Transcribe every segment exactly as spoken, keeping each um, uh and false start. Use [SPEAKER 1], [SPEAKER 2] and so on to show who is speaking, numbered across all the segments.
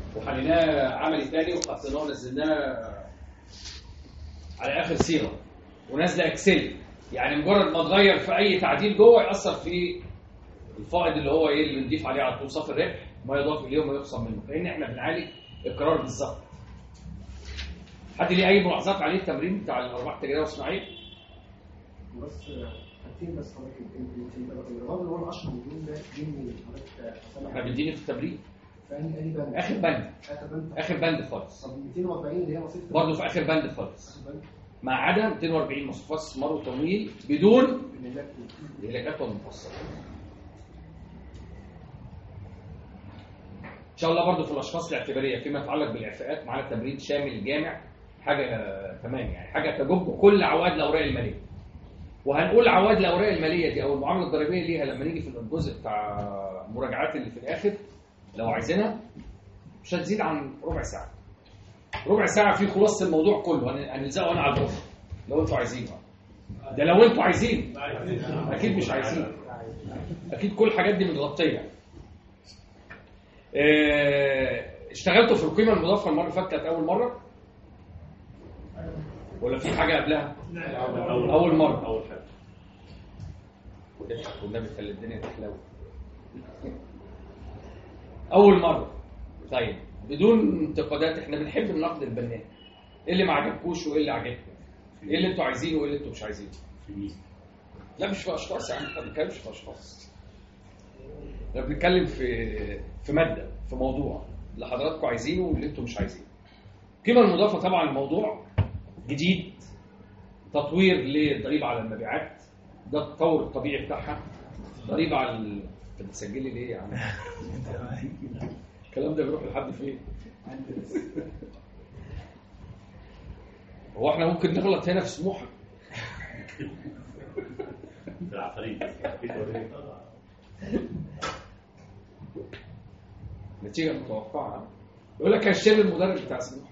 [SPEAKER 1] وحليناه عملي تاني وحطيناه ونزلناه على اخر صيغه ونازله اكسل، يعني مجرد ما تغير في اي تعديل جوه ياثر في الفائض اللي هو ايه اللي نضيف عليه على طول صافي الربح، ما يضاف اليه وما يخصم منه، لان احنا بنعالج القرار بالظبط. حد ليه اي ملاحظات عليه التمرين بتاع الارباح التجاريه والصناعيه؟
[SPEAKER 2] بس حاجتين بس حضرتك الرقم اللي هو ال عشرة مليون ده جنيه حضرتك
[SPEAKER 1] احنا بنديني في التمرين
[SPEAKER 2] فاني بند
[SPEAKER 1] اخر بند
[SPEAKER 2] اخر بند
[SPEAKER 1] اخر بند خالص.
[SPEAKER 2] طب مئتين وأربعين اللي هي مصاريف
[SPEAKER 1] برضه في اخر بند خالص
[SPEAKER 2] اخر بند
[SPEAKER 1] ما عدا مئتين وأربعين مصروفات استثمار وتمويل بدون
[SPEAKER 2] الملاك
[SPEAKER 1] الهلاكات والمفصلات. ان شاء الله برضه في الاشخاص الاعتباريه فيما يتعلق بالاعفاءات معانا تمرين شامل جامع، حاجه تمام يعني، حاجه تجب كل عوائد الاوراق الماليه. وهنقول عوائد الاوراق الماليه دي او المعامله الضريبيه ليها لما نيجي في الجزء بتاع المراجعات اللي في الاخر لو عايزينها، مش هتزيد عن ربع ساعه. ربع ساعه في خلاصه الموضوع كله، هنلزقه انا على الرف لو انتوا عايزين. ده لو انتوا عايزين، اكيد مش عايزين، اكيد كل الحاجات دي متغطيه. اشتغلتوا في القيمه المضافه المره اللي فاتت كانت اول مره ولا في حاجه قبلها؟ اول مره. اول حاجه والنبي خلي الدنيا تحلو. اول مره. طيب بدون انتقادات، احنا بنحب النقد البناء. ايه اللي ما عجبكوش وايه اللي عجبكم؟ ايه اللي انتوا عايزينه وايه اللي انتوا مش عايزينه؟ لا مش في اشخاص يا عم، ما بنتكلمش في اشخاص. احنا بنتكلم في في ماده، في موضوع اللي حضراتكم عايزينه واللي انتوا مش عايزينه. القيمه المضافه طبعا الموضوع جديد، تطوير للضريبه على المبيعات، ده التطور الطبيعي بتاعها. ضريبه على ال... انت بتسجلي ليه يا عم؟ الكلام ده بيروح لحد فين؟ هو احنا ممكن نغلط هنا في سموحه؟
[SPEAKER 3] في العفاريت
[SPEAKER 1] نتيجه متوقعه. يقول لك هشيل المدرب بتاع سموحه.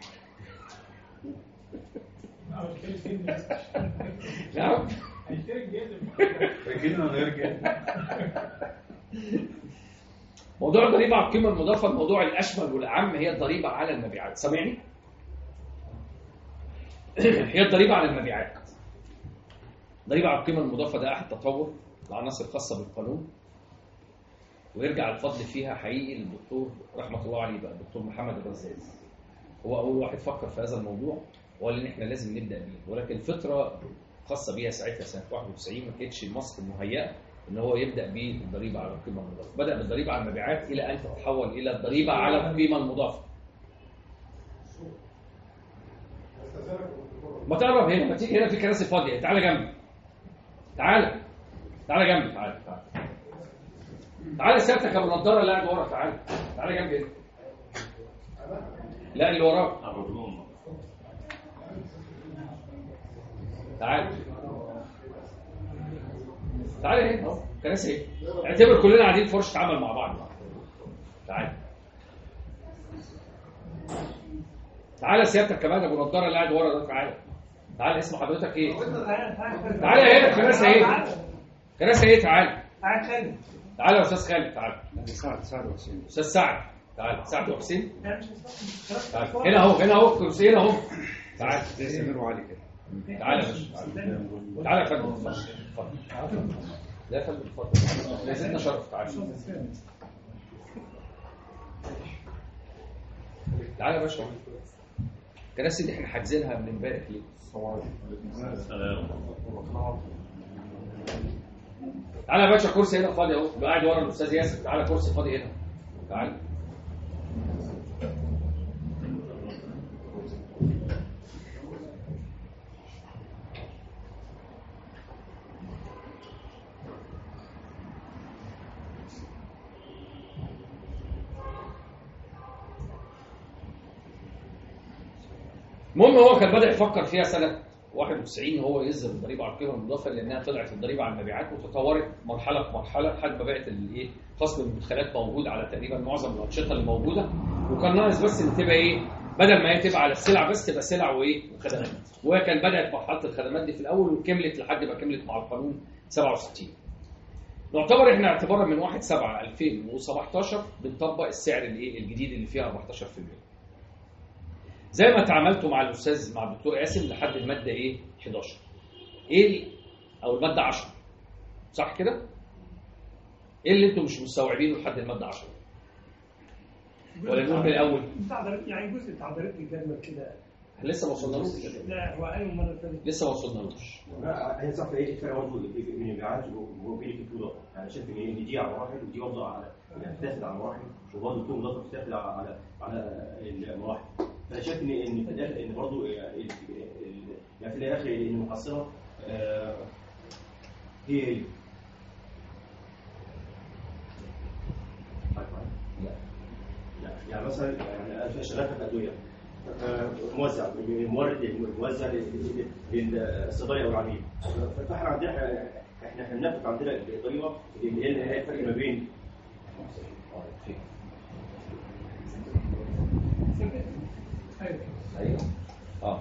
[SPEAKER 1] نعم
[SPEAKER 3] كده من غير كده.
[SPEAKER 1] موضوع الضريبه على القيمه المضافه الموضوع الاشمل والاعم هي الضريبه على المبيعات. سامعني؟ هي الضريبه على المبيعات. الضريبه على القيمه المضافه ده احد تطور العناصر الخاصه بالقانون، ويرجع الفضل فيها حقيقي للدكتور رحمه الله عليه بقى الدكتور محمد الرزاز. هو اول واحد فكر في هذا الموضوع وقال ان احنا لازم نبدا بيه، ولكن الفتره خاصه بيها ساعتها سنه واحد وتسعين ما كانتش مصر مهيئه ان هو يبدا بالضريبه على القيمه المضافه. بدا بالضريبه على المبيعات الى ان تتحول الى الضريبه على القيمه المضافه. ما تقرب هنا، ما تيجي هنا في كراسي فاضيه، تعالى جنبي. تعالى تعالى جنبي، تعالى تعالى تعالى سيادتك ابو النضاره اللي قاعد ورا، تعالى تعالى جنبي هنا. لا اللي وراك. تعالى تعالى هنا اهو كراسي ايه؟ اعتبر كلنا قاعدين في فرشه عمل مع بعض. تعالى تعالى سيادتك كمان ابو النضاره اللي قاعد ورا ده، تعالى تعالى. اسم حضرتك ايه؟ تعالى هنا كراسي ايه؟ كراسي ايه؟ تعالى
[SPEAKER 4] تعالى
[SPEAKER 1] تعالى يا استاذ خالد. تعالى
[SPEAKER 5] سعد سعد وحسين.
[SPEAKER 1] استاذ سعد. تعالى سعد وحسين. تعالى هنا اهو، هنا اهو كرسي هنا اهو. تعالى
[SPEAKER 5] سمير وعلي كده.
[SPEAKER 1] تعالى يا باشا. تعالى يا فندم. اتفضل. لا يا فندم اتفضل. يا سيدنا شرف. تعالى تعالى يا باشا. الكراسي اللي احنا حاجزينها من امبارح ليه؟ تعالى يا باشا كرسي هنا فاضي اهو، قاعد ورا الاستاذ ياسر. تعالى كرسي فاضي هنا. تعالى. المهم هو كان بدأ يفكر فيها سنة واحد وتسعين هو يصدر الضريبة على القيمة المضافة، لأنها طلعت الضريبة على المبيعات وتطورت مرحلة في مرحلة لحد ما بقت الايه خصم المدخلات موجود على تقريبا معظم الأنشطة اللي موجودة، وكان ناقص بس إن تبقى إيه بدل ما هي تبقى على السلع بس تبقى سلع وإيه وخدمات. وهي كان بدأت مرحلة الخدمات دي في الأول وكملت لحد ما كملت مع القانون سبعة وستين. نعتبر احنا اعتبارا من واحد سبعة ألفين وسبعتاشر بنطبق السعر الايه الجديد اللي فيه أربعتاشر في المية. زي ما تعاملتوا مع الاستاذ مع الدكتور قاسم لحد الماده ايه حداشر ايه او الماده عشرة، صح كده؟ ايه اللي انتم مش مستوعبينه لحد الماده عشرة؟ ولا نقول من الاول؟
[SPEAKER 3] يعني جزء تعبيرات الجدول كده
[SPEAKER 1] لسه ما وصلنالوش.
[SPEAKER 3] لا هو قالوا المره اللي فاتت
[SPEAKER 1] لسه ما وصلنالوش.
[SPEAKER 4] هي صح ايه الفرق برضه بين المبيعات وبين الفلوس؟ انا شايف ان دي على مراحل ودي برضه على يعني بتاخد على مراحل وبرضه الفلوس برضه بتاخد على على المراحل. فانا شايف ان ان في الاخر ان برضه يعني في الاخر ان المحصله هي هي لا يعني مثلا يعني انا شغال في الادويه موزع المورد الموزع للصيدليه او العميل. فاحنا عندنا احنا احنا بناخد عندنا الضريبه اللي هي الفرق ما بين
[SPEAKER 1] ايوه اه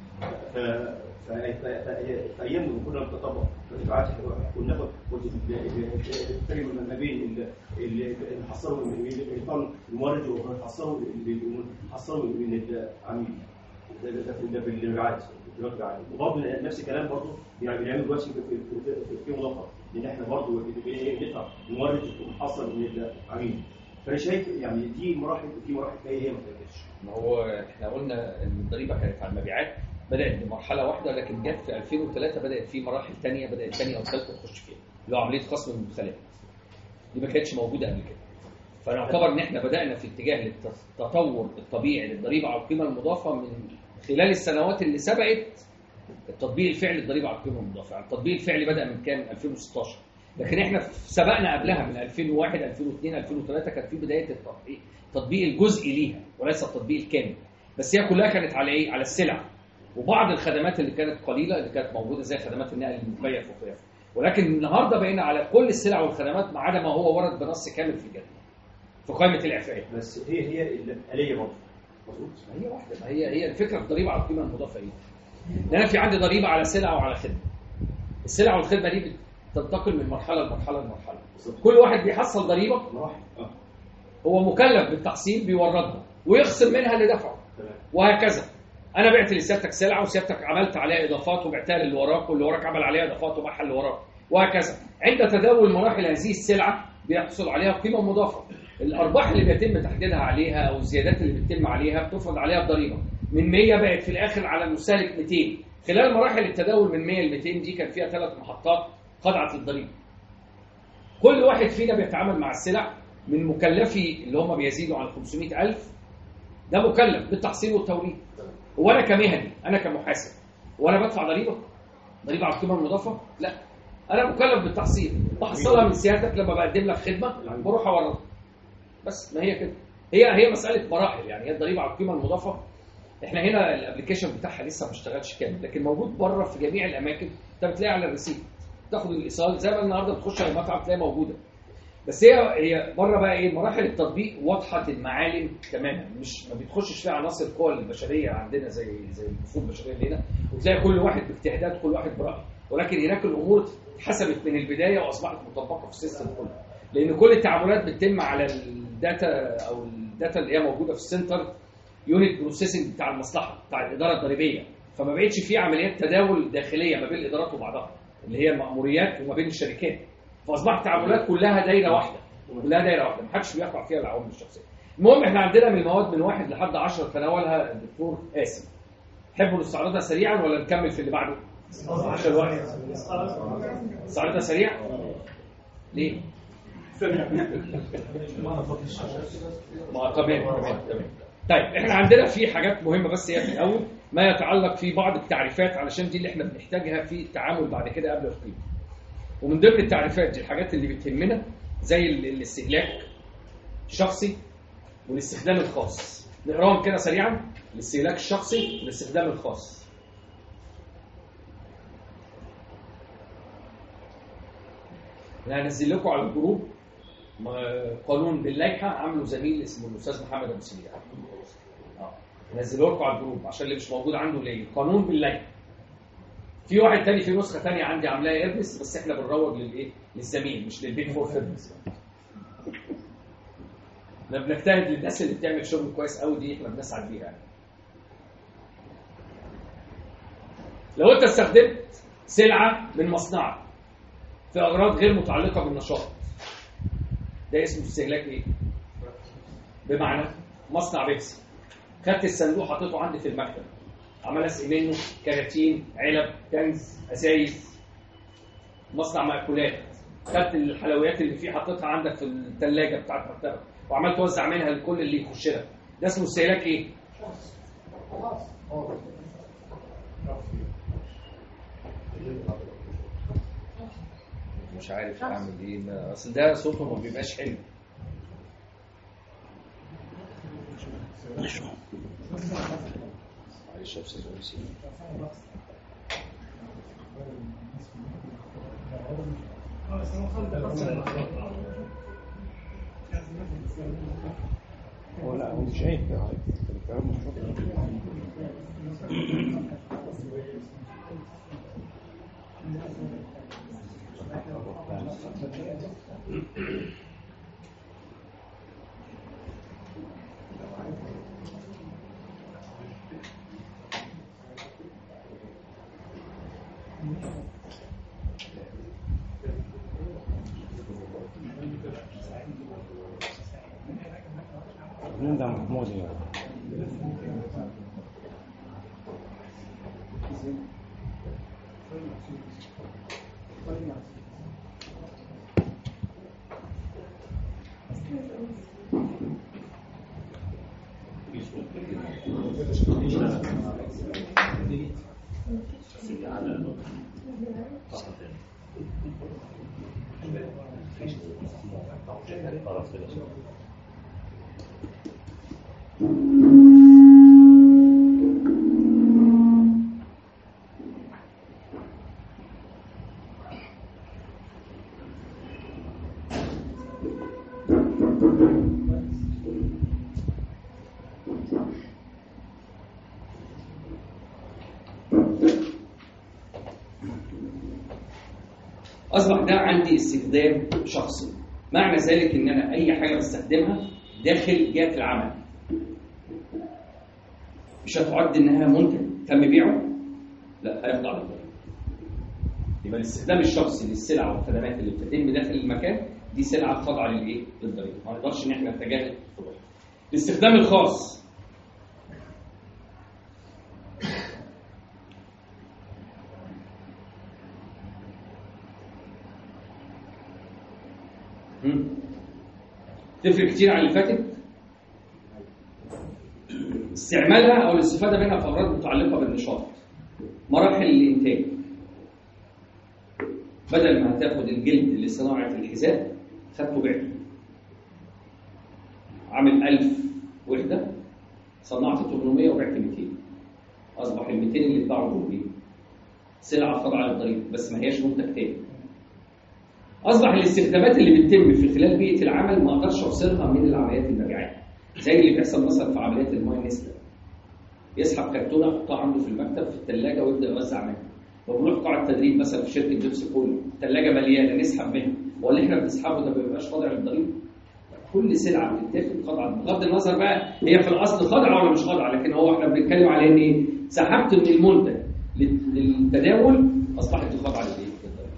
[SPEAKER 4] في ايام لما كنا بنطبق الابعاد كنا ناخد الفرق ما بين اللي حصلوا من المورد وحصلوا حصلوا من العميل ده في الابعاد. وبرضه نفس الكلام برضه يعني بنعمل دلوقتي في مضافه لان احنا برضه ندفع المورد وحصل من العميل. فانا شايف يعني دي مراحل ودي مراحل هي هي ما تقدرش.
[SPEAKER 1] ما هو احنا قلنا ان الضريبه كانت على المبيعات بدات بمرحله واحده، لكن جت في ألفين وثلاثة بدات في مراحل ثانيه، بدات ثانيه وثالثه تخش فيها اللي هو عمليه خصم المدخلات. دي ما كانتش موجوده قبل كده. فنعتبر ان احنا بدانا في اتجاه للتطور الطبيعي للضريبه على القيمه المضافه من خلال السنوات اللي سبقت التطبيق الفعلي للضريبه على القيمه المضافه. يعني التطبيق الفعلي بدا من كام؟ ألفين وستاشر. لكن احنا سبقنا قبلها من ألفين وواحد ألفين واثنين ألفين وثلاثة كانت في بدايه التطبيق التطبيق الجزئي ليها وليس التطبيق الكامل. بس هي كلها كانت على ايه؟ على السلع وبعض الخدمات اللي كانت قليله اللي كانت موجوده زي خدمات النقل المكيف وخلافه. ولكن النهارده بقينا على كل السلع والخدمات ما عدا ما هو ورد بنص كامل في الجدول في قائمه الاعفاءات.
[SPEAKER 4] بس هي هي الآلية برضه
[SPEAKER 1] مظبوط. ما هي واحده، ما هي هي الفكره في الضريبه على القيمه المضافه ايه؟ ان انا في عندي ضريبه على سلعه وعلى خدمه. السلع والخدمه دي تنتقل من مرحله لمرحله لمرحله. كل واحد بيحصل ضريبه هو مكلف بالتحصيل بيوردها ويخصم منها اللي دفعه وهكذا. انا بعت لسيادتك سلعه وسيادتك عملت عليها اضافات وبعتها للي وراك واللي وراك عمل عليها اضافات وباعها اللي وراك وهكذا. عند تداول مراحل هذه السلعه بيحصل عليها قيمه مضافه. الارباح اللي بيتم تحديدها عليها او الزيادات اللي بتتم عليها بتفرض عليها الضريبه من مية بقت في الاخر على المستهلك مئتين. خلال مراحل التداول من مية ل مئتين دي كان فيها ثلاث محطات خضعت للضريبه. كل واحد فينا بيتعامل مع السلع من مكلفي اللي هم بيزيدوا عن خمسمائة ألف ده مكلف بالتحصيل والتوريد. وانا كمهني انا كمحاسب وانا بدفع ضريبه ضريبه على القيمه المضافه؟ لا، انا مكلف بالتحصيل بحصلها من سيادتك لما بقدم لك خدمه بروح اوردها. بس ما هي كده، هي هي مساله مراحل. يعني هي الضريبه على القيمه المضافه احنا هنا الابلكيشن بتاعها لسه ما اشتغلش كامل، لكن موجود بره في جميع الاماكن. انت بتلاقي على الريسيت تاخد الايصال زي ما النهارده بتخش على المطعم تلاقي موجوده. بس هي هي بره بقى ايه؟ مراحل التطبيق واضحه المعالم تماما، مش ما بتخشش فيها عناصر القوى البشريه عندنا زي زي الفصول البشريه اللي هنا، وتلاقي كل واحد باجتهادات كل واحد برايه. ولكن هناك الامور اتحسبت من البدايه واصبحت مطبقه في السيستم كله، لان كل التعاملات بتتم على الداتا او الداتا اللي هي موجوده في السنتر يونت بروسيسنج بتاع المصلحه بتاع الاداره الضريبيه. فما بقتش في عمليات تداول داخليه ما بين الادارات وبعضها اللي هي المأموريات وما بين الشركات. فاصبحت التعاملات كلها دايره واحده كلها دايره واحده ما حدش بيقع فيها العوامل الشخصيه. المهم احنا عندنا من المواد من واحد لحد عشرة تناولها الدكتور قاسم. تحبوا نستعرضها سريعا ولا نكمل في اللي بعده؟ عشان الوقت نستعرضها سريعا. ليه؟ ما تمام تمام تمام. طيب احنا عندنا في حاجات مهمه بس هي في الاول ما يتعلق في بعض التعريفات علشان دي اللي احنا بنحتاجها في التعامل بعد كده قبل القيمه. ومن ضمن التعريفات دي الحاجات اللي بتهمنا زي الاستهلاك الشخصي والاستخدام الخاص. نقراهم كده سريعا. الاستهلاك الشخصي والاستخدام الخاص. انا هنزل لكم على الجروب قانون باللائحه عامله زميل اسمه الاستاذ محمد ابو سمير. اه هنزله لكم على الجروب عشان اللي مش موجود عنده ليه قانون باللائحه. في واحد تاني في نسخه ثانيه عندي عاملاها ايربس، بس احنا بنروج للايه؟ للزميل مش للبيج فور فيرمز. احنا بنجتهد للناس اللي بتعمل شغل كويس قوي دي احنا بنسعد بيها يعني. لو انت استخدمت سلعه من مصنعك في اغراض غير متعلقه بالنشاط، ده اسمه استهلاك ايه؟ بمعنى مصنع بيبسي خدت الصندوق حطيته عندي في المكتب، عمال اسقي منه كراتين، علب، كنز، ازايز. مصنع مأكولات خدت الحلويات اللي فيه حطيتها عندك في الثلاجه بتاعت مكتبك وعمال توزع منها لكل اللي يخش لك، ده اسمه استهلاك ايه؟ مش عارف اعمل ايه، اصل ده صوته ما بيبقاش حلو. معلش يا استاذ وسيم.
[SPEAKER 5] هو لا هو مش عيب ده الكلام مش نندم محمود يعني.
[SPEAKER 1] أصبح ده عندي استخدام شخصي، معنى ذلك إن أنا أي حاجة بستخدمها داخل جهة العمل مش هتعد إنها منتج تم بيعه، لا هيخضع للضريبة. يبقى الاستخدام الشخصي للسلع والخدمات اللي بتتم داخل المكان دي سلعة خاضعة للإيه؟ للضريبة، ما نقدرش إن إحنا نتجاهل فروعها. الاستخدام الخاص تفرق كتير عن اللي فاتت. استعمالها او الاستفاده منها في اغراض متعلقه بالنشاط، مراحل الانتاج، بدل ما هتاخد الجلد لصناعه الحذاء خدته بعته، عامل ألف وحده صنعت ثمانمية وبعت مئتين، اصبح ال مئتين اللي اتباعوا دول ايه؟ سلعه خاضعه للضريبه بس ما هياش منتج تاني. اصبح الاستخدامات اللي بتتم في خلال بيئه العمل ما اقدرش افصلها من العمليات المبيعات، زي اللي بيحصل مثلا في عمليات الماي نستا، يسحب كرتونه يحطها عنده في المكتب في الثلاجه ويبدا يوزع منها، وبنروح قاعه تدريب مثلا في شركه بيبسي كول الثلاجه مليانه نسحب منها، ولا احنا بنسحبه ده ما بيبقاش خاضع للضريبه. كل سلعه بتتاخد خاضعه بغض النظر بقى هي في الاصل خاضعه ولا مش خاضعه، لكن هو احنا بنتكلم على ان ايه؟ سحبت من المنتج للتداول اصبحت خاضعه للايه؟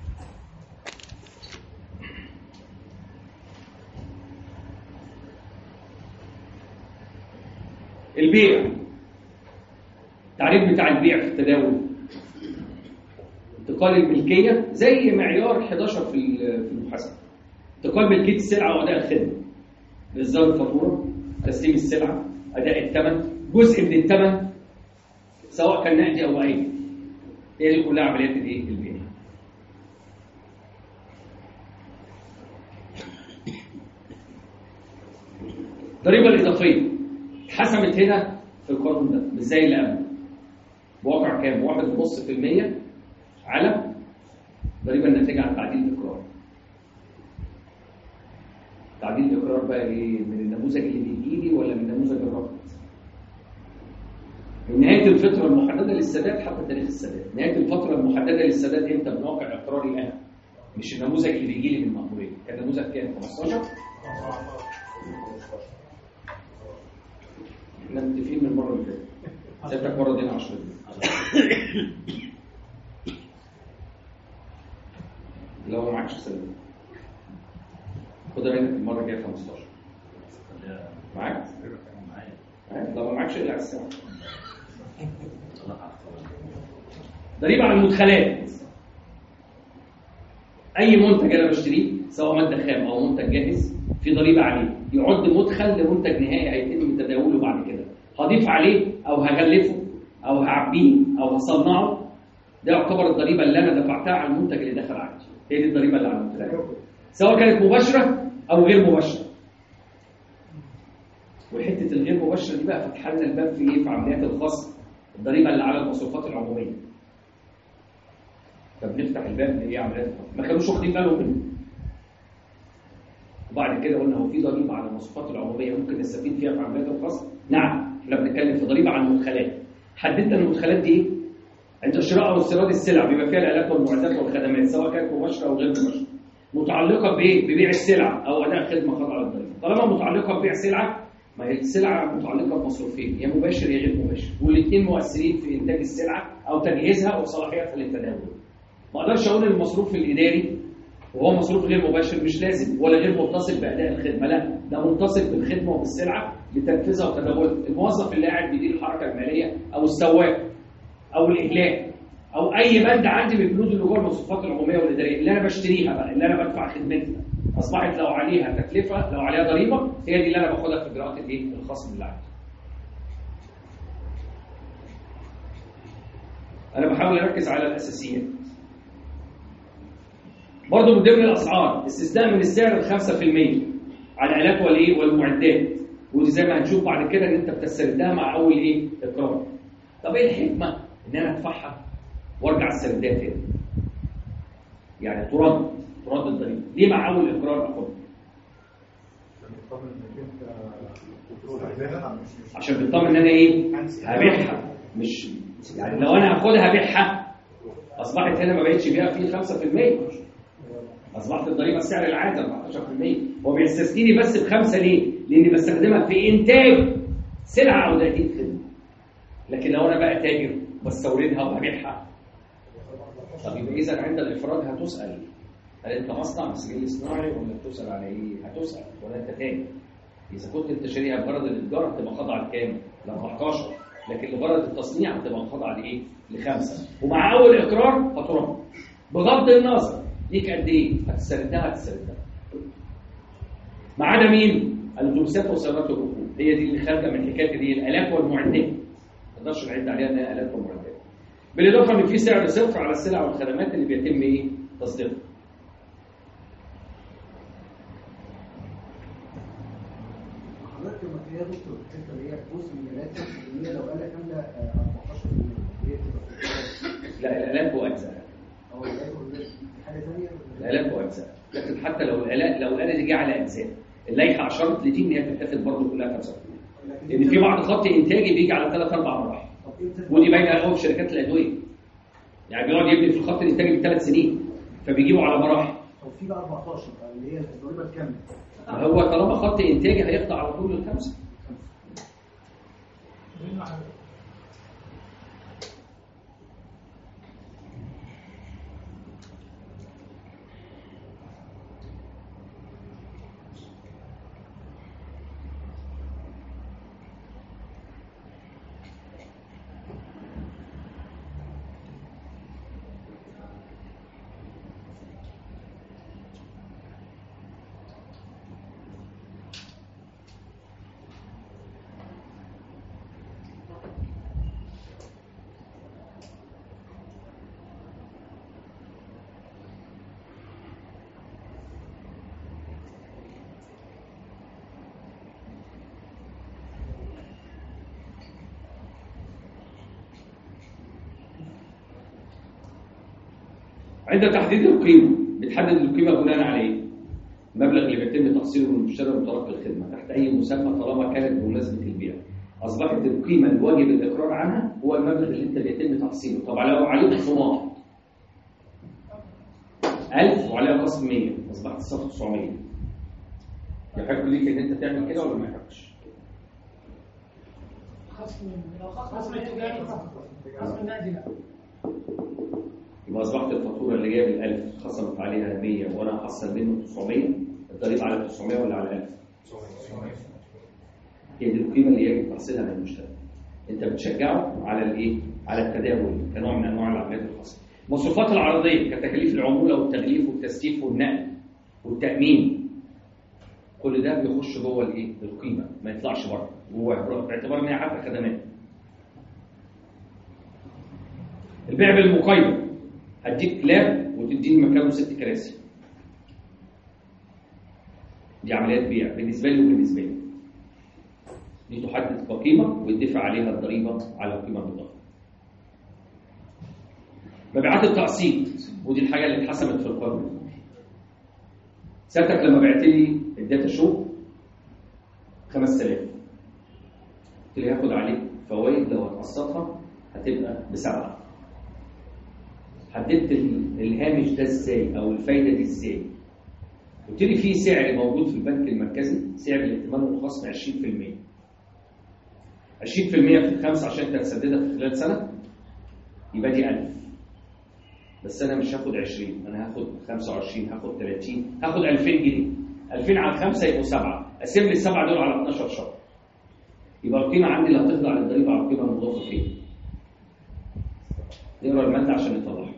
[SPEAKER 1] البيع، التعريف بتاع البيع في التداول، انتقال الملكيه زي معيار حداشر في المحاسبه، انتقال ملكيه السلعه واداء الخدمه، اصدار الفاتوره، تسليم السلعه، اداء الثمن، جزء من الثمن سواء كان نقدي او عيني، هي دي كلها عمليات الايه؟ البيع. الضريبه الاضافيه اتحسمت هنا في القانون ده مش زي اللي قبله، بواقع كام؟ واحد ونص في المية على ضريبه الناتجه عن تعديل الاقرار. تعديل الاقرار بقى ايه؟ من النموذج اللي بيجي لي ولا من نموذج الربط؟ من نهايه الفتره المحدده للسداد حتى تاريخ السداد. نهايه الفتره المحدده للسداد امتى؟ بنوقع اقراري انا، مش النموذج اللي بيجي لي من المأموريه. كان النموذج كام؟ خمستاشر. احنا متفقين من المره اللي فاتت. سيبتك مره دي عشرة جنيه. لو ما معكش سداد خدها منك المره الجايه خمستاشر. معاك؟ معاك؟ لو ما معكش اقلع الساعه. ضريبه على المدخلات. اي منتج انا بشتريه سواء ماده خام او منتج جاهز في ضريبه عليه، يعد مدخل لمنتج نهائي هيتم تداوله بعد كده. هضيف عليه او هغلفه او هعبيه او هصنعه، ده يعتبر الضريبه اللي انا دفعتها على المنتج اللي دخل عندي. هي دي الضريبه اللي على المدخلات، سواء كانت مباشره او غير مباشره. وحته الغير مباشره دي بقى فتح لنا الباب في ايه؟ في عمليات الخصم، الضريبه اللي على المصروفات العموميه. فبنفتح الباب لايه؟ عمليات الخصم. ما كانوش واخدين بالهم منه. وبعد كده قلنا هو في ضريبه على المصروفات العموميه ممكن نستفيد فيها في عمليات الخصم؟ نعم، احنا بنتكلم في ضريبه على المدخلات. حددنا المدخلات دي ايه؟ عند شراء او استيراد السلع بيبقى فيها الالات والمعدات والخدمات سواء كانت مباشره او غير مباشره. متعلقه بايه؟ ببيع السلع او اداء خدمه خاضعه للضريبه. طالما متعلقه ببيع سلعه، ما هي السلعه متعلقه بمصروفين، يا مباشر يا غير مباشر، والاثنين مؤثرين في انتاج السلعه او تجهيزها وصلاحيتها للتداول. ما اقدرش اقول المصروف الاداري وهو مصروف غير مباشر مش لازم ولا غير متصل باداء الخدمه، لا ده متصل بالخدمه وبالسلعه لتنفيذها وتداولها. الموظف اللي قاعد بيدير الحركه الماليه او السواق او الاهلاك او اي بند عندي من البنود اللي جوه المصروفات العموميه والاداريه اللي انا بشتريها بقى، اللي انا بدفع خدمتها، اصبحت لو عليها تكلفه لو عليها ضريبه، هي دي اللي انا باخدها في اجراءات الايه؟ الخصم اللي عندي. انا بحاول اركز على الاساسيات. برضه من ضمن الاسعار استثناء من السعر ال خمسة في المية على الالات والايه؟ والمعدات، ودي زي ما هنشوف بعد كده ان انت بتستردها مع اول ايه؟ اقرار. طب ايه الحكمه ان انا ادفعها وارجع السردها تاني؟ يعني ترد ترد الضريبه، ليه مع اول اقرار اخدها؟ عشان بتطمن ان انا ايه؟ هبيعها. مش يعني لو انا هاخدها هبيعها اصبحت هنا ما بقتش بيها فيه خمسة في المية، اصبحت الضريبه السعر العادي أربعتاشر في المية. هو بيستثنيني بس بخمسه ليه؟ لاني بستخدمها في انتاج سلعه او تأدية خدمه. لكن لو انا بقى تاجر بستوردها وهبيعها، طب يبقى اذا عند الافراج هتسال هل انت مصنع مسجل صناعي ولا بتسال على ايه؟ هتسال ولا انت تاجر. اذا كنت انت شاريها بغرض الاتجار هتبقى خاضعه لكام؟ ل أربعتاشر، لكن لغرض التصنيع هتبقى خاضعه لايه؟ لخمسه. ومع اول اقرار هترد بغض النظر ليك قد ايه؟ هتستردها هتستردها. ما عدا مين؟ الاتوبيسات وسيارات الركوب، هي دي اللي خارجه من حكايه دي الالات والمعدات. ما نقدرش نعد عليها انها الات ومعدات. بالاضافه ان في سعر صفر على السلع والخدمات اللي بيتم ايه؟ تصديرها.
[SPEAKER 2] حضرتك لما تلاقيها دكتور الحته اللي هي جزء من الالات اللي هي لو آلة كامله أربعتاشر في المية هي بتبقى
[SPEAKER 1] لا الالات واجزاء.
[SPEAKER 2] او الالات حاجه ثانيه؟
[SPEAKER 1] الالات واجزاء، لكن حتى لو الالات لو الاله دي جايه على اجزاء، اللائحه اشارت لدي ان هي بتتاخد برضه كلها خمسة في المية. لان في بعض خط انتاجي بيجي على ثلاث اربع مراحل. ودي باينه قوي في شركات الادويه. يعني بيقعد يبني في الخط الانتاجي بثلاث سنين فبيجيبوا على مراحل.
[SPEAKER 2] طب في بقى أربعتاشر اللي هي الضريبه الكامله.
[SPEAKER 1] هو طالما خط انتاجي هيخضع على طول للخمسه. عند تحديد القيمة بتحدد القيمة بناء على ايه؟ المبلغ اللي بيتم تقسيمه من المشتري ومتلقي الخدمة تحت أي مسمى طالما كانت بمناسبة البيع. اصبحت القيمه الواجب الاقرار عنها هو المبلغ اللي انت بيتم تحصيله. طبعا لو عليه خصومات ألف وعليها خصم مية اصبحت الصف تسعمية. يحق ليك ان انت تعمل كده ولا ما يحقش؟
[SPEAKER 3] خصم خصم التجاري خصم النادي لا.
[SPEAKER 1] يبقى اصبحت الفاتوره اللي جايه ب ألف خصمت عليها مية وانا هحصل منه تسعمية، الضريبه على تسعمية ولا على ألف؟ هي دي القيمه اللي يجب تحصيلها من المشتري. انت بتشجعه على الايه؟ على التداول كنوع من انواع العمليات الخاصه. المصروفات العرضيه كتكاليف العموله والتغليف والتسليف والنقل والتامين، كل ده بيخش جوه الايه؟ القيمه، ما يطلعش بره، جوه باعتبار ان هي حتى خدمات. البيع بالمقايضه، هديك لاب وتديني مكانه ست كراسي. دي عمليات بيع بالنسبه لي وبالنسبه لي. دي تحدد كقيمه ويدفع عليها الضريبه على القيمه المضافه. مبيعات التقسيط، ودي الحاجه اللي اتحسمت في القانون. ساعتك لما بعت لي الداتا شو خمسة آلاف، قلت لي هاخد عليك فوائد لو هتقسطها هتبقى بسبعه. حددت الهامش ده ازاي او الفايده دي ازاي؟ قلت لي في سعر موجود في البنك المركزي، سعر الائتمان والخصم عشرين بالمية. عشرين بالمية في الخمسه عشان انت هتسددها في خلال سنه يبقى دي ألف. بس انا مش هاخد عشرين، انا هاخد خمسة وعشرين، هاخد ثلاثين، هاخد ألفين جنيه. ألفين على خمسة يبقوا سبعة، اقسم لي السبعه دول على اتناشر شهر. يبقى القيمه عندي اللي هتخضع للضريبه على القيمه المضافه فين؟ نقرا الماده عشان نطلعها.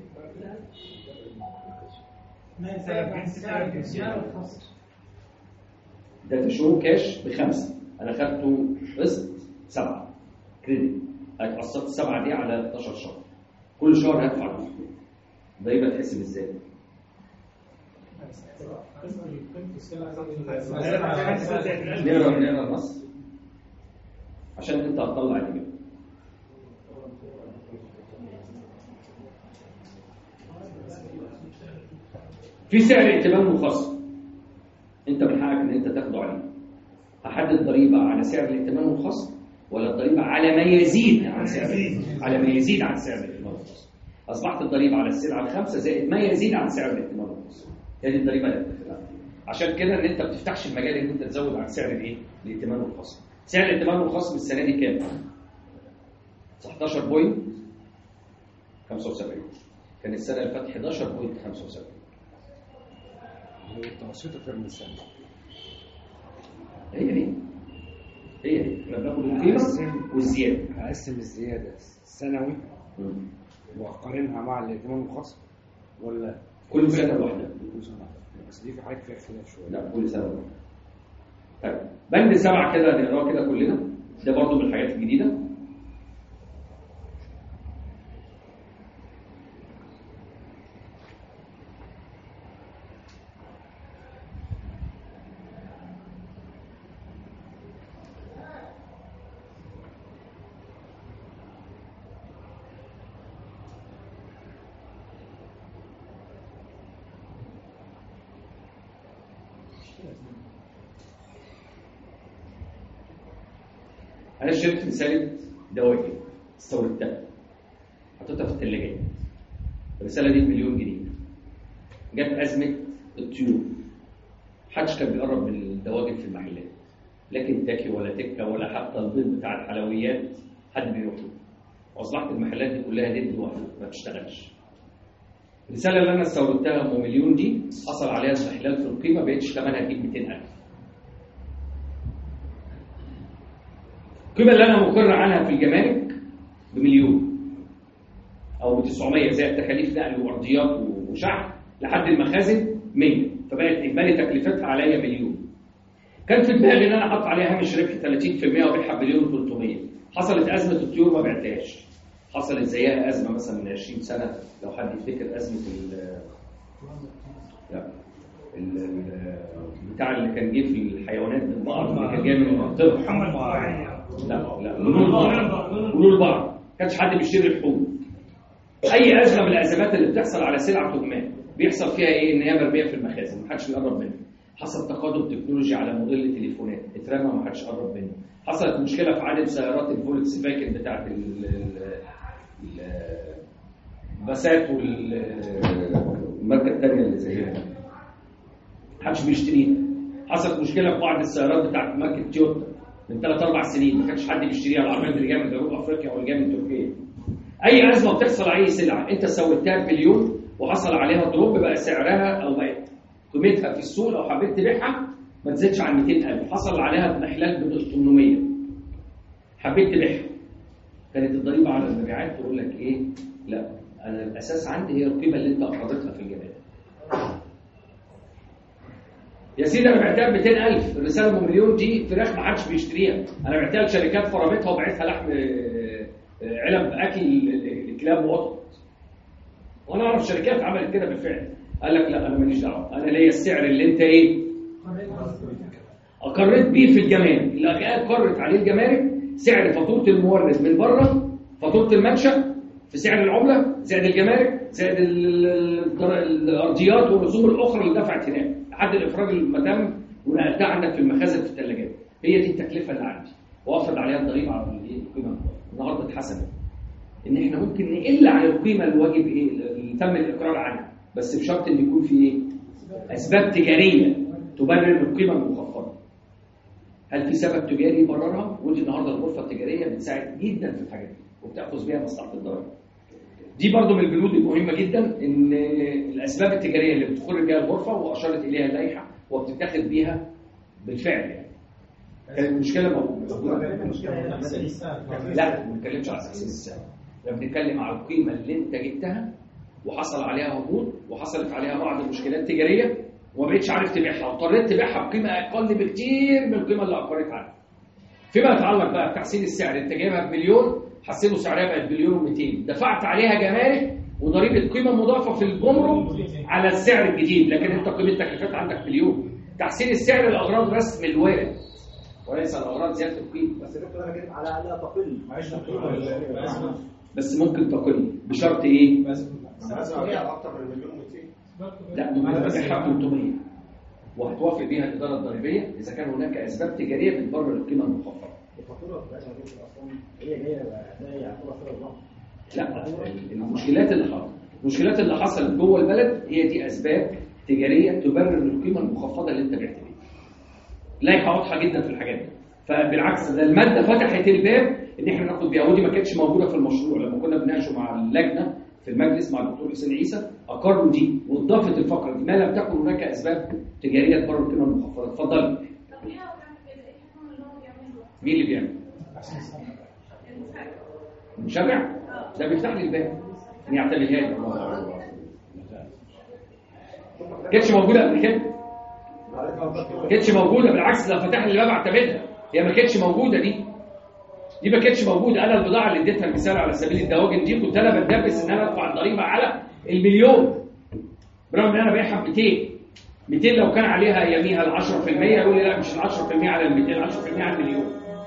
[SPEAKER 1] ده تشو كاش بخمسه، انا خدته قسط سبعه كريدت، هتقسط السبعه دي على اتناشر شهر، كل شهر هدفع جزء. الضريبه تحسب ازاي؟ نقرا نقرا النص عشان انت هتطلع الاجابه. في سعر ائتمان وخصم، انت من حقك ان انت تاخده عليه. هحدد ضريبه على سعر الائتمان والخصم ولا الضريبه على ما يزيد عن سعر على ما يزيد عن سعر الائتمان والخصم. اصبحت الضريبه على السلعه الخامسه زائد ما يزيد عن سعر الائتمان والخصم. هي دي الضريبه اللي بتدفعها. عشان كده ان انت ما بتفتحش المجال ان انت تزود عن سعر الايه؟ الائتمان والخصم. سعر الائتمان والخصم السنه دي كام؟ تسعتاشر فاصلة خمسة وسبعين. كان السنه اللي فاتت حداشر فاصلة خمسة وسبعين.
[SPEAKER 5] المتوسطه في السنه
[SPEAKER 1] هي هي هي هي احنا بناخد القيمه والزياده.
[SPEAKER 5] هقسم الزياده السنوي واقارنها مع الائتمان والخصم ولا
[SPEAKER 1] كل سنه لوحدها؟
[SPEAKER 5] كل سنه واحده. بس دي في حاجه فيها اختلاف شويه.
[SPEAKER 1] لا كل سنه لوحدها. طيب بند سبعه كده نقراه كده كلنا، ده برضه من الحاجات الجديده. أنا شربت رسالة دواجن استوردتها حطيتها في الثلاجة. الرسالة دي بمليون جنيه. جت أزمة الطيور، محدش كان بيقرب من الدواجن في المحلات، لا كنتاكي ولا تكة ولا حتى البيض بتاع الحلويات حد بيروح له. وأصبحت المحلات دي كلها ند واحدة ما بتشتغلش. الرسالة اللي أنا استوردتها أم مليون دي حصل عليها استحلال في القيمة، ما بقتش ثمنها تجيب مئتين ألف. القيمة اللي أنا مقر عنها في الجمارك بمليون أو بتسعمية زائد تكاليف نقل وأرضيات وشحن لحد المخازن مية، فبقت إجمالي تكلفتها عليا مليون. كان في دماغي إن أنا أحط عليها هامش ربح ثلاثين بالمية وأبيعها بمليون وثلاثمية. حصلت أزمة الطيور ما بعتهاش. حصلت زيها أزمة مثلا من عشرين سنة لو حد يفتكر أزمة ال لا ال بتاع اللي كان جه في الحيوانات البقر اللي كان جاي من المنطقة. لا لا قولوا البقر قولوا البقر ما كانش حد بيشتري لحوم. اي ازمه من الازمات اللي بتحصل على سلعه تجمع بيحصل فيها ايه؟ ان هي مرميه في المخازن ما حدش بيقرب منها. حصل تقدم تكنولوجي على موديل تليفونات اترمى ما حدش قرب منه، حصلت مشكله في عدد سيارات الفولكس فاجن بتاعت الباسات والماركه الثانيه اللي زيها محدش بيشتريها، حصلت مشكله في بعض السيارات بتاعت ماركه تويوتا من ثلاث اربع سنين ما كانش حد بيشتريها، العربيات اللي جايه من جنوب افريقيا واللي جايه من تركيا. اي ازمه بتحصل على اي سلعه انت سويتها بمليون وحصل عليها دروب بقى سعرها او بقت قيمتها في السوق لو حبيت تبيعها ما تزيدش عن مئتين ألف، حصل عليها بمحلات ب ثمانمية حبيت تبيعها، كانت الضريبه على المبيعات تقول لك ايه؟ لا انا الاساس عندي هي القيمه اللي انت اقرضتها في الجمارك. يا سيدي انا بعتها ب مئتين ألف، الرساله بمليون دي فراخ ما حدش بيشتريها، انا بعتها لشركات فرمتها وبعتها لحم علب اكل الكلاب وقطط. وانا اعرف شركات عملت كده بالفعل، قال لك لا انا ماليش دعوه، انا ليا السعر اللي انت ايه؟ اقريت بيه في الجمارك، اللي اقرت عليه الجمارك سعر فاتوره المورد من بره، فاتوره المنشا في سعر العمله زائد الجمارك زائد الارضيات والرسوم الاخرى اللي دفعت هناك لحد الافراج المتم ونقلتها عندك في المخازن في الثلاجات، هي دي التكلفه اللي عندي وافرض عليها الضريبه على القيمه. النهارده اتحسبت ان احنا ممكن نقل عن القيمه الواجب ايه اللي تم الاقرار عنها، بس بشرط ان يكون في ايه؟ اسباب تجاريه تبرر القيمه المخفضه. هل في سبب تجاري يبررها؟ ودي النهارده الغرفه التجاريه بتساعد جدا في الحاجات دي وبتاخذ بيها مصلحه الضرائب. دي برضو من البنود المهمه جدا ان الاسباب التجاريه اللي بتخرج بيها الغرفه واشارت اليها اللائحه وبتتاخذ بيها بالفعل يعني. كانت مشكله موجوده. لا ما بنتكلمش على تحسين السعر، احنا بنتكلم على القيمه اللي انت جبتها وحصل عليها هبوط وحصلت عليها بعض المشكلات التجاريه وما بقتش عارف تبيعها واضطريت تبيعها بقيمه اقل بكتير من القيمه اللي اقريت عنها. فيما يتعلق بقى بتحسين السعر، انت جايبها بمليون حسنوا سعرها بقت بمليون ومئتين، دفعت عليها جمارك وضريبه قيمه مضافه في الجمرك على السعر الجديد، لكن انت قيمه التكلفات عندك مليون. تحسين السعر لاغراض رسم الوارد وليس الاغراض زياده القيمه.
[SPEAKER 2] بس دكتور انا جيت على الاقل تقل معيش القيمه
[SPEAKER 1] بس ممكن تقل بشرط ايه؟
[SPEAKER 2] بس ابيع اكتر من مليون ومئتين.
[SPEAKER 1] لا ممكن تبيعها ب ثلاثمية وهتوافق بيها الاداره الضريبيه اذا كان هناك اسباب تجاريه بتبرر القيمه المخفضه.
[SPEAKER 2] الفاتوره بتاعتها اصلا هي جايه هي يعتبر صفر ضغط.
[SPEAKER 1] لا المشكلات اللي حصلت المشكلات اللي حصلت جوه البلد هي دي اسباب تجاريه تبرر القيمه المخفضه اللي انت بعت بيها. لائحه واضحه جدا في الحاجات دي. فبالعكس ده الماده فتحت الباب ان احنا ناخد بيها، ودي ما كانتش موجوده في المشروع لما كنا بنناقشه مع اللجنه في المجلس مع الدكتور حسين عيسى اقروا دي واضافت الفقره دي ما لم تكن هناك اسباب تجاريه تبرر القيمه المخفضه. اتفضل. مين اللي بيعمل؟ المشرع ده بيفتح لي الباب ان يعتمدها لي. كانتش موجوده قبل كده، كانتش موجوده، بالعكس ده فتح لي الباب اعتمدها. هي ما كانتش موجوده دي دي ما كانتش موجوده. انا البضاعه اللي اديتها المثال على سبيل الدواجن دي كنت انا بتدبس ان انا ادفع الضريبه على المليون برغم ان انا بايعها ب مئتين. مئتين لو كان عليها يميها ال عشرة في المية يقول لي لا مش ال عشرة في المية على ال مئتين، عشرة في المية على المليون.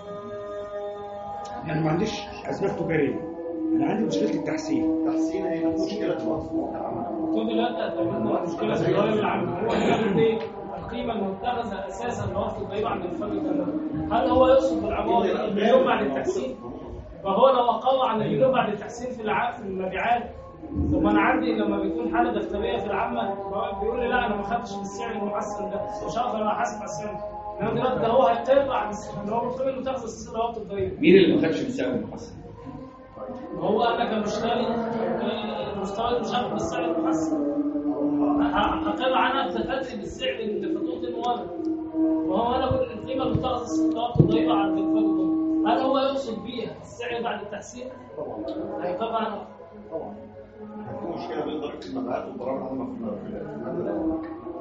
[SPEAKER 5] انا ما عنديش اسباب تجاريه، انا عندي مشكله التحسين.
[SPEAKER 2] تحسين هي مشكله مصنوع
[SPEAKER 3] كل لا تتمنى مشكله الضرائب اللي عند هو الجانب القيمه المتخذه اساسا لوقت الضريبه عند الفرد. هل هو يقصد بالعباره المليون بعد التحسين؟ فهو لو اقل عن المليون بعد التحسين في العام في المبيعات، ثم انا عندي لما بيكون حاله دفتريه في العامه بيقول لي لا انا ما خدتش بالسعر المحسن ده مش هقدر احاسب على السعر. انما دلوقتي ده هو هيقل بعد اللي هو القيمه المتخذه اساسا لوقت الضريبه.
[SPEAKER 1] مين اللي ما خدش بالسعر المحسن؟
[SPEAKER 3] هو انا كمشتري المستورد مش هاخد بالسعر المحسن، هقل عنها بتفادي بالسعر اللي فاتوره المورد. وهو انا كل القيمه المتخذه لوقت الضريبه عند الفرد، هل هو يقصد بيها السعر بعد التحسين؟ هيقل عنها
[SPEAKER 2] طبعا. في مشكله بين ضريبه المبيعات والضرائب العامه في الماده.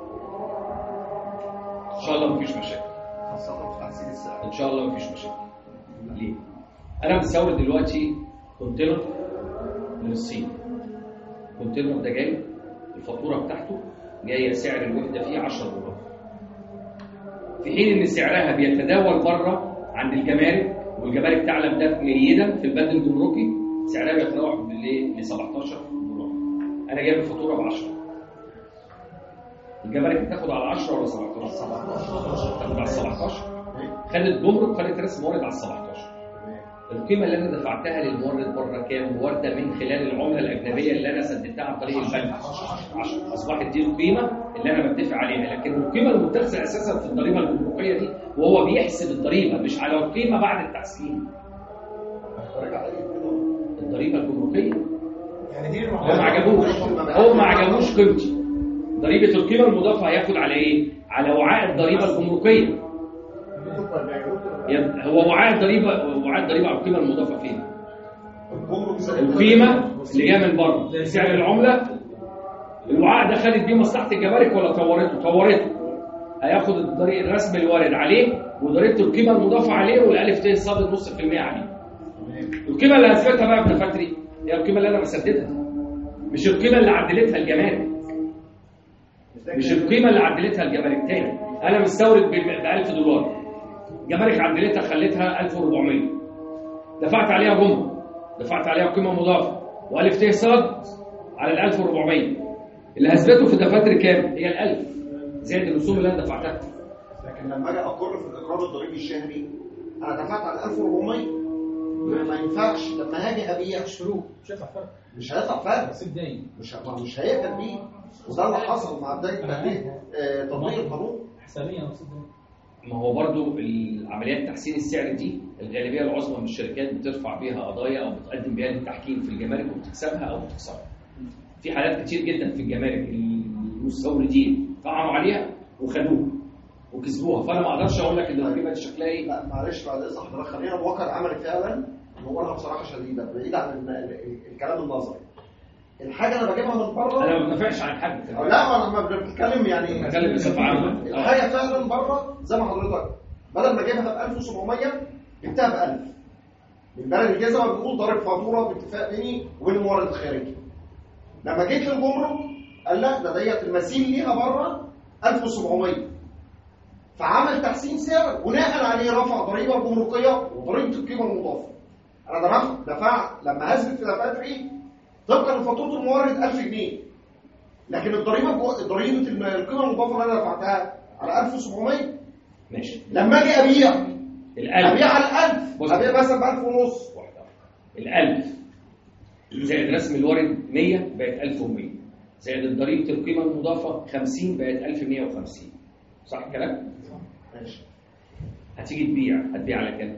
[SPEAKER 1] ان شاء الله مفيش مشاكل،
[SPEAKER 2] خاصه في تحسين السعر.
[SPEAKER 1] ان شاء الله مفيش مشاكل. ليه؟ انا بستورد دلوقتي كونتينر من الصين. الكونتينر ده جاي الفاتوره بتاعته جايه سعر الوحده فيه عشرة دولار، في حين ان سعرها بيتداول بره عند الجمارك والجمارك تعلم ده جيدا في البند الجمركي سعرها بيتراوح ل سبعتاشر دولار. انا جايب الفاتوره ب عشرة، الجمارك بتاخد على عشرة ولا سبعتاشر؟ سبعتاشر بتاخد على سبعتاشر. خدت جمرك، خدت رسم مورد على سبعتاشر. القيمه اللي انا دفعتها للمورد بره كام؟ وارده من خلال العمله الاجنبيه اللي انا سددتها عن طريق البنك عشرة. اصبحت دي القيمه اللي انا بتدفع عليها، لكن القيمه المتخذه اساسا في الضريبه الجمركيه دي وهو بيحسب الضريبه مش على القيمه بعد التحسين. الضريبه الجمركيه
[SPEAKER 6] يعني دي
[SPEAKER 1] هو ما عجبوش هو ما عجبوش قيمتي. ضريبه القيمه المضافه هياخد على ايه؟ على وعاء الضريبه الجمركيه. هو وعاء الضريبه وعاء الضريبه على القيمه المضافه فين؟ القيمه اللي جايه من بره سعر العمله. الوعاء ده خدت بيه مصلحه الجمارك ولا طورته؟ طورته. هياخد الضريبه الرسم الوارد عليه وضريبه القيمه المضافه عليه والالف ت صاد نص في المية عليه. القيمه اللي هثبتها بقى ابن فتري هي القيمه اللي انا بسددها، مش القيمه اللي عدلتها الجمارك. مش القيمه اللي عدلتها الجمارك. تاني انا مستورد ب ألف دولار، جمارك عدلتها خلتها ألف وأربعمية، دفعت عليها جمرك، دفعت عليها قيمه مضافه والف ت صاد على ال ألف وأربعمية. اللي هثبته في الدفاتر كام؟ هي ال ألف زائد الرسوم اللي انا دفعتها.
[SPEAKER 7] لكن لما اجي اقر في الاقرار الضريبي الشهري انا دفعت على ألف وأربعمية، ما ينفعش لما هاجي ابيع اشتروه
[SPEAKER 3] مش هيدفع فرق،
[SPEAKER 7] مش هيدفع فرق،
[SPEAKER 3] سيب داين
[SPEAKER 7] مش مش هيقبل بيه. وده اللي حصل مع بدايه تطبيق تطبيق القانون
[SPEAKER 3] حسابيا يا استاذ.
[SPEAKER 1] ما هو برضو العمليات تحسين السعر دي الغالبيه العظمى من الشركات بترفع بيها قضايا او بتقدم بيها للتحكيم في الجمارك وبتكسبها او بتخسرها. في حالات كتير جدا في الجمارك المستوردين طعنوا عليها وخدوها وكسبوها، فانا ما اقدرش اقول لك ان القيمه دي شكلها ايه.
[SPEAKER 7] لا معلش بعد اذن حضرتك خلينا الواقع العملي فعلا نقولها بصراحه شديده بعيد عن الكلام النظري. الحاجه انا بجيبها من بره،
[SPEAKER 1] انا ما بدافعش عن حد.
[SPEAKER 7] لا ما بنتكلم يعني
[SPEAKER 1] بتكلم بصفه عامه.
[SPEAKER 7] الحاجه فعلا بره زي ما حضرتك بدل ما اجيبها ب ألف وسبعمية جبتها ب ألف. من بلد الجزمه بتقول ضارب فاتوره باتفاق بيني وبين المورد الخارجي. لما جيت للجمرك قال لا ده ديت المثيل ليها بره ألف وسبعمية، فعمل تحسين سعر بناء عليه رفع ضريبه جمركيه وضريبه القيمه المضافه. انا دفعت دفعت لما هثبت في دفاتري طبقا لفاتوره المورد ألف جنيه، لكن الضريبه ضريبه القيمه المضافه اللي انا دفعتها على ألف وسبعمية.
[SPEAKER 1] ماشي.
[SPEAKER 7] لما اجي ابيع
[SPEAKER 1] الألف
[SPEAKER 7] ابيع على الألف، ابيع مثلا ب ألف ونص.
[SPEAKER 1] الألف زائد رسم الوارد مية بقت ألف ومية، زائد ضريبه القيمه المضافه خمسين بقت ألف ومية وخمسين. صح الكلام؟
[SPEAKER 7] ماشي.
[SPEAKER 1] هتيجي تبيع هتبيع على كام؟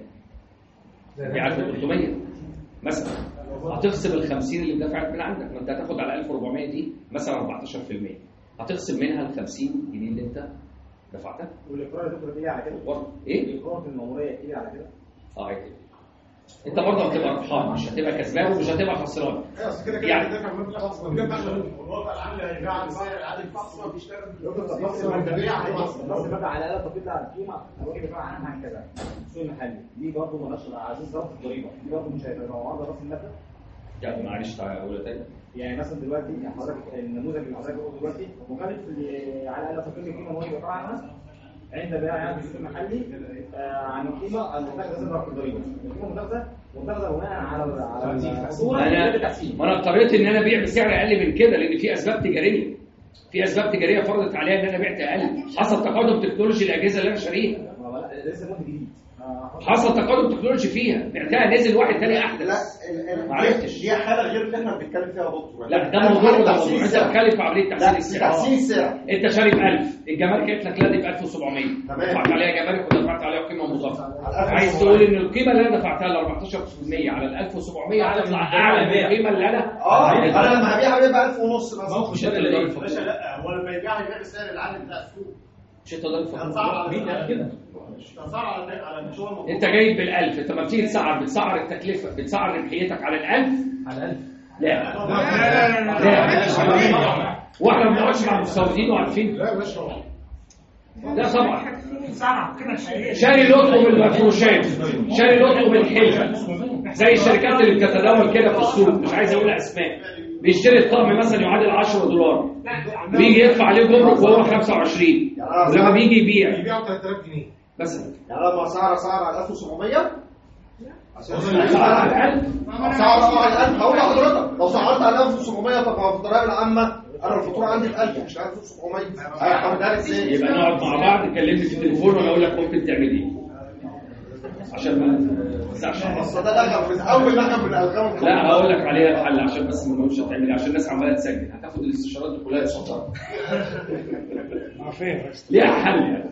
[SPEAKER 1] هتبيع على ثلاثمية مثلا. هتخصم ال خمسين اللي دفعت من عندك، ما انت هتاخد على ألف وأربعمية دي مثلا أربعتاشر في المية، هتخصم منها ال خمسين جنيه اللي انت دفعتها.
[SPEAKER 5] والاقرار اللي بتقول على كده
[SPEAKER 1] ايه؟
[SPEAKER 5] الاقرار في الماموريه كده على كده.
[SPEAKER 1] اه كده. انت برضه هتبقى ربحان، مش هتبقى كسبان ومش هتبقى خسران.
[SPEAKER 6] كده كده
[SPEAKER 1] يعني
[SPEAKER 6] دافع مبلغ اصلا والواقع العملي هيبيع على السعر العادي الفحص بيشتغل
[SPEAKER 5] بس بقى على الاقل تطبيق على القيمه الراجل بيدفع عنها عن كذا السوق المحلي دي برضه مالهاش عايزين ضرب الضريبه دي برضه مش هيبقى معارضه راس المبلغ.
[SPEAKER 1] يعني معلش تعالى اقولها تاني.
[SPEAKER 5] يعني مثلا دلوقتي حضرتك النموذج اللي حضرتك قلته دلوقتي مخالف على الاقل تطبيق القيمه اللي هو بيدفع عنها عند بيع يعني في السوق المحلي عن القيمه المتاخده لازم ضرب الضريبه. القيمه المتاخده متاخده بناء على على اصول التحسين.
[SPEAKER 1] ما انا اضطريت ان انا ابيع بسعر اقل من كده لان في اسباب تجاريه. في اسباب تجاريه فرضت عليها ان انا بعت اقل. حصل تقدم تكنولوجي الاجهزه اللي انا شاريها.
[SPEAKER 5] لسه منتج جديد.
[SPEAKER 1] حصل تقدم تكنولوجي فيها، بعتها نزل واحد تاني احدث.
[SPEAKER 7] لا
[SPEAKER 1] ما عرفتش.
[SPEAKER 7] دي حاله غير اللي احنا بنتكلم فيها يا دكتور.
[SPEAKER 1] لا ده موضوع ده موضوع انت بتتكلم في عمليه تحسين السعر.
[SPEAKER 7] تحسين السعر.
[SPEAKER 1] انت شاري ب ألف، الجمارك قالت لك لا دي ب ألف وسبعمية، دفعت عليها جمارك ودفعت عليها قيمه مضافه. عايز تقول ان القيمه اللي انا دفعتها ال أربعتاشر في المية على ال ألف وسبعمية هتطلع اعلى من القيمه اللي انا
[SPEAKER 7] اه انا لما هبيع هبيع ب ألف ونص مثلا.
[SPEAKER 1] مش هتقدر
[SPEAKER 6] يا باشا لا هو لما يبيع هيبيع بالسعر العادي بتاع السوق.
[SPEAKER 1] مش هتقدر
[SPEAKER 6] هنسعر
[SPEAKER 3] مين قال كده؟
[SPEAKER 6] هنسعر على على الشغل المطلوب.
[SPEAKER 1] انت جايب بالألف، انت لما بتيجي تسعر بتسعر التكلفه، بتسعر ربحيتك على الألف.
[SPEAKER 3] على الألف.
[SPEAKER 1] لا لا لا واحنا ما بنقعدش مع المستوردين وعارفين.
[SPEAKER 6] لا يا باشا
[SPEAKER 1] لا طبعا. شاري لطم من المفروشات، شاري لطم من الحلة، زي الشركات اللي بتتداول كده في السوق، مش عايز اقول اسماء. بيشتري الطقم مثلا يعادل عشرة دولار، بيجي يدفع عليه جمرك وهو خمسة وعشرين، ولما بيجي يبيع
[SPEAKER 6] يبيعوا ثلاثة آلاف جنيه
[SPEAKER 1] مثلا.
[SPEAKER 7] يعني لما اسعر اسعر على ألف وسبعمية
[SPEAKER 1] صعد على الألف.
[SPEAKER 7] صعد على الألف. هقول لحضرتك لو صعدت على ألف وسبعمية طب ما في الضرايب العامة أنا الفاتورة عندي ب ألف مش ألف وسبعمية. هعملها لك إزاي؟
[SPEAKER 1] يبقى نقعد مع بعض تكلمني في التليفون وأنا أقول لك ممكن تعمل إيه. عشان ما تزعلش.
[SPEAKER 7] أصل ده لغم من أول لغم من الألغام.
[SPEAKER 1] لا هقول لك عليها الحل عشان بس ما نقولش هتعمل إيه عشان الناس عمالة تسجل هتاخد الاستشارات دي كلها يصدرها.
[SPEAKER 8] عارفين
[SPEAKER 1] ليها حل يعني.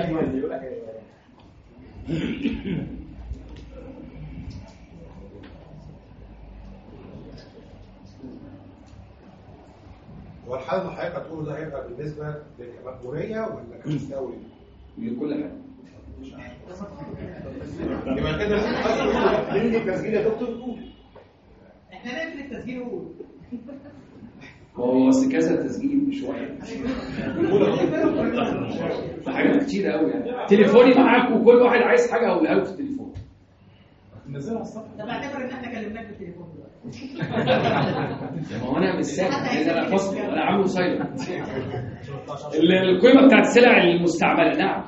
[SPEAKER 6] هو الحل اللي حضرتك هتقوله ده هيبقى بالنسبه للمأموريه ولا كمستورد؟
[SPEAKER 1] لكل حاجه.
[SPEAKER 6] يبقى كده
[SPEAKER 5] نيجي التسجيل يا دكتور.
[SPEAKER 9] احنا نقفل التسجيل ونقول
[SPEAKER 1] هو اصل كذا تسجيل مش واحد. ده حاجات كتير قوي يعني. تليفوني معاك وكل واحد عايز حاجه هقولها له في التليفون.
[SPEAKER 9] نزلها على الصفحه. طب اعتبر ان احنا كلمناك بالتليفون دلوقتي.
[SPEAKER 1] ما هو انا مش ساكت انا فاصل انا عامله سايلنت. القيمه بتاعت السلع المستعمله نعم.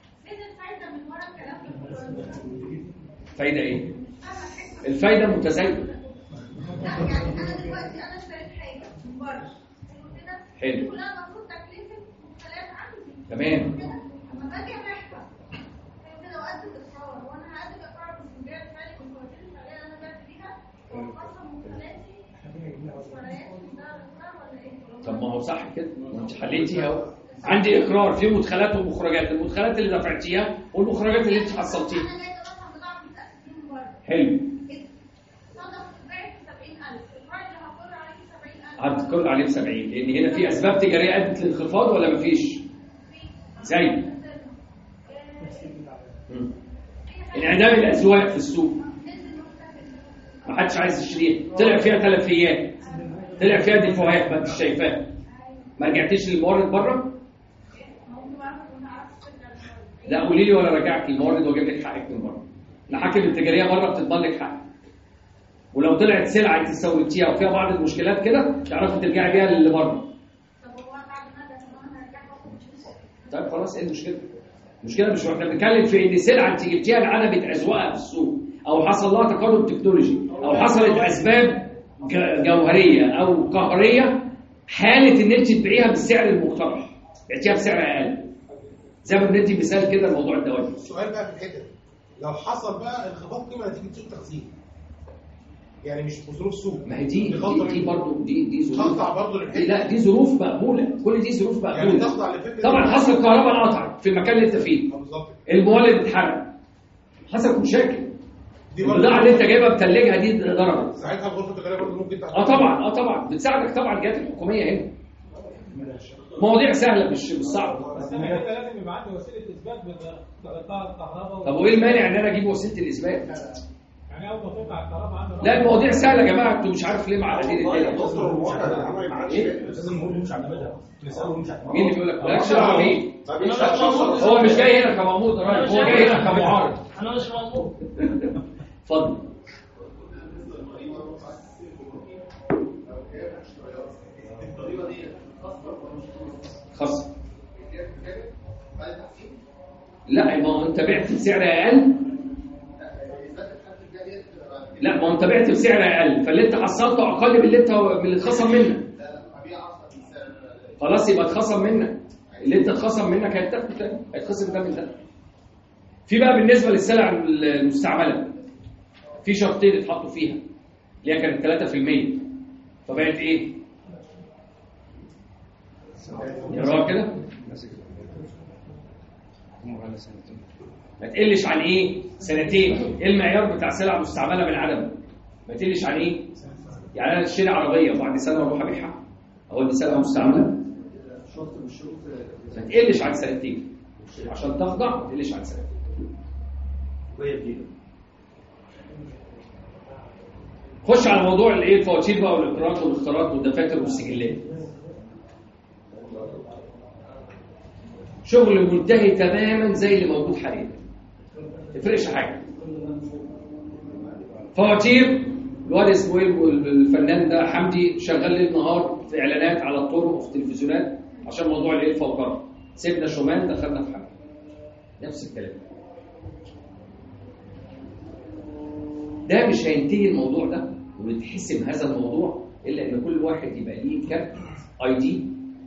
[SPEAKER 1] فايده ايه؟ الفايده متزايده.
[SPEAKER 10] يعني انا دلوقتي انا اشتريت حاجه من بره
[SPEAKER 1] حلو
[SPEAKER 10] كلها المفروض تكلفه مختلفه عندي
[SPEAKER 1] تمام.
[SPEAKER 10] لما باجي ابيعها كده واقدم اقرار وانا هقدم اقرار بس البيع الفعلي والفواتير الفعليه اللي انا بعت بيها وخاصه مدخلاتي ومشترياتي ده الاقرار ولا ايه؟
[SPEAKER 1] طب ما هو صح كده ما انت حليتي اهو. عندي اقرار فيه مدخلات ومخرجات، المدخلات اللي دفعتيها والمخرجات اللي انت حصلتيها.
[SPEAKER 10] انا جايبه مثلا بضاعه مئة ألف من بره
[SPEAKER 1] حلو هتكل عليه ب سبعين لان هنا في اسباب تجاريه ادت للانخفاض ولا مفيش؟ زي انعدام الازواج في السوق ما حدش عايز يشتريها، طلع فيها تلفيات، طلع فيها ديفوهات ما انتش شايفاها، ما رجعتيش للمورد بره؟ لا قولي لي ولا رجعت للمورد واجيب لك حقك من بره. المحاكم التجاريه بره بتضمن لك حقك، ولو طلعت سلعه انت استوردتيها وفيها بعض المشكلات كده تعرفي ترجعي بيها للي بره.
[SPEAKER 10] طب هو بعد ما ده انا هرجعها.
[SPEAKER 1] طيب خلاص ايه المشكله؟ المشكله مش احنا بنتكلم في ان سلعه انت جبتيها انعدمت ازواقها في السوق او حصل لها تقدم تكنولوجي او حصلت اسباب جوهريه او قهريه حاله ان انت تبيعيها بالسعر المقترح، بعتيها بسعر اقل. زي ما بندي مثال كده الموضوع الدولي.
[SPEAKER 6] السؤال بقى في الحته لو حصل بقى انخفاض قيمه نتيجه سوء تخزين يعني مش في ظروف سوق،
[SPEAKER 1] ما هي دي دي, دي برضه دي دي ظروف
[SPEAKER 6] تخضع برضه للحته.
[SPEAKER 1] لا دي ظروف مقبوله، كل دي ظروف مقبوله
[SPEAKER 6] يعني تخضع لفكره
[SPEAKER 1] طبعا. حصل الكهرباء انقطعت في المكان اللي انت فيه،
[SPEAKER 6] بالظبط
[SPEAKER 1] المولد اتحرق، حصل مشاكل،
[SPEAKER 6] دي
[SPEAKER 1] البضاعه اللي انت جايبها بتلجها دي ضربت
[SPEAKER 6] ساعتها الغرفه التجاريه برضه ممكن
[SPEAKER 1] اه طبعا اه طبعا بتساعدك طبعا الجهات الحكوميه هنا. مواضيع سهله مش مش صعبه.
[SPEAKER 3] بس انا لازم يبقى عندي وسيله اثبات بقطاع الكهرباء.
[SPEAKER 1] طب وايه المانع ان انا اجيب وسيله الاثبات؟
[SPEAKER 3] يعني اول ما تقطع الكهرباء عندنا
[SPEAKER 1] لا المواضيع سهله يا جماعه، انتوا مش عارف ليه معقدين الدنيا.
[SPEAKER 4] لازم نقول مش هنعملها نساله مش هنعملها.
[SPEAKER 1] مين اللي بيقول لك مالكش دعوه بيه؟ هو مش جاي هنا كمعمود راجل، هو جاي هنا كمعارض.
[SPEAKER 3] انا مش معمول.
[SPEAKER 1] اتفضل. خاصة لا ما هو انت بعت بسعر اقل. لا ما هو انت بعت بسعر اقل فاللي انت حصلته اقل من اللي انت من اللي اتخصم منك. خلاص يبقى اتخصم منك، اللي انت اتخصم منك هيتاخد تاني، هيتخصم ده من ده. في بقى بالنسبه للسلع المستعمله في شرطين اتحطوا فيها اللي هي كانت ثلاثة في المية فبقت ايه؟ يقراها كده ما تقلش عن ايه؟ سنتين. ايه المعيار بتاع سلع مستعمله من عدم؟ ما تقلش عن ايه؟ يعني انا اشتري عربيه وبعد سنه اروح ابيعها اقول دي سلعه مستعمله؟ ما تقلش عن سنتين عشان تخضع، ما تقلش عن سنتين. خش على موضوع الايه الفواتير بقى والاقراضات والاختراط والدفاتر والسجلات. شغل منتهي تماما زي اللي موجود حاليا، ما تفرقش حاجه. فواتير الواد اسمه ايه الفنان ده حمدي شغال ليل نهار في اعلانات على الطرق وفي التلفزيونات عشان موضوع الايه الفوقره. سيبنا شومان دخلنا في حمدي نفس الكلام. ده مش هينتهي الموضوع ده ويتحسم هذا الموضوع الا ان كل واحد يبقى ليه كارت اي دي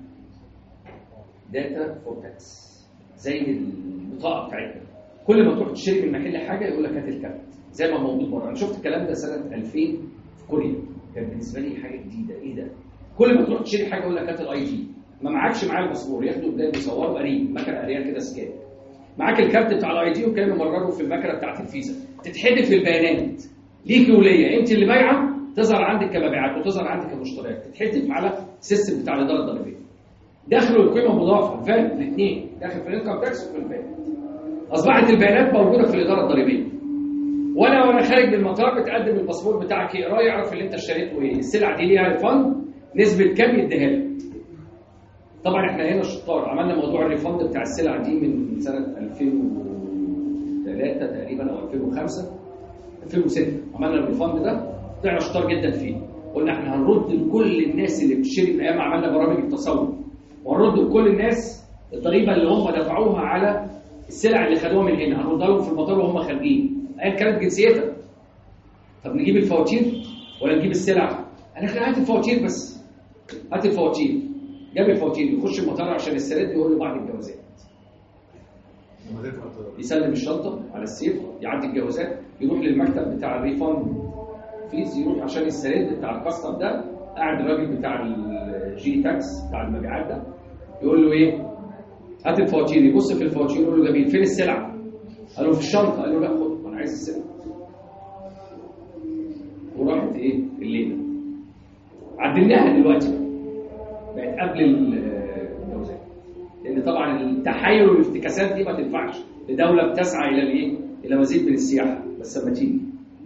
[SPEAKER 1] داتا فور تاكس زي البطاقه بتاعتنا. كل ما تروح تشتري من محل حاجه يقول لك هات الكارت زي ما موجود بره. انا شفت الكلام ده سنه ألفين في كوريا، كان بالنسبه لي حاجه جديده. ايه ده؟ كل ما تروح تشتري حاجه يقول لك هات الاي دي، ما معكش معاه الباسبور ياخدوا قدام يصوروا قريب مكنه قريبه كده سكان، معاك الكارت بتاع الاي دي وكانوا مرروا في المكنه بتاعت الفيزا، تتحدف البيانات ليكي وليا، انت اللي بايعه تظهر عندك كمبيعات وتظهر عندك كمشتريات، تتحدف على السيستم بتاع الاداره الضريبيه. دخلوا القيمه المضافه فات الاثنين داخل في الانكم تاكس وفي الفات. اصبحت البيانات موجوده في الاداره الضريبيه. وانا وانا خارج من المطار بتقدم الباسبور بتاعك يقراه يعرف اللي انت اشتريته ايه، السلعه دي ليها ريفند نسبه كام يديها لك. طبعا احنا هنا شطار، عملنا موضوع الريفند بتاع السلع دي من سنه ألفين وثلاثة تقريبا او ألفين وخمسة ألفين وستة، عملنا الريفند ده طلعنا شطار جدا فيه. قلنا احنا هنرد لكل الناس اللي بتشتري من ايام عملنا برامج التسوق، وهنرد لكل الناس الضريبه اللي هم دفعوها على السلع اللي خدوها من هنا، هنردها لهم في المطار وهم خارجين ايا كانت جنسيتها. طب نجيب الفواتير ولا نجيب السلع؟ انا قلت هات الفواتير بس، هات الفواتير. جاب الفواتير يخش المطار عشان السرد يقول له بعد الجوازات. يسلم الشنطه على السيف يعدي الجوازات يروح للمكتب بتاع الريفند فيز، يروح عشان السرد بتاع الكاستم ده، قاعد الراجل بتاع الجي تاكس بتاع المبيعات ده يقول له ايه؟ هات الفواتير. يبص في الفواتير يقول له جميل، فين السلعه؟ قال له في الشنطه. قال له لا خد، انا عايز السلعه. وراحت ايه؟ الليله. عدلناها دلوقتي بقت قبل الجوازات، لان طبعا التحايل والافتكاسات دي ما تنفعش لدوله بتسعى الى الايه؟ الى مزيد من السياحه. بس لما تيجي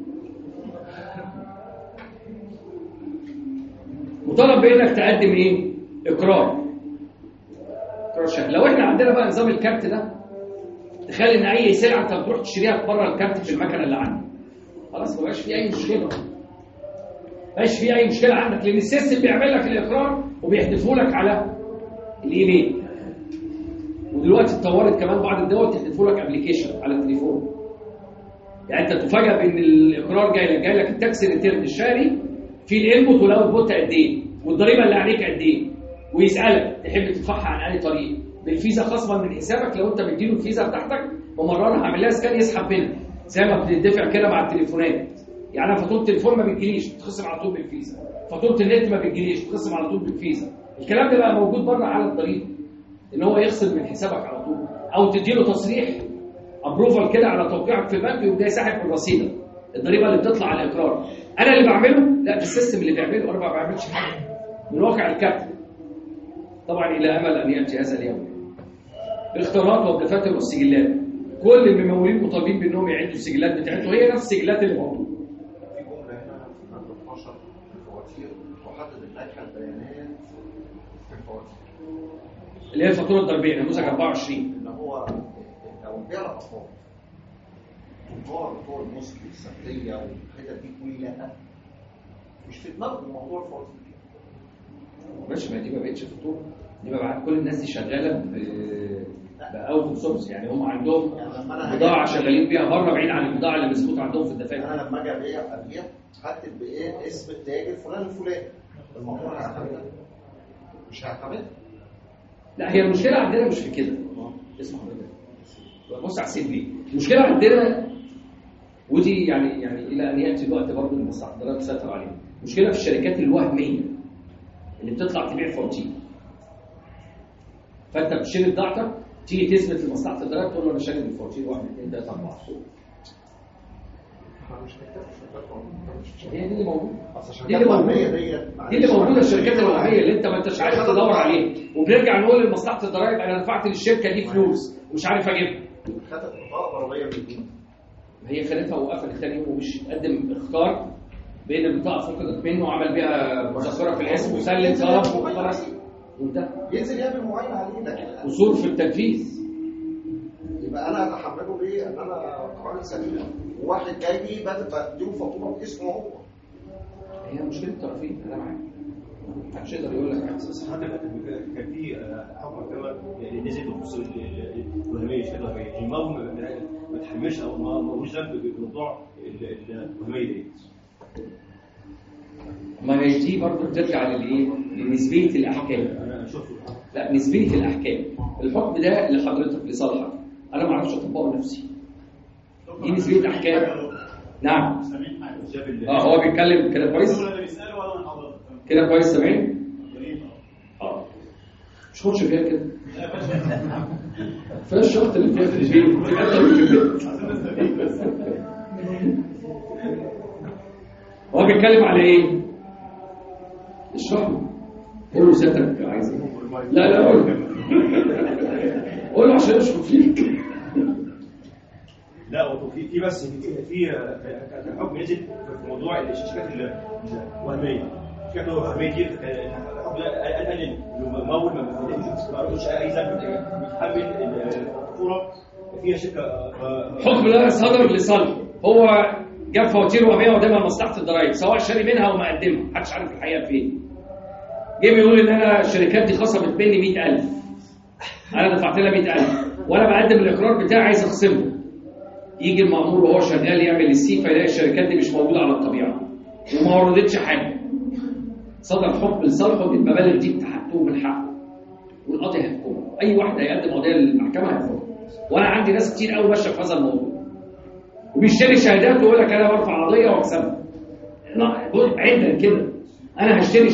[SPEAKER 1] مطالب بانك تقدم ايه؟ اقرار. اقرار شهري. لو احنا عندنا بقى نظام الكارت ده، تخيل ان اي سلعه انت بتروح تشتريها بره الكارت في المكنه اللي عندك، خلاص ما بقاش في اي مشكله. ما بقاش في اي مشكله عندك، لان السيستم بيعمل لك الاقرار وبيحذفوا لك على الايميل. ودلوقتي اتطورت كمان بعض الدول تحذفوا لك ابلكيشن على التليفون. يعني انت تفاجئ بان الاقرار جاي لك جاي لك التاكس ريتيرن الشهري في الانبوت والاوتبوت قد ايه، والضريبه اللي عليك قد ايه، ويسالك تحب تدفعها عن اي طريق، بالفيزا خصما من حسابك. لو انت مديله الفيزا بتاعتك ومررها عامل لها سكان يسحب منها زي ما بتدفع كده مع التليفونات. يعني انا فاتوره التليفون ما بتجيليش، بتخصم على طول بالفيزا. فاتوره النت ما بتجيليش، بتخصم على طول بالفيزا. الكلام ده بقى موجود بره على الضريبه، ان هو يخصم من حسابك على طول، او تديله تصريح ابروفال كده على توقيعك في البنك ويبدا يسحب من الرصيده الضريبه اللي بتطلع على الاقرار. انا اللي بعمله؟ لا، السيستم اللي بيعمله، انا ما بعملش حاجه من واقع الكارت. طبعا الى امل ان ياتي هذا اليوم. الاختيارات والدفاتر والسجلات، كل الممولين مطالبين بانهم يعدوا السجلات بتاعتهم، هي نفس السجلات اللي موجوده.
[SPEAKER 7] في جمله هنا في ماده اتناشر في الفواتير تحدد الناجحه البيانات في الفواتير
[SPEAKER 1] اللي هي الفاتوره الضريبيه نموذج أربعة وعشرين.
[SPEAKER 7] ان هو لو البيع الاطفال تجار بتوع الموسكي السبتيه والحتت دي كلها مش في دماغهم موضوع الفواتير.
[SPEAKER 1] ماشي، ما دي ما بقتش فاتوره، دي بقى كل الناس دي شغاله باوت سورس، يعني هم عندهم بضاعه شغالين بيها بره بعيد عن البضاعه اللي مظبوطه عندهم في الدفاتر.
[SPEAKER 7] انا لما اجي ابيع ابيع هكتب بايه اسم التاجر فلان الفلاني، الموضوع هيعتمد مش هيعتمد.
[SPEAKER 1] لا، هي المشكله عندنا مش في كده. اسمع حضرتك، بص على السيف دي. المشكله عندنا ودي يعني يعني الى ان ياتي الوقت برضه المستحضرات تسيطر عليها. المشكله في الشركات الوهميه اللي بتطلع تبيع فواتير. فانت بتشتري بضاعتك تيجي تثبت لمصلحه الضرائب تقول له انا شاري الفواتير واحد اثنين ثلاثه اربعه. هي دي اللي موجوده. دي اللي موجوده دي اللي موجوده الشركات الوهميه اللي انت ما انتش عارف تدور عليها. وبنرجع نقول لمصلحه الضرائب انا دفعت للشركه دي فلوس ومش عارف اجيبها.
[SPEAKER 7] خدت بطاقه ضريبيه من
[SPEAKER 1] هي خدتها وقفلت ثاني يوم ومش قدم اختار بين البطاقه فقدت منه وعمل بيها مذكره في الاسم وسلم طلب وخلاص وانتهى.
[SPEAKER 7] ينزل يعمل معاينه عليه لكن
[SPEAKER 1] قصور في التنفيذ.
[SPEAKER 7] يبقى انا اتحمله ليه ان انا قرار سليم وواحد جاي لي بدفع اديله فاتوره باسمه هو.
[SPEAKER 1] هي مشكله الطرفين، انا معاك. محدش يقدر يقول لك عكس.
[SPEAKER 4] بس حضرتك كان في حكم كمان يعني نزل بخصوص الوهميه الشهاده الوهميه الموهم ما تحملش او ما ملوش ذنب بموضوع الوهميه دي.
[SPEAKER 1] ما هي دي برضه بترجع للايه؟ لنسبيه الاحكام.
[SPEAKER 4] انا شفته.
[SPEAKER 1] لا نسبيه الاحكام. الحكم ده اللي حضرتك لصالحك، انا ما اعرفش اطبقه نفسي. دي نسبيه احكام. نعم. اه هو بيتكلم كده كويس؟ كده كويس سامعين؟ اه مش خدش فيها كده. فيها الشرط اللي فيها في البيت هو بيتكلم على ايه؟ اشرح له. قول له سيادتك عايز ايه؟ لا لا قول له قول له عشان اشرح فيك.
[SPEAKER 4] لا وفي في بس في في حكم نزل في موضوع الشركات الوهميه. الشركات الوهميه دي الحكم ده قال الممول ما بيدفعش اي ذنب بيتحمل الفاتوره فيها شركه.
[SPEAKER 1] حكم ده صدر لصالحه، هو جاب فواتير وهميه وقدمها لمصلحه الضرايب سواء شاري منها او مقدمها، محدش عارف الحقيقه فين. جه بيقول ان انا الشركات دي خصمت مني مئة ألف، انا دفعت لها مئة ألف وانا بقدم الاقرار بتاعي عايز اخصمه. يجي المأمور وهو شغال يعمل السيفا يلاقي الشركات دي مش موجوده على الطبيعه وما وردتش حاجه. صدر حكم لصالحه ان المبالغ دي بتاعته من حقه والقاضي هيحكمه. اي واحد هيقدم قضيه للمحكمه هيحكمه. وانا عندي ناس كتير قوي ماشيه في هذا الموضوع وبيشتري شهادات ويقول لك انا برفع قضيه واكسبها. عندنا كده انا هشتري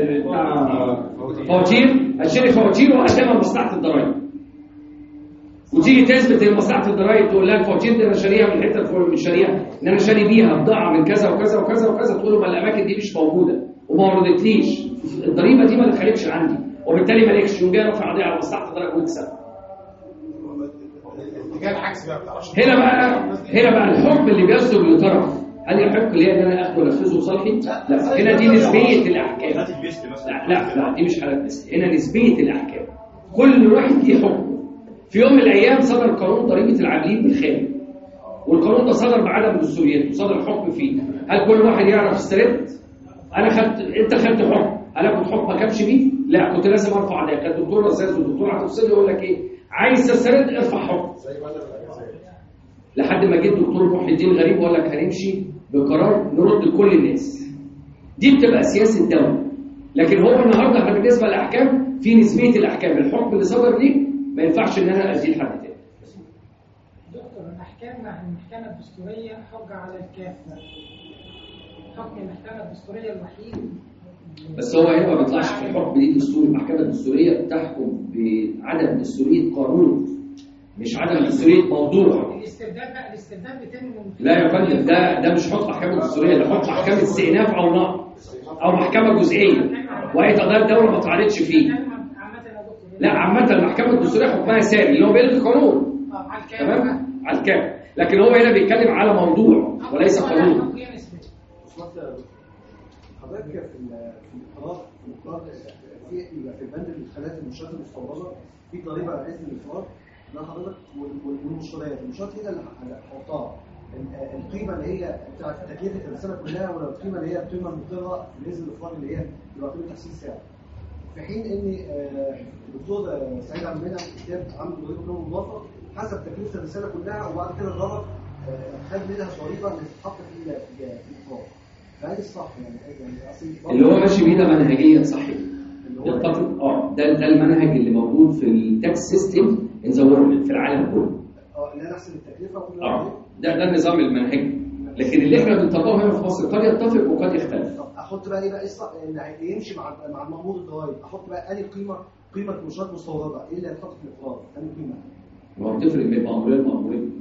[SPEAKER 1] فواتير هشتري فواتير واقدمها لمصلحه الضرايب وتيجي تثبت ان مصلحه الضرايب تقول لها الفواتير دي انا شاريها من الحته الفلانيه، مش شاريها ان انا شاري بيها بضاعه من كذا وكذا وكذا وكذا، تقول له ما الاماكن دي مش موجوده وما وردتليش الضريبه دي ما دخلتش عندي وبالتالي مالكش، يقوم جاي رافع قضيه على مصلحه الضرايب ويكسب. هنا بقى هنا بقى الحكم اللي بيصدر لطرف هل يحق لي ان انا اخده وانفذه لصالحي؟ لا، هنا دي نسبيه الاحكام. لا لا لا دي مش حالات مثل، هنا نسبيه الاحكام. كل واحد ليه حكم. في يوم من الايام صدر قانون ضريبه العاملين بالخارج والقانون ده صدر بعدم دستوريته، صدر حكم فيه. هل كل واحد يعرف يسترد؟ انا خدت انت خدت حكم، انا كنت حكم ما كانش بيه؟ لا، كنت لازم ارفع عليها. كانت الدكتوره اساس والدكتور هتفصل يقول لك ايه؟ عايز تسترد ارفع حكم. لحد ما جه الدكتور محي الدين غريب وقال لك هنمشي بقرار نرد لكل الناس. دي بتبقى سياسه دوله. لكن هو النهارده احنا بالنسبه للاحكام في نسبيه الاحكام، الحكم اللي صدر ليك ما ينفعش ان انا ازيد حد تاني.
[SPEAKER 8] دكتور الاحكام المحكمه الدستوريه حجه على الكافه. حكم المحكمه الدستوريه الوحيد.
[SPEAKER 1] بس هو هنا ما بيطلعش في الحكم دي دستوري، المحكمه الدستوريه بتحكم بعدم دستوريه قانون مش عدم دستوريه موضوع.
[SPEAKER 8] الاستبداد بقى الاستبداد بيتم من
[SPEAKER 1] لا يا فندم، ده ده مش حكم محكمه دستوريه، ده حكم محكمه استئناف او نقض او محكمه جزئيه وهي قضايا الدوله ما طعنتش فيه. لا عامه المحكمه الدستوريه حكمها ساري اللي هو بيلغي قانون. تمام؟ على الكامل. لكن هو هنا بيتكلم على موضوع وليس قانون.
[SPEAKER 2] حضرتك في في القرار في القرار في في البند الادخالات المنشات المستورده في ضريبه على اذن الافراد لا حضرتك والمشتريات، المنشات هي اللي هتحطها القيمه اللي هي بتاعت تكلفه الرساله كلها ولا القيمه اللي هي القيمه المقرره في اذن الافراد اللي هي بيبقى قيمه تحسين سعر. في حين ان الدكتور سعيد عبد المنعم كتاب عامل ضريبه قيمه مضافه حسب تكلفه الرساله كلها وبعد كده الضرر خد منها ضريبه اللي تتحط في الافراد. فهذه الصح يعني يعني
[SPEAKER 1] اللي هو ماشي بيه ده منهجيا صحيح. يتفق اه ده ده المنهج اللي موجود في التاكس سيستم ان ذا وورلد في العالم كله.
[SPEAKER 2] اه اللي نحسب التكلفه وكل
[SPEAKER 1] اه ده ده النظام المنهجي. لكن اللي احنا بنطبقه هنا في مصر قد يتفق وقد يختلف.
[SPEAKER 2] طب احط بقى ايه بقى اللي يمشي مع مع المأمور الضرايب، احط بقى انهي قيمه قيمه منشات مستورده ايه اللي هتحط في الاقرار؟ انهي قيمه؟
[SPEAKER 1] ما هو بتفرق بين مأمورين لمأمورين.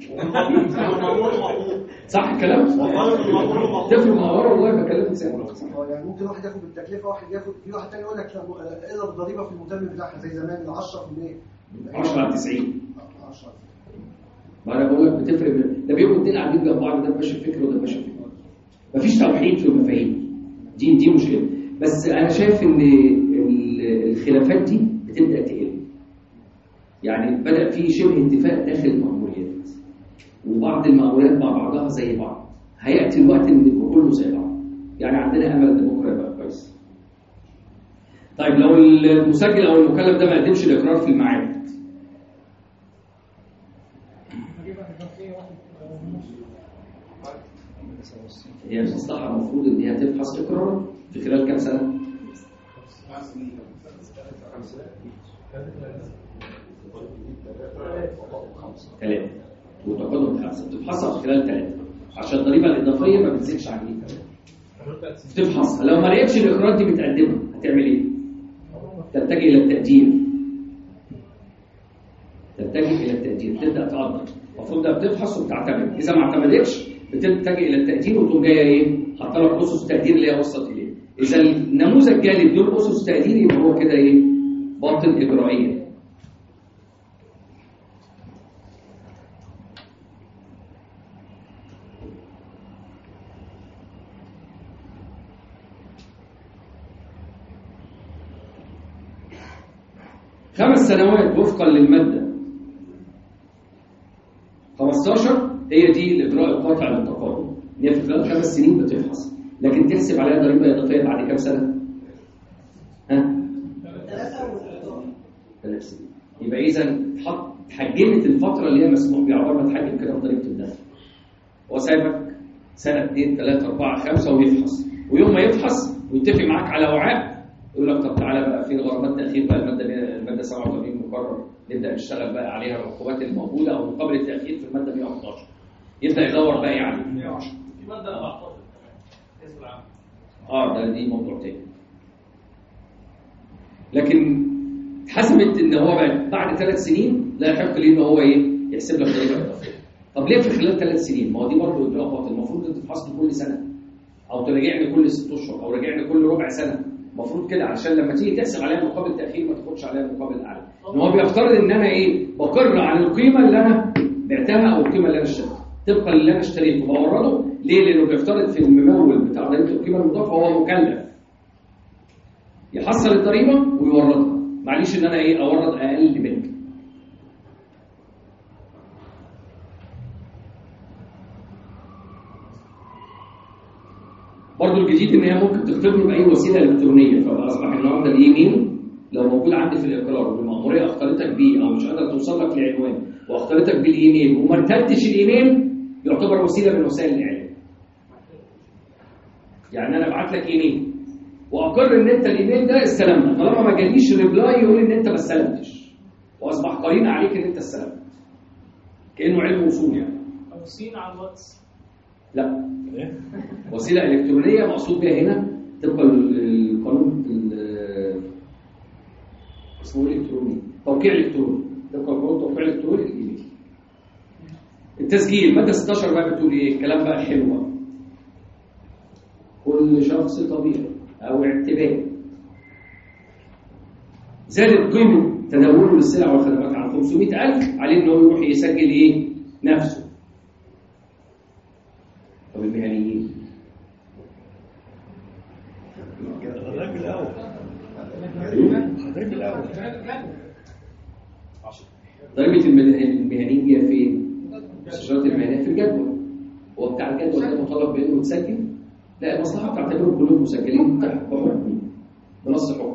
[SPEAKER 1] صح الكلام؟ تفرق مأمور والله بكلمك زي ما
[SPEAKER 2] يعني ممكن واحد ياخد بالتكلفه واحد ياخد في واحد ثاني يقول لك اضرب الضريبه في المتمم بتاعها زي زمان من عشرة بالمية
[SPEAKER 1] عشرة على تسعين.
[SPEAKER 2] عشرة.
[SPEAKER 1] ما انا بقول لك بتفرق ده بيبقوا الاثنين قاعدين جنب بعض، ده ماشي الفكر وده ماشي الفكر. مفيش توحيد في المفاهيم. دي دي مشكله. بس انا شايف ان الخلافات دي بتبدا تقل. يعني بدأ في شبه اتفاق داخل المأموريات وبعض المأموريات مع بعضها زي بعض. هيأتي الوقت ان يبقى كله زي بعض. يعني عندنا امل ان بكره يبقى كويس. طيب لو المسجل او المكلف ده ما قدمش الاقرار في الميعاد
[SPEAKER 11] هي المصلحه المفروض ان هي تبحث اقرارات في خلال كام سنه؟ ثلاثه وتقدم خمسه، بتفحصها في خلال ثلاثه عشان الضريبه الاضافيه ما بتزيدش عن ايه؟ بتفحصها، لو ما لقيتش الاقرارات دي متقدمه هتعمل ايه؟ تتجه الى التقدير. تتجه الى التقدير، تبدا تقدر. المفروض ده بتفحص وبتعتمد، اذا ما اعتمدتش بتتجه الى التقدير وتقوم جايه ايه؟ حاطه لك اسس تقدير اللي هي وصلت اليه. اذا النموذج جالي بدون اسس تقدير يبقى هو كده ايه؟ باطل اجرائيا. خمس سنوات وفقا للمادة خمستاشر هي دي الإجراء القاطع للتقارب، إن هي في خلال خمس سنين بتفحص، لكن تحسب عليها ضريبة إضافية بعد كام سنة؟ ها؟ ثلاث سنين. يبقى إذا تحط اتحجمت الفترة اللي هي مسموح بيها، عقبال ما تحجم كده بضريبة الدخل. هو سايبك سنة اثنين ثلاثة أربعة خمسة ويفحص، ويوم ما يفحص ويتفق معاك على وعاء يقول لك طب تعالى بقى في غرامات تاخير بقى الماده الماده سبعة وثمانين مقرر نبدا نشتغل بقى عليها العقوبات الموجوده او مقابل التاخير في الماده مئة وحداشر يبدا يدور بقى عليه مئة وعشرة
[SPEAKER 3] في ماده أربعتاشر كمان اسم العام
[SPEAKER 11] اه ده دي موضوع تاني. لكن حسبت ان هو بعد ثلاث سنين لا يحق ليه ان هو ايه يحسب لك ضريبه اضافيه. طب ليه في خلال ثلاث سنين؟ ما هو دي برضه اجراء باطل، المفروض انت تفحصني كل سنه او تراجعني كل ست اشهر او راجعني كل ربع سنه، المفروض كده علشان لما تيجي تحسب عليها مقابل تاخير ما تاخدش عليها مقابل اعلى. ان هو بيفترض ان انا ايه بقر عن القيمه اللي انا بعتها او القيمه اللي انا اشتريتها طبقا اللي انا اشتريته بورده. ليه؟ لانه بيفترض في الممول بتاع ضريبه القيمه المضافه هو مكلف يحصل الضريبه ويوردها، معليش ان انا ايه اورد اقل منك. برضه الجديد ان هي ممكن تختبرني باي وسيله الكترونيه، فاصبح النهارده الايميل لو موجود عندي في الاقرار والمأموريه اختارتك بيه او مش قادره توصل لك لعنوان واختارتك بالايميل وما ارتدتش الايميل يعتبر وسيله من وسائل الاعلام. يعني انا ابعت لك ايميل واقر ان انت الايميل ده استلمته، طالما ما جاليش ريبلاي يقول ان انت ما استلمتش واصبح قرينه عليك ان انت استلمت، كانه علم وصول يعني.
[SPEAKER 3] او سين على الواتس.
[SPEAKER 11] لا وسيله الكترونيه مقصود بها هنا طبقا للقانون اسمه الكتروني توقيع الكتروني طبقا لقانون توقيع الكتروني الايميل. التسجيل ماده ستاشر بقى بتقول ايه؟ الكلام بقى الحلو بقى. كل شخص طبيعي او اعتباري زادت قيمه تداوله للسلع والخدمات عن خمسمائة ألف عليه انه يروح يسجل ايه؟ نفسه. طب المهنيين
[SPEAKER 12] الضريبه الاول الضريبه الاول
[SPEAKER 11] ضريبه المهنيين دي فين؟ استشارات المهنيه في الجدول. هو بتاع الجدول ده مطالب بانه يتسجل؟ لا، المصلحه بتعتبرهم كلهم مسجلين بحكم بنص حكم.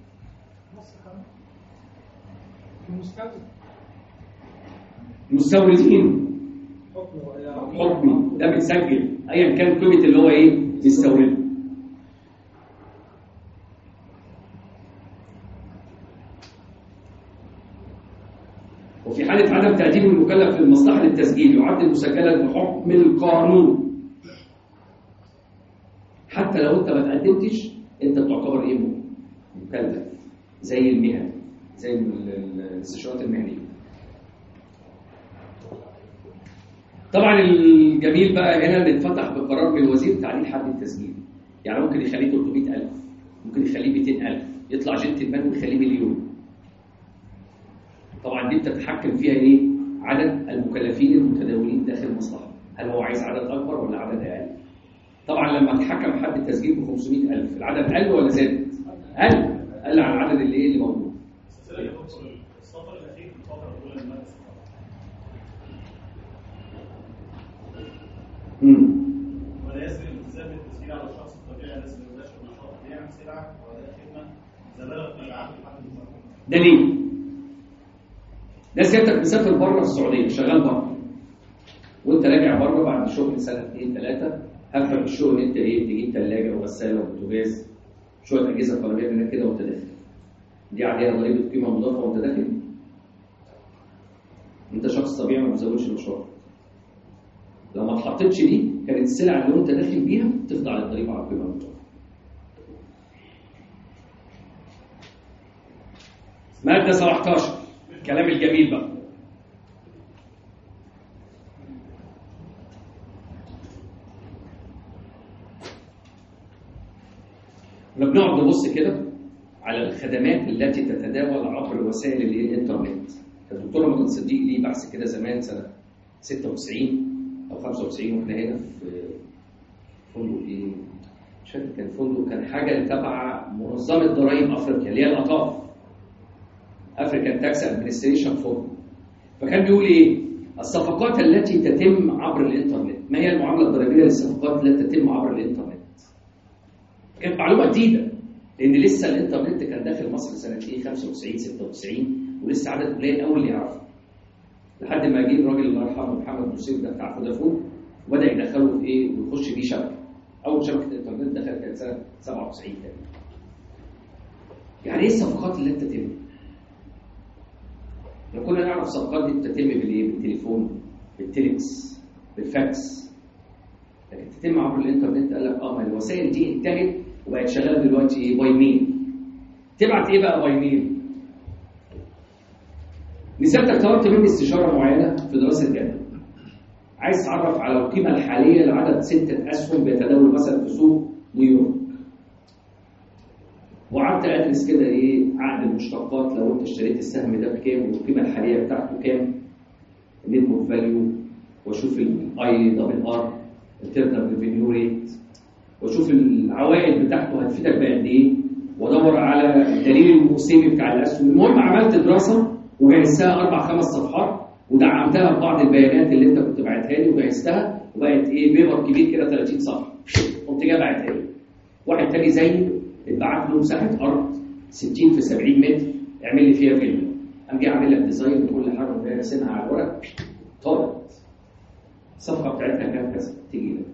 [SPEAKER 11] المستوردين حكمي ده بيتسجل ايا كان قيمه اللي هو ايه بيستورده. وفي حاله عدم تقديم المكلف للمصلحه للتسجيل يعد مسجلا بحكم القانون. حتى لو انت ما تقدمتش انت بتعتبر ايه مكلف زي المهن زي الاستشارات المهنيه. طبعا الجميل بقى هنا اللي اتفتح بقرار من الوزير تعديل حد التسجيل. يعني ممكن يخليه ثلاثمائة ألف، ممكن يخليه مئتين ألف، يطلع جنتلمان ويخليه مليون. طبعا دي بتتحكم فيها ايه؟ عدد المكلفين المتداولين داخل المصلحه، هل هو عايز عدد اكبر ولا عدد اقل؟ طبعا لما اتحكم حد التسجيل ب خمسمائة ألف العدد قل ولا زاد؟ قل، قل عن العدد اللي ايه اللي موجود.
[SPEAKER 13] السفر الاخير في الفتره الاولى للمجلس
[SPEAKER 11] امم
[SPEAKER 13] ولا يسري الالتزام بالتسجيل على الشخص الطبيعي الذي يباشر نشاط بيع سلعه واداء خدمه زبالة مبيعات لحد المصرف.
[SPEAKER 11] ده ليه؟ ده سيادتك مسافر بره في السعوديه شغال بره وانت راجع بره بعد شغل سنه اثنين ثلاثه هفهم الشغل ان انت ايه تجيب ثلاجه وغساله وبوتاجاز شويه اجهزه قلبيه منك كده وانت داخل. دي عليها ضريبه قيمه مضافه وانت داخل. انت شخص طبيعي ما بتزودش نشاط. لو ما اتحطتش دي كانت السلعه اللي انت داخل بيها تخضع للضريبه على القيمه المضافه. ماده سبعتاشر الكلام الجميل بقى. احنا بنقعد نبص كده على الخدمات التي تتداول عبر وسائل الانترنت. الدكتوره مدن صديق ليه بحث كده زمان سنه ستة وتسعين او خمسة وتسعين واحنا هنا في فندق ايه مش فاكر كان فندق كان حاجه تبع منظمه ضرائب افريقيا اللي هي الاطاف افريكان تاكس ادمنستريشن فورم. فكان بيقول ايه؟ الصفقات التي تتم عبر الانترنت. ما هي المعامله الضريبيه للصفقات التي تتم عبر الانترنت؟ كانت معلومه جديده لان لسه الانترنت كان داخل مصر سنه ايه خمسة وتسعين ستة وتسعين ولسه عدد قليل قوي اللي يعرفه. لحد ما جه الراجل الله يرحمه محمد بوسيف ده بتاع فودافون وبدا يدخله في ايه ويخش بيه شبكه. اول شبكه الانترنت دخلت كانت سنه سبعة وتسعين تقريبا. يعني ايه الصفقات اللي تتم؟ لو كنا نعرف الصفقات دي بتتم بالايه؟ بالتليفون، بالتليكس، بالفاكس. لكن تتم عبر الانترنت قال لك اه ما الوسائل دي انتهت وبقت شغاله دلوقتي ايه؟ باي ميل. تبعت ايه بقى باي ميل؟ نسيبتك طلبت مني استشاره معينه في دراسه جدوى. عايز تعرف على القيمه الحاليه لعدد سته اسهم بيتداول مثلا في سوق نيويورك. وقعدت ادرس كده ايه عقد المشتقات لو انت اشتريت السهم ده بكام والقيمه الحاليه بتاعته كام؟ النت بوك فاليو واشوف الاي دبل ار التيرنال ريفينيو ريت واشوف العوائد بتاعته هتفيدك بقد ايه وادور على الدليل الموسمي بتاع الاسهم. المهم عملت دراسه وجهزتها اربع خمس صفحات ودعمتها ببعض البيانات اللي انت كنت باعتها لي وجهزتها وبقت ايه بيبر كبير كده ثلاثين صفحه. قمت جاي باعتها لي. واحد تاني زيي اتبعت له مساحه ارض ستين في سبعين متر اعمل لي فيها فيلا. قام جاي عامل لك ديزاين وكل حاجه وجاي راسمها على الورق طارت. الصفقه بتاعتها كام كذا تيجي لك.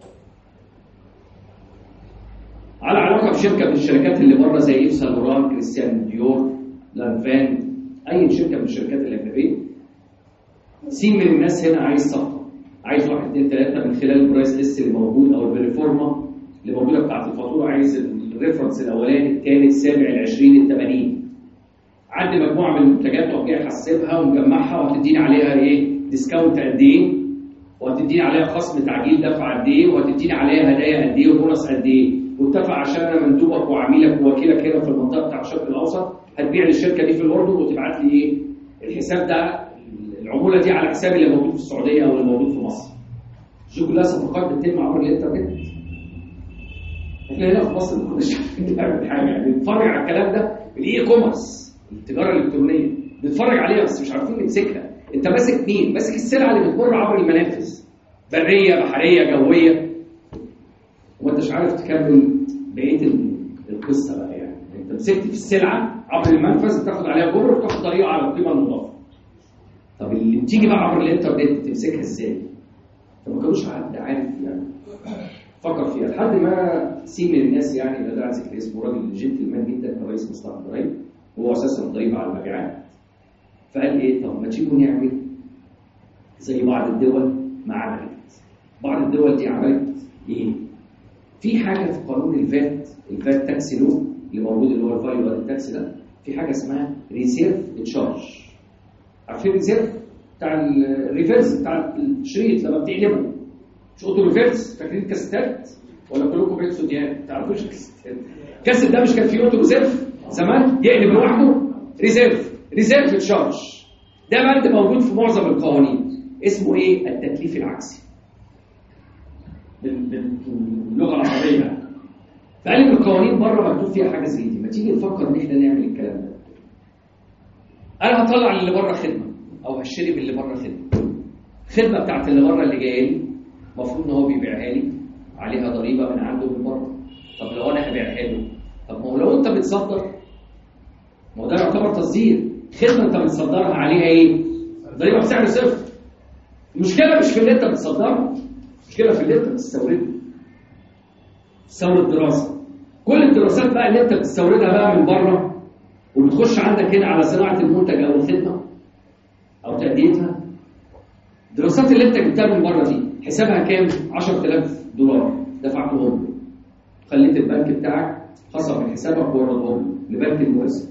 [SPEAKER 11] على علاقه بشركه من الشركات اللي بره زي ايف سان لوران، كريستيان ديور، لانفان، اي شركه من الشركات الاجنبيه. سين من الناس هنا عايز صفقه، عايز واحد اثنين ثلاثه من خلال البرايس ليست اللي موجود او الريفورما اللي موجوده بتاعت الفاتوره. عايز الريفرنس الاولاني الثاني السابع العشرين الثمانين. عندي مجموعه من المنتجات وجاي احسبها ومجمعها وهتديني عليها ايه؟ ديسكاونت قد ايه؟ وهتديني عليها خصم تعجيل دفع قد ايه؟ وهتديني عليها هدايا قد ايه وبونص قد ايه؟ واتفق عشان انا مندوبك وعميلك ووكيلك هنا في المنطقه بتاع الشرق الاوسط هتبيع للشركه دي في الاردن وتبعت لي ايه؟ الحساب ده العموله دي على حسابي اللي موجود في السعوديه او اللي موجود في مصر. دي كلها صفقات بتتم عبر الانترنت. احنا هنا في مصر ما كناش عارفين نعمل حاجه يعني بنتفرج على الكلام ده الاي كوميرس التجاره الالكترونيه بنتفرج عليها بس مش عارفين نمسكها. انت ماسك مين؟ ماسك السلعه اللي بتمر عبر المنافذ بريه بحريه جويه وما انتش عارف تكمل بقيه القصه بقى. يعني انت مسكت في السلعه عبر المنفذ بتاخد عليها جمرك وتاخد طريقه على القيمه المضافه. طب اللي بتيجي بقى عبر الانترنت تمسكها ازاي؟ فما كانوش حد عارف يعني فكر فيها لحد ما سين من الناس يعني لا داعي ذكر اسمه راجل جنتلمان جدا كان رئيس مصلحه الضرايب وهو اساسا الضريبه على المبيعات. فقال ايه طب ما تيجوا نعمل زي بعض الدول ما عملت. بعض الدول دي عملت ايه؟ في حاجه في قانون الفات الفات تاكس لو اللي موجود اللي هو الفاليو اد تاكس ده في حاجه اسمها ريسيرف تشارج. عارفين الريسيرف بتاع الريفرس بتاع الشريط لما بتقلبه مش اوتو ريفرس؟ فاكرين الكاسيتات ولا كلكم بتنسوا دي؟ ما تعرفوش الكاسيتات. الكاسيت ده مش كان فيه اوتو ريسيرف زمان يقلب لوحده؟ ريسيرف ريسيرف تشارج ده بند موجود في معظم القوانين اسمه ايه؟ التكليف العكسي باللغه العربيه. فقال لي القوانين بره مكتوب فيها حاجه زي دي. ما تيجي نفكر ان احنا نعمل الكلام ده. انا هطلع اللي بره خدمه او هشتري من اللي بره خدمه. الخدمه بتاعت اللي بره اللي جايه لي المفروض ان هو بيبيعها لي عليها ضريبه من عنده من بره. طب لو انا هبيعها له طب ما هو لو انت بتصدر ما هو ده يعتبر تصدير. خدمه انت بتصدرها عليها ايه؟ ضريبه بسعر صفر. المشكله مش في اللي انت بتصدره مشكله في اللي انت بتستورده. تستورد دراسه، كل الدراسات بقى اللي انت بتستوردها بقى من بره وبتخش عندك هنا على صناعه المنتج او الخدمه او تاديتها، الدراسات اللي انت جبتها من بره دي حسابها كام؟ عشرة آلاف دولار دفعتهم له، خليت البنك بتاعك خصم من حسابك وردهم لبنك الموازي.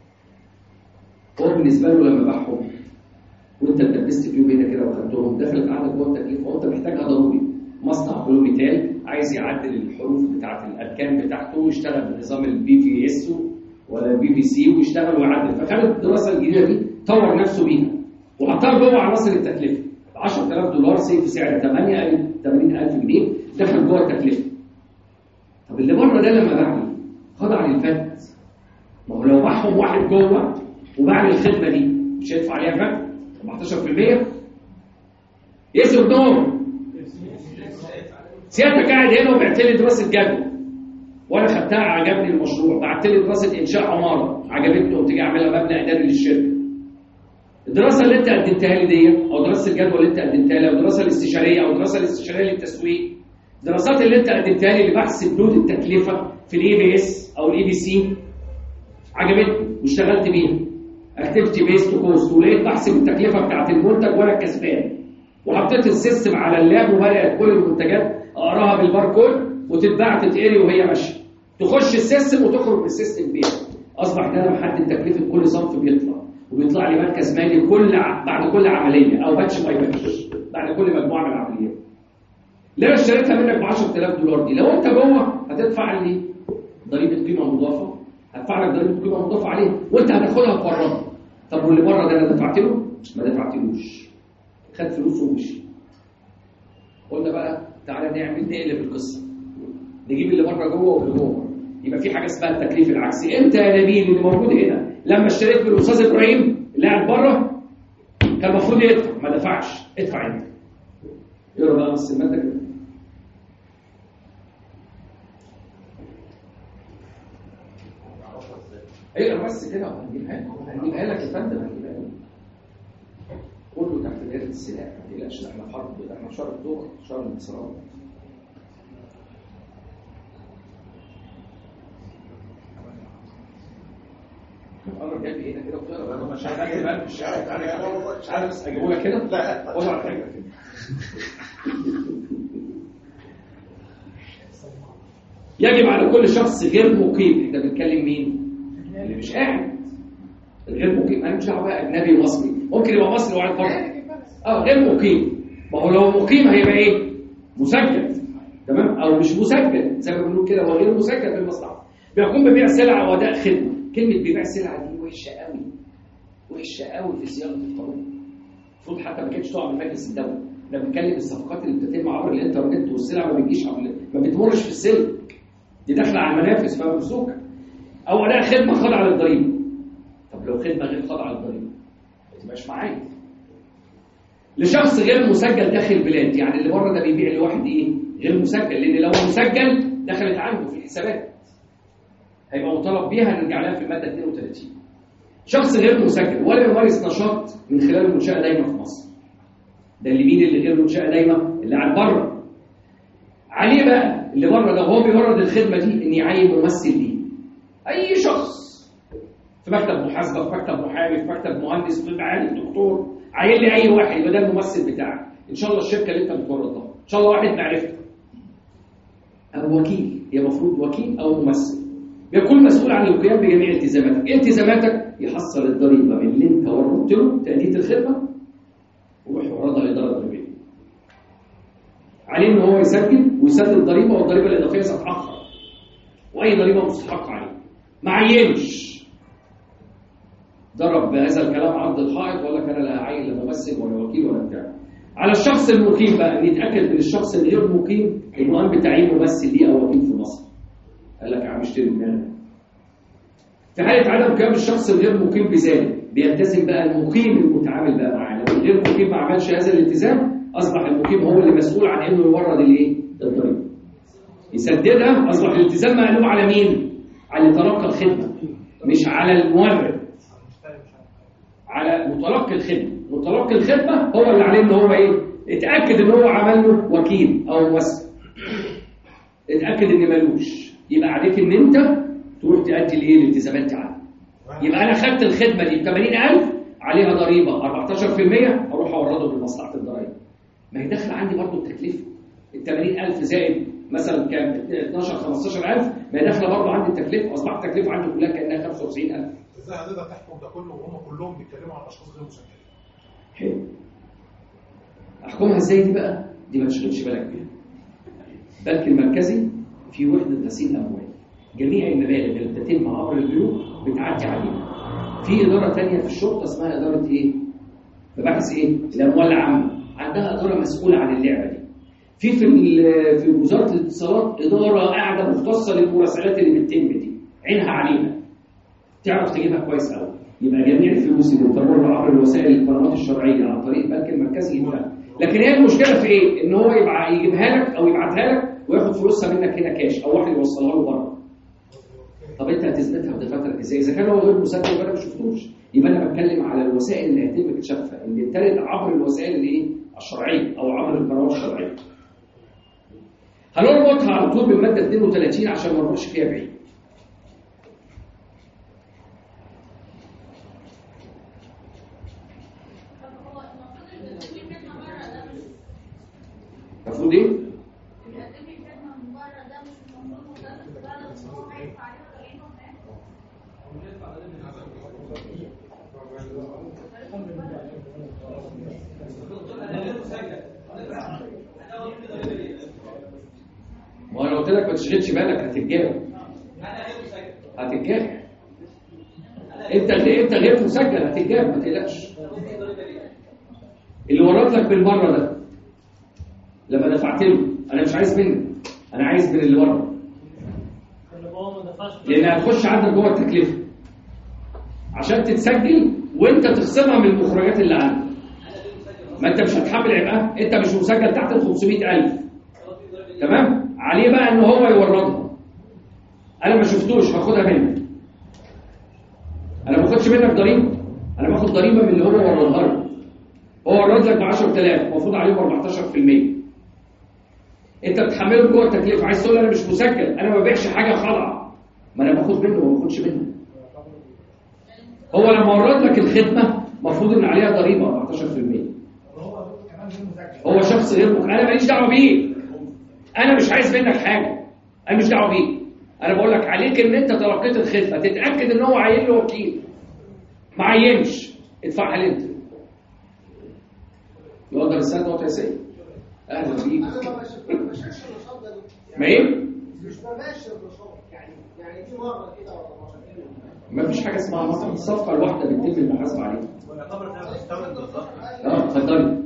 [SPEAKER 11] هو بالنسبه له لما باعهم وانت اتدبست فيهم هنا كده وخدتهم، دخلت عندك جوه التكليف وانت محتاجها ضروري. مصنع كلوميتال عايز يعدل الحروف بتاعه الاركان بتاعته ويشتغل بنظام البي في اس ولا البي في سي ويشتغل ويعدل، فخد الدراسه الجديده دي طور نفسه بيها وحطها جوه عناصر التكلفه. عشرة آلاف دولار سيف سعر ثمانين ألف جنيه دخل جوه التكلفه. طب اللي بره ده لما باعني خضع للفت، ما هو لو باعهم واحد جوه وباع الخدمه دي مش هيدفع عليها فت أربعتاشر بالمية؟ يسوى الدور. سيادتك قاعد هنا وبعت لي دراسه جدوى وانا خدتها عجبني المشروع، بعت لي دراسه انشاء عماره عجبتني قمت جاي اعملها مبنى اداري للشركه. الدراسه اللي انت قدمتها لي دي او دراسه الجدوى اللي انت قدمتها لي او الدراسه الاستشاريه او الدراسه الاستشاريه للتسويق، الدراسات اللي انت قدمتها لي لبحث بنود التكلفه في الاي بي اس او الاي بي سي عجبتني واشتغلت بيها. اكتيفيتي بيست كوست ولقيت بحث بالتكلفه بتاعت المنتج وانا كسبان، وحطيت السيستم على اللاب وبدات كل المنتجات اقراها بالباركود وتتباع تتقري وهي ماشيه. تخش السيستم وتخرج من السيستم بيها. اصبح ده انا محدد تكلفه كل صنف بيطلع وبيطلع لي مركز مالي كل ع... بعد كل عمليه او باتش باي باتش بعد كل مجموعه من العمليات. لو انا اشتريتها منك ب عشرة آلاف دولار دي، لو انت جوه هتدفع لي ضريبه قيمه مضافه، هدفع لك ضريبه قيمه مضافه عليها وانت هتاخدها بره. طب واللي بره ده انا دفعت له؟ ما دفعتلوش، خد فلوسه ومشي. قلنا بقى تعالى نعمل نقلب القصه، نجيب اللي بره جوه واللي جوه. يبقى في حاجه اسمها التكليف العكسي. انت يا نبيل اللي موجود هنا لما اشتريت من الاستاذ ابراهيم اللي قاعد بره كان المفروض يدفع، ما دفعش، ادفع انت. يلا بقى بص الماده كده. اقرا بس كده وهنجيبها لك هنجيبها لك يا فندم، هنجيبها لك كله تحت دايره السلاح. ما تقلقش، احنا في حرب، احنا في شهر الدور، شهر الانتصارات. قرب جنبي هنا كده وتقرا. انا مش عارف اكتب قلب مش عارف مش عارف بس اجيبه لك كده. لا وضع حاجه كده. يجب على كل شخص غير مقيم، احنا بنتكلم مين؟ اللي مش قاعد. الغير مقيم انا مش دعوه بقى اجنبي ومصري، ممكن يبقى مصري وقاعد بره. اه غير مقيم. ما هو لو مقيم هيبقى ايه؟ مسجل، تمام؟ او مش مسجل زي ما بنقول كده، هو غير مسجل في المصلحه. بيقوم ببيع سلعه واداء خدمه. كلمه بيبيع سلعه دي وحشه قوي، وحشه قوي في صياغه القانون. المفروض حتى ما كانتش تقع من مجلس الدوله. احنا بنتكلم الصفقات اللي بتتم عبر الانترنت والسلع ما بتجيش عبر، ما بتمرش في السلك، دي داخله على المنافذ فممسوكه. او اداء خدمه خاضعه للضريبه. طب لو خدمه غير خاضعه للضريبه ما تبقاش معايا. لشخص غير مسجل داخل البلاد، يعني اللي بره ده بيبيع لواحد ايه؟ غير مسجل، لان لو مسجل دخلت عنده في الحسابات هيبقى مطالب بيها، نرجع لها في الماده اثنين وثلاثين. شخص غير مسجل ولا يمارس نشاط من خلال المنشاه دايما في مصر. ده اللي مين اللي غير منشاه دايما؟ اللي قاعد بره. عليه بقى اللي بره ده هو بيورد الخدمه دي ان يعين ممثل ليه. اي شخص في مكتب محاسبه، في مكتب محامي، في مكتب مهندس، في معالي دكتور، عين لي اي واحد يبقى ده الممثل بتاعك. ان شاء الله الشركه اللي انت بتورد لها، ان شاء الله واحد معرفتك او وكيل، هي المفروض وكيل او ممثل بيكون مسؤول عن القيام بجميع التزاماتك. التزاماتك يحصل الضريبه من اللي انت وردت له تاديه الخدمه ويروح يوردها للاداره الضريبيه. عليه ان هو يسجل ويسدد الضريبه، والضريبه الاضافيه ستتاخر واي ضريبه مستحقه عليه. ما عينش ضرب بهذا الكلام عرض الحائط ولا كان لا عين لا ممثل ولا وكيل ولا بتاع. على الشخص المقيم بقى نتاكد من الشخص الغير مقيم المهم بتعيين ممثل ليه او وكيل في مصر. قال لك يا عم اشتري دماغك. في حاله عدم قيام الشخص الغير مقيم بذلك بيلتزم بقى المقيم المتعامل بقى معاه. لو الغير مقيم ما عملش هذا الالتزام اصبح المقيم هو اللي مسؤول عن انه يورد الايه؟ الضريبه. يسددها، اصبح الالتزام مقلوب على مين؟ على اللي تلقى الخدمه، مش على المورد، على متلقي الخدمه. متلقي الخدمه هو اللي عليه ان هو ايه؟ اتاكد ان هو عمل له وكيل او ممثل، اتاكد ان ملوش، يبقى عليك ان انت تروح تأدي الايه الالتزامات دي عنه. يبقى انا خدت الخدمه دي ب ثمانين ألف عليها ضريبه أربعتاشر في المية، اروح اورده بمصلحه الضرائب. ما هي داخله عندي برضه التكلفه. ال ثمانين ألف زائد مثلا كام اتناشر خمستاشر ألف، ما هي داخله برضه عندي التكلفه، اصبحت التكلفه عندي كلها كانها خمسة وتسعين ألف.
[SPEAKER 6] ازاي هتقدر تحكم ده كله وهم كلهم بيتكلموا عن اشخاص غير مسجلين؟
[SPEAKER 11] حلو. احكمها ازاي دي بقى؟ دي ما تشغلش بالك بيها. البنك المركزي في وحده غسيل اموال، جميع المبالغ اللي بتتم عبر البنوك بتعدي عليها. في اداره ثانيه في الشرطه اسمها اداره ايه؟ مباحث ايه؟ الاموال العامه، عندها اداره مسؤوله عن اللعبه دي. في في في وزاره الاتصالات اداره قاعده مختصه للمراسلات اللي بتتم دي، عينها عليها. تعرف تجيبها كويس قوي. يبقى جميع الفلوس اللي بتمر عبر الوسائل القنوات الشرعيه عن طريق البنك المركزي يجيبها. لكن هي المشكله في ايه؟ ان هو يبقى يجيبها لك او يبعتها لك وياخد فلوسها منك هنا كاش او واحد يوصلها له بره. طب انت هتثبتها ودفاترك ازاي؟ اذا كان هو غير مسجل وانا ما شفتوش، يبقى انا بتكلم على الوسائل اللي هيتم اكتشافها، اللي بترد عبر الوسائل الايه؟ الشرعيه او عبر القنوات الشرعيه. هنربطها على طول بالماده اثنين وثلاثين عشان ما نروحش فيها بعيد. المفروض ايه؟ ما انا قلت لك ما تشغلش بالك، هتتجاوب هتتجاوب انت انت غير مسجل، هتتجاوب ما تقلقش. اللي ورط لك بالمره ده لما دفعت له، انا مش عايز منك، انا عايز من اللي ورا، لان هتخش عندك جوه التكلفه عشان تتسجل وانت تخصمها من المخرجات اللي عندك. ما انت مش هتحمل عبئها، انت مش مسجل تحت ال خمسمية ألف، تمام؟ عليه بقى ان هو يوردها. انا ما شفتوش، هاخدها منك. انا ما باخدش منك ضريبه، انا باخد ضريبه من اللي هو وردها لك. هو ورد لك ب عشرة آلاف، المفروض عليه أربعتاشر في المية. انت بتحمله جوه التكلفه، عايز تقول انا مش مسجل، انا ما ببيعش حاجه خاضعه، ما انا باخد منه وما باخدش منه. هو لما ورد لك الخدمه المفروض ان عليها ضريبه أربعتاشر في المية. هو شخص غير مك... انا ماليش دعوه بيه، انا مش عايز منك حاجه، انا مش دعوه بيه. انا بقول لك عليك ان انت تلقيت الخدمه تتاكد ان هو عين له وكيل، ما عينش ادفعها لي انت. يقدر السنه وقت سيء اهلا بيك. ما ايه؟
[SPEAKER 2] مش بباشر النشاط، يعني يعني في مره كده ولا مرتين.
[SPEAKER 11] ما فيش حاجه اسمها مصر، الصفقه الواحده بتتم المحاسبه عليها.
[SPEAKER 13] ونعتبر ده مستورد بالظبط.
[SPEAKER 11] اه اتفضلي.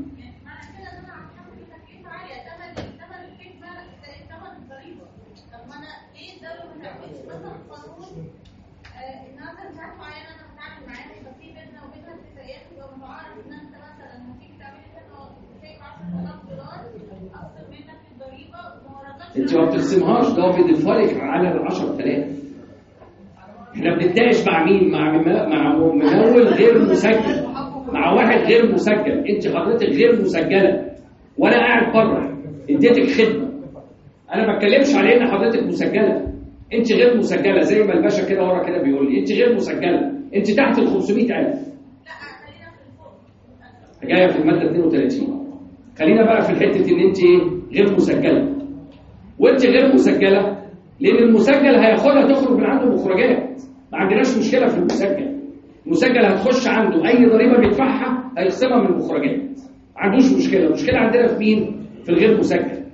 [SPEAKER 11] انت ما بتقسمهاش، ده هو بيضيفها لك على ال عشرة آلاف. احنا بنتناقش مع مين؟ مع مع ممول غير مسجل، مع واحد غير مسجل. انت حضرتك غير مسجله وانا قاعد بره اديتك خدمه، انا ما بتكلمش على ان حضرتك مسجله، انت غير مسجله زي ما الباشا كده ورا كده بيقول لي انت غير مسجله، انت تحت ال خمسمية ألف. جايه في الماده اثنين وثلاثين. خلينا بقى في الحته ان انت غير مسجله، وانت غير مسجله لان المسجل هياخدها تخرج من عنده مخرجات. ما عندناش مشكله في المسجل، المسجل هتخش عنده اي ضريبه بيدفعها هيخصمها من المخرجات، ما عندوش مشكله. المشكله عندنا في مين؟ في الغير مسجل.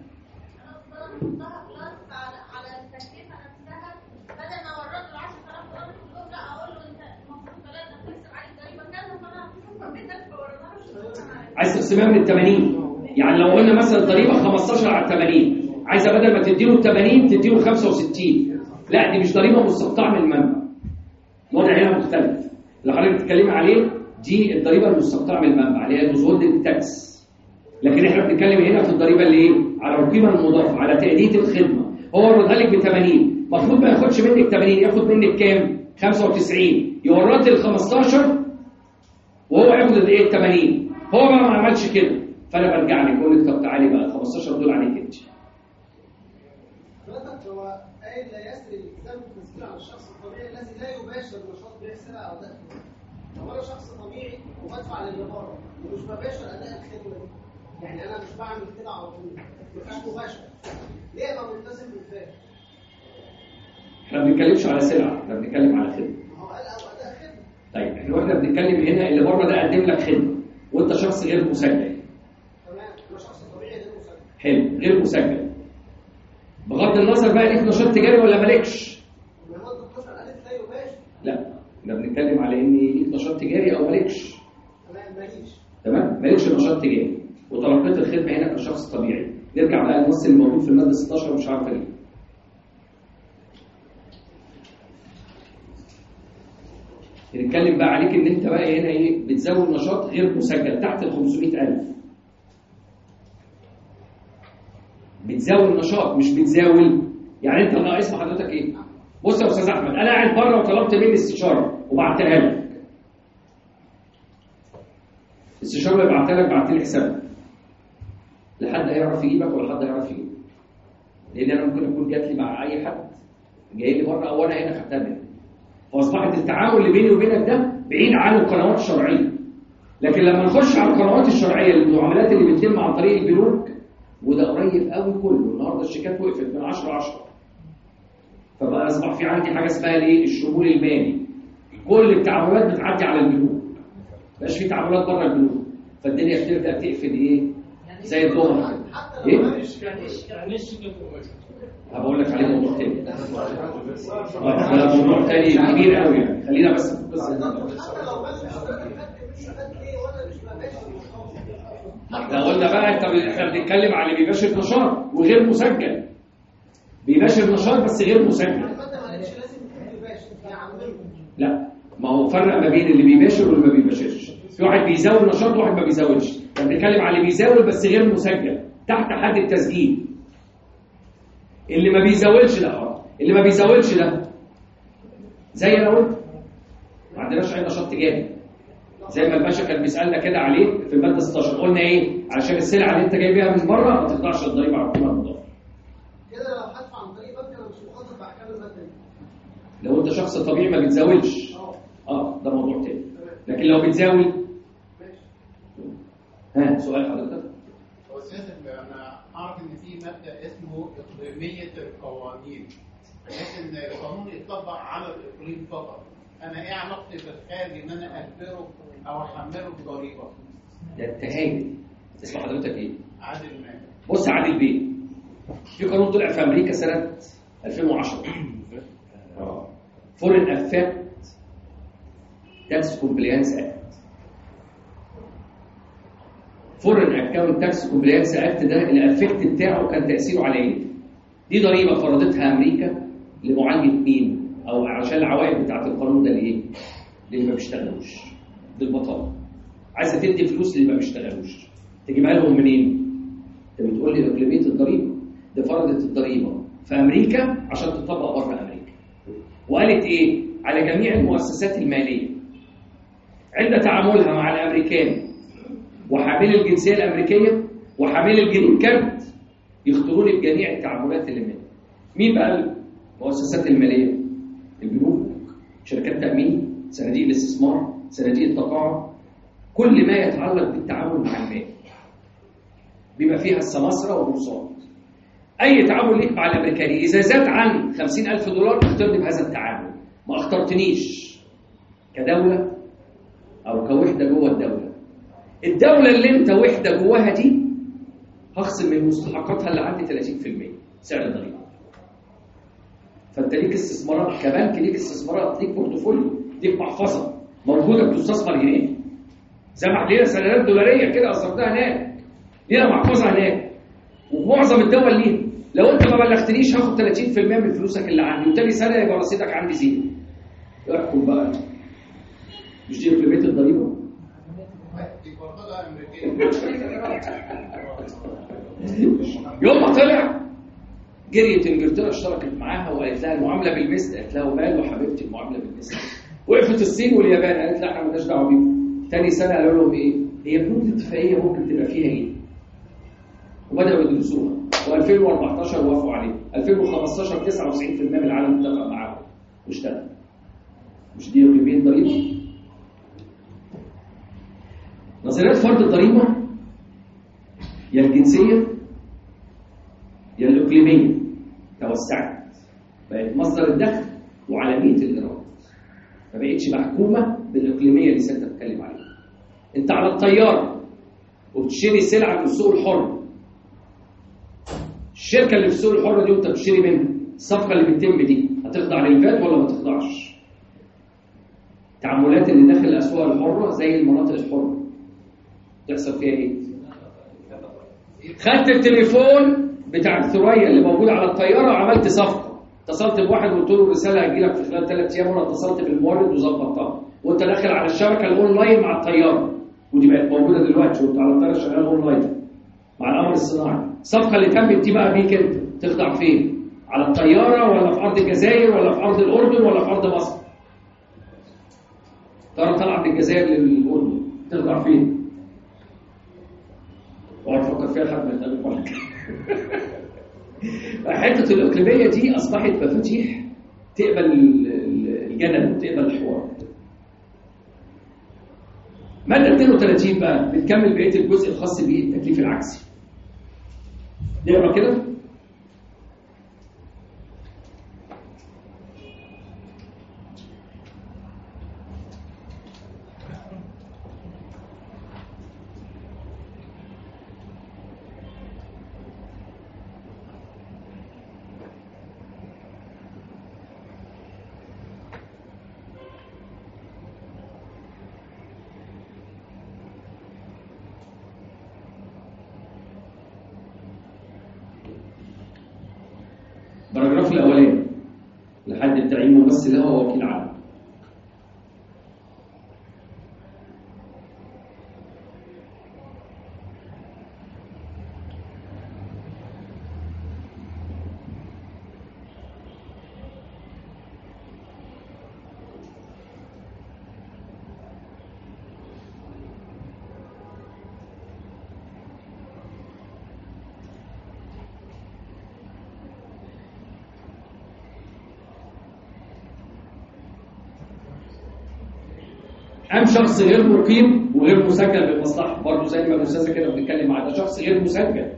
[SPEAKER 11] عايز تقسمها من ال ثمانين، يعني لو قلنا مثلا الضريبه خمستاشر على ثمانين، عايزه بدل ما تديله ال ثمانين تديله خمسة وستين. لا، دي مش ضريبه مستقطعه من المنبع، الوضع هنا مختلف. اللي حضرتك بتتكلمي عليه دي الضريبه المستقطعه من المنبع اللي هي الوزهولدنج تاكس. لكن احنا بنتكلم هنا في الضريبه اللي ايه؟ على القيمه المضافه، على تاديه الخدمه. هو وردها لك ب ثمانين، المفروض ما ياخدش منك ثمانين، ياخد منك كام؟ خمسة وتسعين، يورد ال خمستاشر وهو ياخد الايه؟ ثمانين. هو بقى ما عملش كده، فانا برجع لك اقول لك طب تعالي بقى ال خمستاشر دول عليك انت.
[SPEAKER 2] حضرتك هو قايل لا يسري الالتزام بالتسجيل على الشخص الطبيعي الذي لا يباشر نشاط بيع سلع او دخل. طب انا شخص طبيعي وبدفع للإدارة ومش بباشر اداء الخدمه دي. يعني انا مش بعمل كده على طول، مفيش مباشره. ليه ابقى ملتزم بالفعل؟
[SPEAKER 11] احنا ما بنتكلمش على سلعه، احنا بنتكلم على خدمه.
[SPEAKER 2] ما هو قال او اداء خدمه.
[SPEAKER 11] طيب احنا واحنا بنتكلم هنا اللي بره ده قدم لك خدمه وانت شخص غير مسجل.
[SPEAKER 2] تمام، انا شخص طبيعي غير مسجل.
[SPEAKER 11] حلو، غير مسجل. بغض النظر بقى ليك نشاط تجاري ولا مالكش.
[SPEAKER 2] ما هو الدكتور قالت لا يباشر.
[SPEAKER 11] لا، احنا بنتكلم على ان ليك نشاط تجاري او مالكش.
[SPEAKER 2] تمام، ماليش.
[SPEAKER 11] تمام، مالكش نشاط تجاري وتلقيت الخدمه هنا كشخص طبيعي. نرجع بقى للنص اللي موجود في الماده ستاشر ومش عارف ايه. نتكلم بقى عليك ان انت بقى هنا ايه بتزود نشاط غير مسجل تحت ال خمسمائة ألف. بتزود نشاط مش بتزاول. يعني انت ناقص حضرتك ايه؟ بص يا استاذ احمد، انا قاعد بره وطلبت مني استشاره وبعتها لك. الاستشاره اللي بعتها لك بعت لي حسابك. لا حد هيعرف يجيبك ولا حد هيعرف يجيبك. لان انا ممكن اكون جات لي مع اي حد جاي لي بره او انا هنا خدتها مني. فاصبحت التعامل اللي بيني وبينك ده بعيد عن القنوات الشرعيه. لكن لما نخش على القنوات الشرعيه المعاملات اللي بتتم عن طريق البنوك وده قريب قوي كله، النهارده الشيكات وقفت من عشرة عشرة. فبقى اصبح في عندي حاجه اسمها الايه؟ الشمول المالي. كل التعاملات بتعدي على البنوك. مبقاش في تعاملات بره البنوك. فالدنيا بتبدا تقفل ايه؟ زي الظهر كده. ايه؟ هبقول لك عليه موضوع تاني. ده موضوع تاني كبير قوي يعني. خلينا بس في القصه دي. احنا قلنا بقى انت احنا بنتكلم على اللي بيباشر نشاط وغير مسجل. بيباشر نشاط بس غير مسجل. لا، ما هو فرق ما بين اللي بيباشر واللي ما بيباشرش. في واحد بيزاول نشاط وواحد ما بيزاولش. احنا بنتكلم على اللي بيزاول بس غير مسجل تحت حد التسجيل. اللي ما بيزاولش ده اه اللي ما بيزاولش ده زي انا قلت ما عندناش اي نشاط تجاري. زي ما الباشا كان بيسالنا كده عليه في الماده ستاشر قلنا ايه؟ عشان السلعه اللي انت جاي بيها من بره ما تقطعش الضريبه على القيمه المضافه.
[SPEAKER 2] كده لو هدفع عن طريق بنك انا مش مخاطب باحكام الماده دي.
[SPEAKER 11] لو انت شخص طبيعي ما بتزاولش اه ده موضوع تاني. لكن لو بتزاول ها سؤال حضرتك؟
[SPEAKER 14] هو اساسا انا اعرف ان في ماده اسمه اقليميه القوانين بحيث ان القانون يطبق على الاقليم فقط. انا ايه علاقتي بالخارج ان انا اجبره او احمله بضريبه؟
[SPEAKER 11] ده التهاجم. اسم حضرتك ايه؟
[SPEAKER 14] عادل مالك.
[SPEAKER 11] بص يا عادل بيه، في قانون طلع في امريكا سنه ألفين وعشرة اه فورين افكت تاكس كومبليانس اكت. فورين اكاونت تاكس كومبليانس اكت ده الافكت بتاعه كان تاثيره على ايه؟ دي ضريبه فرضتها امريكا لمعالجه مين؟ او عشان العوائد بتاعت القانون ده لايه؟ للي ما بيشتغلوش، للبطاله. عايزه تدي فلوس للي ما بيشتغلوش، تجيبها لهم منين؟ انت بتقول لي اقليميه الضريبه، دي فرضت الضريبه في امريكا عشان تطبق بره امريكا. وقالت ايه؟ على جميع المؤسسات الماليه عند تعاملها مع الامريكان وحامل الجنسيه الامريكيه وحامل الجرين كارد يخطروا لي بجميع التعاملات اللي منها. مين بقى المؤسسات الماليه؟ البنوك، شركات تامين، صناديق الاستثمار، صناديق التقاعد، كل ما يتعلق بالتعامل مع المال بما فيها السماسره والبورصات. اي تعامل ليك مع الامريكاني اذا زاد عن خمسين ألف دولار اخترني بهذا التعامل، ما اخترتنيش كدوله او كوحده جوه الدوله. الدوله اللي انت وحده جواها دي هخصم من مستحقاتها اللي عندي ثلاثين بالمئة سعر الضريبه. فانت ليك استثمارات كبنك، ليك استثمارات، ليك بورتفوليو، ليك محفظه موجوده بتستثمر هناك. زي ما لينا سندات دولاريه كده اصدرتها هناك، لينا محفظه هناك، ومعظم الدول ليها. لو انت ما بلغتنيش هاخد ثلاثين بالمئة من فلوسك اللي عندي، وتاني سنه يبقى رصيدك عندي زيرو. احكم بقى، مش دي قيمه الضريبه؟
[SPEAKER 14] دي برضه امريكيه.
[SPEAKER 11] يوم ما طلع جريت انجلترا اشتركت معاها وقالت لها المعامله بالمثل، قالت لها وماله حبيبتي المعامله بالمثل. وقفت الصين واليابان قالت لها احنا مالناش دعوه بيكم. ثاني سنه قالوا لهم ايه؟ هي بنود الاتفاقيه ممكن تبقى فيها ايه؟ وبداوا يدرسوها، و2014 وافقوا عليه، ألفين وخمستاشر تسعة وتسعين بالمئة من العالم اتفق معاهم واشتغل. مش دي اقليميه ضريبه؟ نظريات فرض الضريبه يا الجنسيه يا الاقليميه توسعت، بقت مصدر الدخل وعالميه الايراد، ما بقتش محكومه بالاقليميه اللي سيادتك بتتكلم عليها. انت على الطياره وبتشتري سلعه من السوق الحر، الشركه اللي في السوق الحر دي وانت بتشتري منها، الصفقه اللي بتتم دي هتخضع للفات ولا ما تخضعش؟ التعاملات اللي داخل الاسواق الحره زي المناطق الحره تحصل فيها ايه؟ خدت التليفون بتاع الثريا اللي موجود على الطياره وعملت صفقه، اتصلت بواحد وقلت له الرساله هتجيلك في خلال ثلاث ايام، وانا اتصلت بالمورد وظبطتها، وانت داخل على الشبكه الاونلاين مع الطياره، ودي بقت موجوده دلوقتي وانت على الطياره شغال اونلاين مع الامر الصناعي. الصفقه اللي تمت دي بقى بيك انت تخضع فين؟ على الطياره ولا في ارض الجزائر ولا في ارض الاردن ولا في ارض مصر؟ طياره طالعه من الجزائر للاردن تخضع فين؟ واقعد افكر فيها لحد ما يتقابل معاك. حته الاقليميه دي اصبحت مفاتيح تقبل الجدل وتقبل الحوار. ماده اثنين وثلاثين بقى بتكمل بقيه الجزء الخاص بالتكليف العكسي. نقرا كده. البراجراف الاولاني لحد تعيين ممثل له ووكيل عام. أم شخص غير مقيم وغير مسجل بالمصلحة، برضه زي ما الأستاذة كده بنتكلم عنها، شخص غير مسجل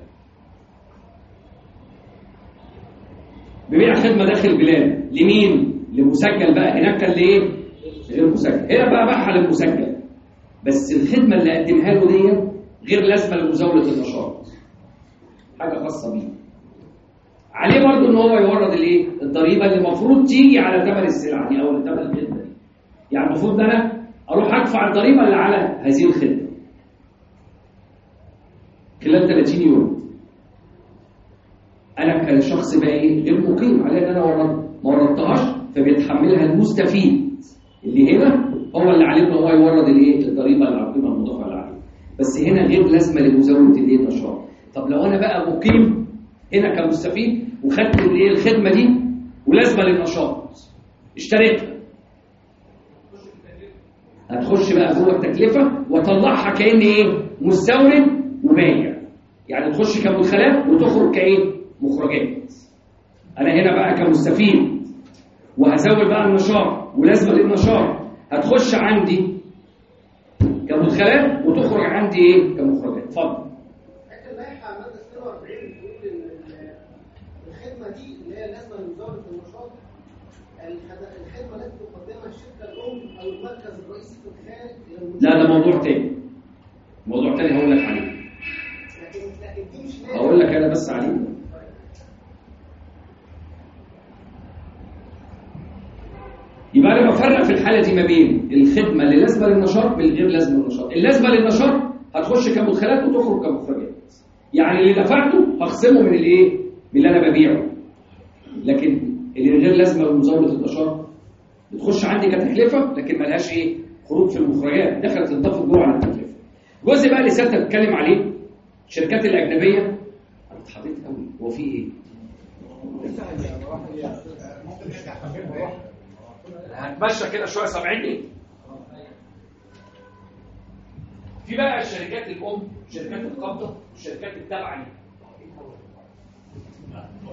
[SPEAKER 11] ببيع خدمة داخل البلاد لمين؟ لمسجل بقى، هناك كان لإيه؟ غير مسجل، هنا بقى باعها للمسجل، بس الخدمة اللي قدمها له دي غير لازمة لمزاولة النشاط، حاجة خاصة بيه. عليه برضه إن هو يورد الإيه؟ الضريبة اللي المفروض تيجي على ثمن السلعة دي أو ثمن الخدمة دي. يعني المفروض إن أنا أروح أدفع الضريبة اللي على هذه الخدمة خلال ثلاثين يوم. أنا كشخص بقى إيه؟ غير مقيم، عليه إن أنا ورد ما وردتهاش، فبيتحملها المستفيد اللي هنا هو اللي عليه إن هو يورد الإيه؟ الضريبة اللي على القيمة المضافة اللي عليه. بس هنا غير لازمة لمزاولة الإيه؟ النشاط. طب لو أنا بقى مقيم هنا كمستفيد وخدت الإيه؟ الخدمة دي ولازمة للنشاط اشتريتها، هتخش بقى جوه التكلفه واطلعها كأن ايه؟ مستورد وبايع. يعني تخش كمدخلات وتخرج كايه؟ مخرجات. انا هنا بقى كمستفيد وهزود بقى النشاط ولازمه للنشاط، هتخش عندي كمدخلات وتخرج عندي ايه؟ كمخرجات. اتفضل.
[SPEAKER 2] اللائحه ماده اثنين وأربعين بتقول ان الخدمه دي اللي هي لازمه لمزاوله النشاط، الخدمه التي تقدمها الشركه الام او المركز الرئيسي في الخارج.
[SPEAKER 11] لا ده موضوع تاني، موضوع تاني هقول لك عليه.
[SPEAKER 2] لكن لكن دي مش
[SPEAKER 11] هقول لك انا بس عليه. يبقى انا بفرق في الحاله دي ما بين الخدمه اللي لازمه للنشاط بالغير لازمه للنشاط. اللازمه للنشاط هتخش كمدخلات وتخرج كمخرجات. يعني اللي دفعته هخصمه من الايه؟ من اللي انا ببيعه. لكن اللي غير لازمه لمزاوله النشاط بتخش عندي كتكلفه لكن ملهاش ايه؟ خروج في المخرجات، دخلت تنضاف جوه على التكلفه. الجزء بقى اللي سيادتك بتتكلم عليه الشركات الاجنبيه، انا اتحطيت قوي، هو في ايه؟ هنتمشى كده شويه سامعيني؟ في بقى الشركات الام، شركات القابضه والشركات التابعه ليها.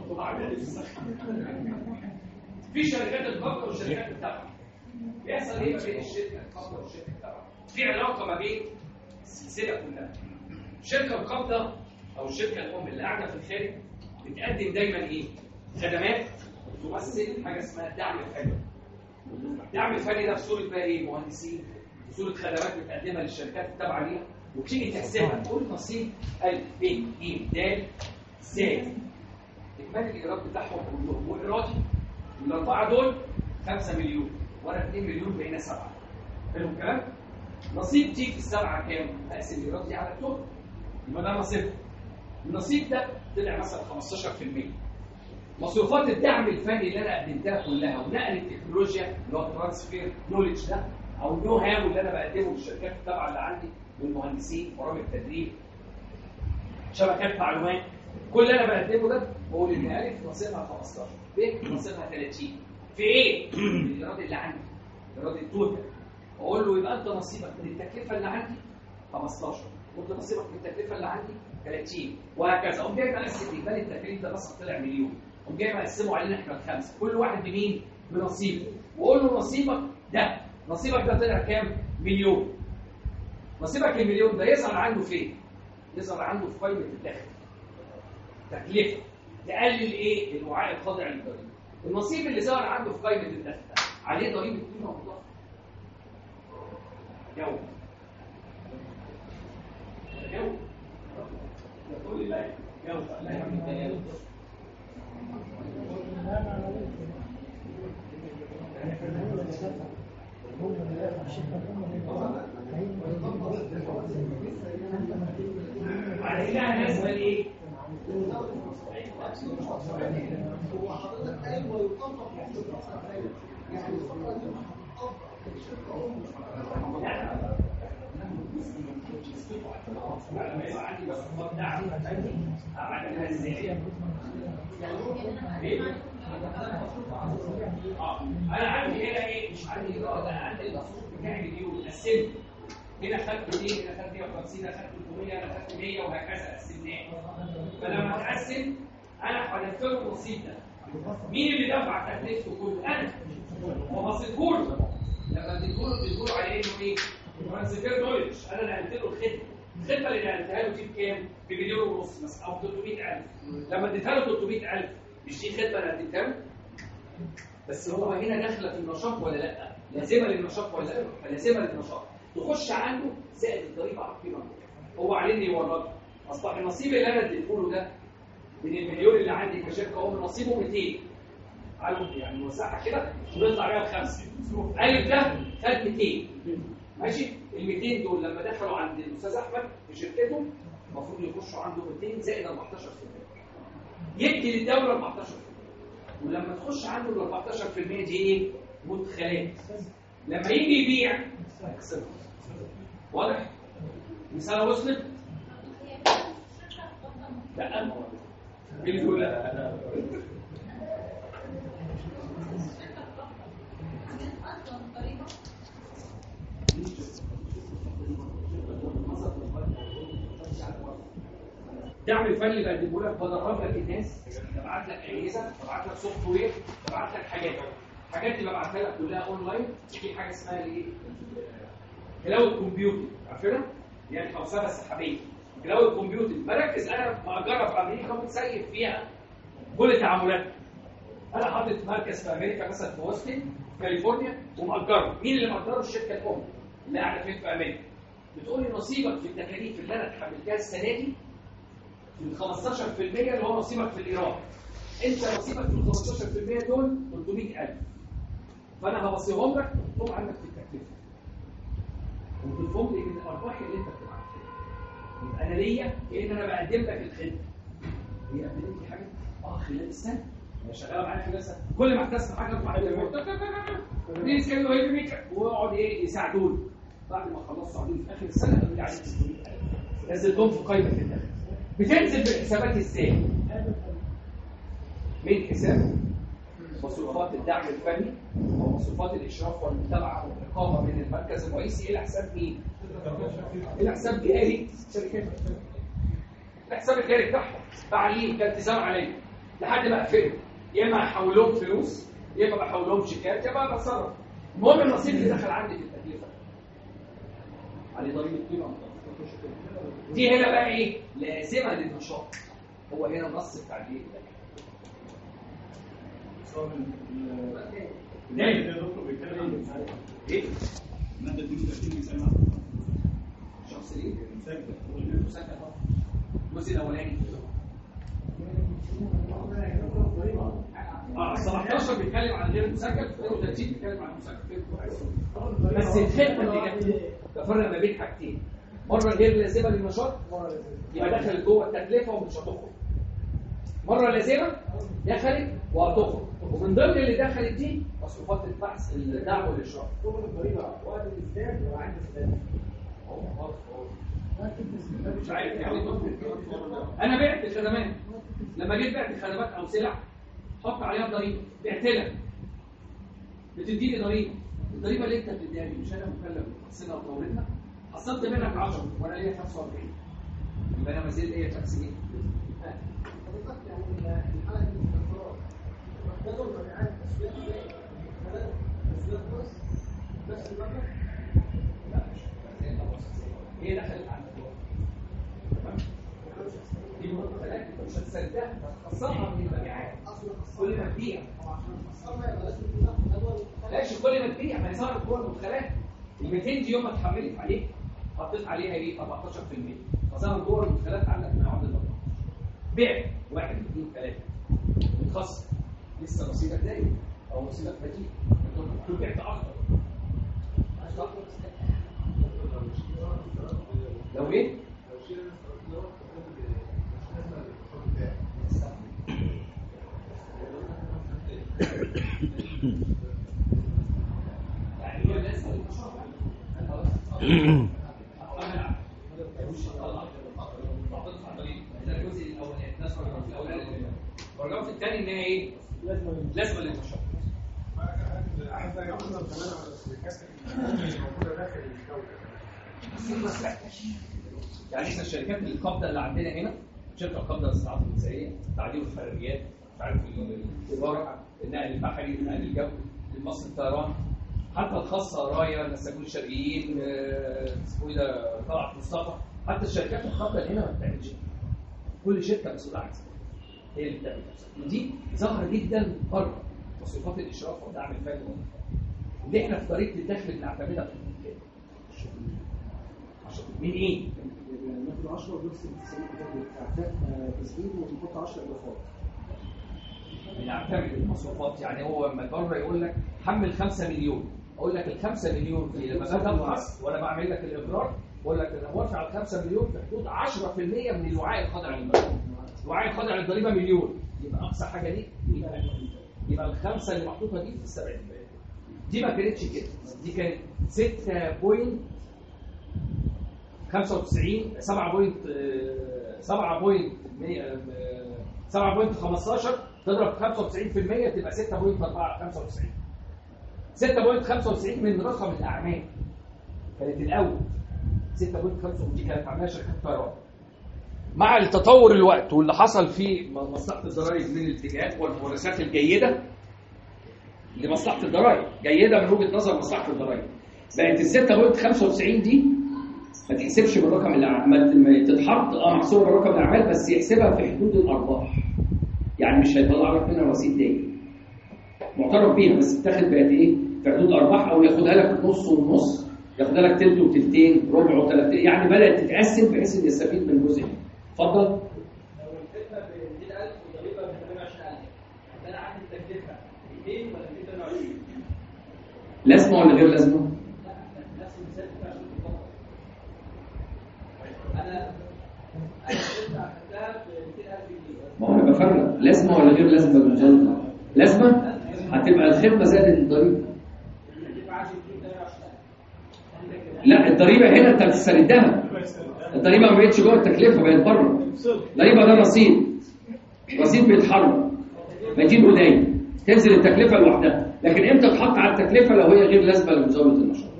[SPEAKER 11] في شركات القابضه والشركات التابعه. بيحصل ايه ما بين الشركه القابضه والشركه التابعه؟ في علاقه ما بين السلسله كلها. الشركه القابضه او الشركه الام اللي قاعده في الخارج بتقدم دايما ايه؟ خدمات تمثل حاجه اسمها الدعم الفني. الدعم الفني ده في صوره بقى ايه؟ مهندسين، في صوره خدمات بتقدمها للشركات التابعه ليها، وبتيجي تحسبها تقول نصيب ألف ب ج د زائد اجمالي الايراد بتاعهم كلهم وايرادي الاربعه دول خمسة مليون وانا اتنين مليون بقينا سبعه. حلو الكلام؟ نصيب تيجي في السبعه كام؟ اقسم الايراد دي على التوتال يبقى ده نصيب. النصيب ده طلع مثلا خمستاشر في المية. مصروفات الدعم الفني اللي انا قدمتها كلها ونقل التكنولوجيا اللي هو ترانسفير نولج ده او النو هاو اللي انا بقدمه للشركات التابعه اللي عندي والمهندسين برامج تدريب شبكات معلومات، كل اللي انا بقدمه ده بقول ان الف نصيبها خمستاشر، ب نصيبها تلاتين. في ايه؟ الايراد اللي عندي، الايراد التوتال. اقول له يبقى انت نصيبك من التكلفه اللي عندي خمستاشر، وانت نصيبك من التكلفه اللي عندي تلاتين، وهكذا. قوم جاي مقسم اجمالي التكاليف ده مثلا طلع مليون، قوم جاي مقسمه علينا احنا الخمسه، كل واحد بمين؟ بنصيبه، واقول له نصيبك ده، نصيبك ده طلع كام؟ مليون. نصيبك المليون ده يظهر عنده فين؟ يظهر عنده في قائمه الدخل. تكلفه تقلل ايه؟ الوعاء الخاضع للضريبه. النصيب اللي ظهر عنده في قائمه الدخل ده عليه ضريبه قيمه مضافه. جو جو تقول لي لا جو لا يعمل تيار. على كده هنسأل ايه؟
[SPEAKER 2] هو حضرتك قايل ويطبق يعني الفترة دي بتطبق الشركة أم
[SPEAKER 11] لما يبقى عندي مصروفات دعم اعملها ازاي؟ اه انا عندي هنا ايه؟ مش عندي ايراد، انا عندي المصروف بتاعي مليون قسمته. هنا خدت مية، هنا خدت مية وخمسين، هنا خدت تلتمية، هنا خدت مية وهكذا قسمناه. فلما اتقسم انا حددت له النصيب ده. مين اللي دفع تكلفته كله؟ انا. وبصيته له. لما اديته له اديته له على انه ايه؟ ترانسفير نولج. انا نقلت له الخدمه. الخدمه اللي نقلتها له دي بكام؟ بمليون ونص مثلا او تلتمية ألف. لما اديتها له تلتمية ألف مش دي خدمه انا اديتها له؟ بس هو هنا داخله في النشاط ولا لا؟ لازمه للنشاط ولا لا؟ لازمه للنشاط. تخش عنده زائد الضريبه على القيمه. هو عليني يورده. اصبح النصيب اللي انا اديته له ده من المليون اللي عندي كشركه ام نصيبه ميتين. قالوا يعني نوزعها كده ونطلع بيها بخمسه. الف ده خد ميتين. ماشي؟ ال ميتين دول لما دخلوا عند الاستاذ احمد في شركته المفروض يخشوا عنده ميتين زائد اربعتاشر في المية. يدي للدوله اربعتاشر في المية. ولما تخش عنده ال اربعتاشر في المية دي ايه؟ مدخلات. لما يجي يبيع يكسبها. واضح؟ مثال وصلت؟ لا انا اللي يقول لا انا الدعم الفني اللي بقدمه لك بدرب لك الناس، ببعت لك اجهزه، ببعت لك سوفت وير، ببعت لك حاجات. الحاجات اللي ببعتها لك كلها اونلاين. في حاجه اسمها ايه؟ كلاود كومبيوتنج، عارفينها؟ يعني حوسبه سحابيه. كلاود كومبيوتنج بركز انا مأجرها في امريكا ومتسيب فيها كل تعاملاتها. انا حاطط مركز في امريكا مثلا في اوستن كاليفورنيا ومأجره. مين اللي مأجره؟ الشركه الام اللي قاعده فين في امريكا. بتقول لي نصيبك في التكاليف اللي انا اتحملتها السنه دي ال خمستاشر في المية اللي هو نصيبك في الايراد. انت نصيبك في ال خمستاشر في المية دول تلتمية ألف. فانا هبصيهم لك وتحطهم عندك في التكلفه. وتضيفهم لي من الارباح اللي انت بتبعتها. يبقى انا ليا كأن انا بقدم لك الخدمه. هي قدمت لي حاجه اه خلال السنه. انا شغاله معايا خلال السنه. كل ما احتاج حاجه اطلع عليها كده واقعد ايه يساعدوني. بعد ما خلصت ساعدوني في اخر السنه قالوا لي عليك ستمية ألف. نزلتهم في قائمه الدخل. بتنزل بالحسابات ازاي؟ من حساب مصروفات الدعم الفني ومصروفات الاشراف والمتابعه والاقامه من المركز الرئيسي الى حساب مين؟ الى حساب جاري شركات. الحساب الجاري بتاعهم تعليم كالتزام عليه.
[SPEAKER 1] لحد ما اقفله، يا اما احول لهم فلوس يا اما بحول لهم شيكات يا اما بتصرف. المهم النصيب اللي دخل عندي في التكلفه عليه ضريبه قيمه. دي هنا بقى ايه؟ لازمه للنشاط. هو هنا النص بتاع الايه؟ ايه؟ ايه؟
[SPEAKER 13] الماده دي ثلاثين بيسمع
[SPEAKER 1] الشخص ايه؟ مسجل مسجل اهو. الجزء الاولاني اه سبعتاشر بيتكلم عن غير مسجل، اثنين وثلاثين بيتكلم عن مسجل. بس الخدمه اللي جت تفرق ما بين حاجتين، مره غير لازمه للنشاط يبقى دخلت جوه التكلفه ومش هتخرج، مره لازمه دخلت وهتخرج، ومن ضمن اللي دخلت دي مصروفات البحث الدعم والاشراف.
[SPEAKER 5] وقت الاستاد ولا عند الاستاد؟
[SPEAKER 1] مش عارف يعني. انا بعت خدمات، لما جيت بعت خدمات او سلع حط عليها ضريبه، بعت لك بتديني ضريبه، الضريبه اللي انت بتديها لي مش انا مكلف بتحصلها وتورثها، حصلت منك عشرة وانا ليا خمسة وأربعين، يبقى انا ما زلت ليا خمسين.
[SPEAKER 2] حضرتك يعني الحاله دي باختصار بدل مبيعات تسويق ثلاث تسويق بس بس المبلغ
[SPEAKER 1] لا مش هي دخلت عندك تمام. دي مدخلات انت مش هتصدقها، هتخسرها من المبيعات كل ما تبيع. ماشي كل ما تبيع ما يظهر جوه المدخلات. ال مئتين دي يوم ما اتحملت عليك حطيت عليها ايه؟ أربعتاشر في المية، فظهر جوه المدخلات عندك من عقد الضريبه. بيع واحد اثنين ثلاثه متخصص لسه نصيبك دايم او نصيبك بديل، انت بعت اكتر. لو ايه؟ يعني هي لازم الجزء الاولاني نسبه الاولاني البرنامج الثاني ان هي ايه؟ لازم للنشاط.
[SPEAKER 6] احد يعتمد كمان على الشركات اللي موجوده داخل الدوله.
[SPEAKER 1] يعني احنا الشركات القابضه اللي عندنا هنا شركه القابضه للصناعات الغذائيه، تعديل الخارجيات، مش عارف التجاره، النقل البحري، النقل الجوي، مصر الطيران، حتى الخاصه رايا، النساجون الشرقيين، اسمه ايه ده، طلعت مصطفى، حتى الشركات القابضه اللي هنا ما بتعملش. كل شركه مسؤوله عن هي اللي بتعمل نفسها، ودي ظاهره جدا بره مصروفات الاشراف ودعم الفني اللي احنا في طريقه الدخل بنعتمدها في الممكن. من ايه؟
[SPEAKER 2] ناخد عشرة ونفس اعفاء تسجيل ونحط عشرة اضافات.
[SPEAKER 1] بنعتمد المصروفات، يعني هو لما بره يقول لك حمل خمسة مليون، اقول لك ال خمسة مليون دي لما باجي ابحث وانا بعمل لك الاقرار بقول لك انا موافق على ال خمسة مليون في حدود عشرة في المية من الوعاء الخاضع للضريبه. الوعاء الخاضع للضريبه مليون، يبقى اقصى حاجه دي يبقى الخمسه اللي محطوطه دي في السبعين. دي ما كانتش كده، دي كانت ستة بوينت خمسة وتسعين سبعة بوينت سبعة بوينت سبعة بوينت خمستاشر تضرب خمسة وتسعين في المية تبقى ستة بوينت خمسة وتسعين. ستة بوينت خمسة وتسعين من رقم الاعمال كانت الاول ستة بوينت خمسة وتسعين، دي كانت عاملاها شركات طيران. مع التطور الوقت واللي حصل في مصلحه الضرائب من الاتجاهات والممارسات الجيده لمصلحه الضرائب، جيده من وجهه نظر مصلحه الضرائب، بقت ال ستة بوينت خمسة وتسعين دي ما تحسبش بالرقم الاعمال، ما تتحط اه محسوبه بالرقم الاعمال بس يحسبها في حدود الارباح، يعني مش هيطلع لك منها رصيد دايم معترف بيها بس بتاخد بقت ايه في حدود ارباح، او ياخدها لك نص ونص، ياخدها لك تلت وتلتين، ربع وثلاثين، يعني بدات تتقسم بحيث ان يستفيد من جزء. اتفضل.
[SPEAKER 5] لو الخدمه ب مئتين ألف والضريبه ب ثمانية وعشرين ألف، انا عندي التكلفه مئتين ولا مئتين وثمانية وعشرين؟
[SPEAKER 11] لازمه ولا غير لازمه؟
[SPEAKER 5] لا نفس المثال بتاع شركه الفقر. انا انا كنت اخدتها ب مئتين ألف جنيه.
[SPEAKER 11] ما هو انا بفرق لازمه ولا غير لازمه بالجوده. لازمه هتبقى الخدمه زائد الضريبه. لا الضريبه هنا انت بتستردها، الضريبه ما بقتش جوه التكلفه، بقت بره. الضريبه ده رصيد، رصيد بيتحرك مدين وداين، تنزل التكلفه لوحدها، لكن امتى تحط على التكلفه؟ لو هي غير لازمه لمزاوله النشاط.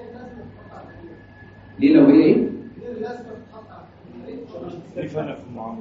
[SPEAKER 11] ليه لو هي ايه؟
[SPEAKER 2] ليه لازم تتحط على
[SPEAKER 12] في فرق في المعامله.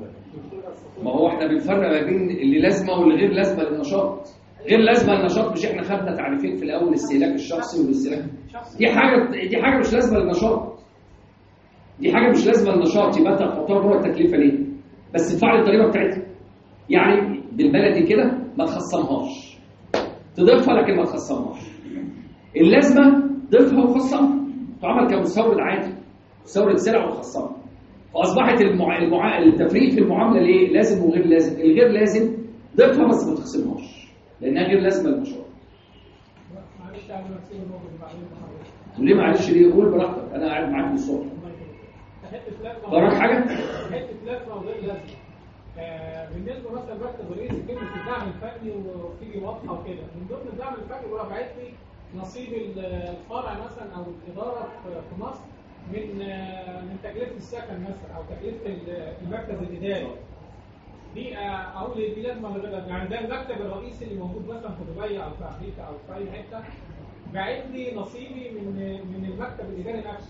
[SPEAKER 11] احنا بنفرق ما بين اللي لازمه واللي غير لازمه للنشاط. غير لازمه للنشاط مش احنا خدنا تعريفين في الاول، الاستهلاك الشخصي والاستهلاك دي حاجه دي حاجه مش لازمه للنشاط. دي حاجه مش لازمه للنشاط، يبقى انت هتحطها جوه التكلفه ليه؟ بس تدفع لي الضريبه بتاعتها. يعني بالبلدي كده ما تخصمهاش. تضيفها لكن ما تخصمهاش. اللازمه ضيفها وخصمها. تعمل كمستورد عادي. مستورد سلع وخصمها. فاصبحت المع... المع... التفريق في المعامله ليه؟ لازم وغير لازم. الغير لازم ضيفها بس ما تخصمهاش لانها غير لازمه للنشاط.
[SPEAKER 3] معلش انا نفسي الموقف بعدين.
[SPEAKER 11] وليه معلش ليه؟ قول براحتك، انا قاعد معاك بالصوت. وراك حاجه؟
[SPEAKER 3] حته لازمه وغير لازمه. آه بالنسبه مثلا بكتب رئيس كلمه الدعم الفني وتيجي واضحه وكده، من ضمن الدعم الفني بيروح باعت لي نصيب الفرع مثلا او الاداره في مصر من آه من تكلفه السكن مثلا او تكلفه المركز الاداري. دي آه اقول دي لازمه ولا غير؟ يعني ده المكتب الرئيسي اللي موجود مثلا في دبي او في امريكا او في اي حته باعت لي نصيبي من من المكتب الاداري نفسه.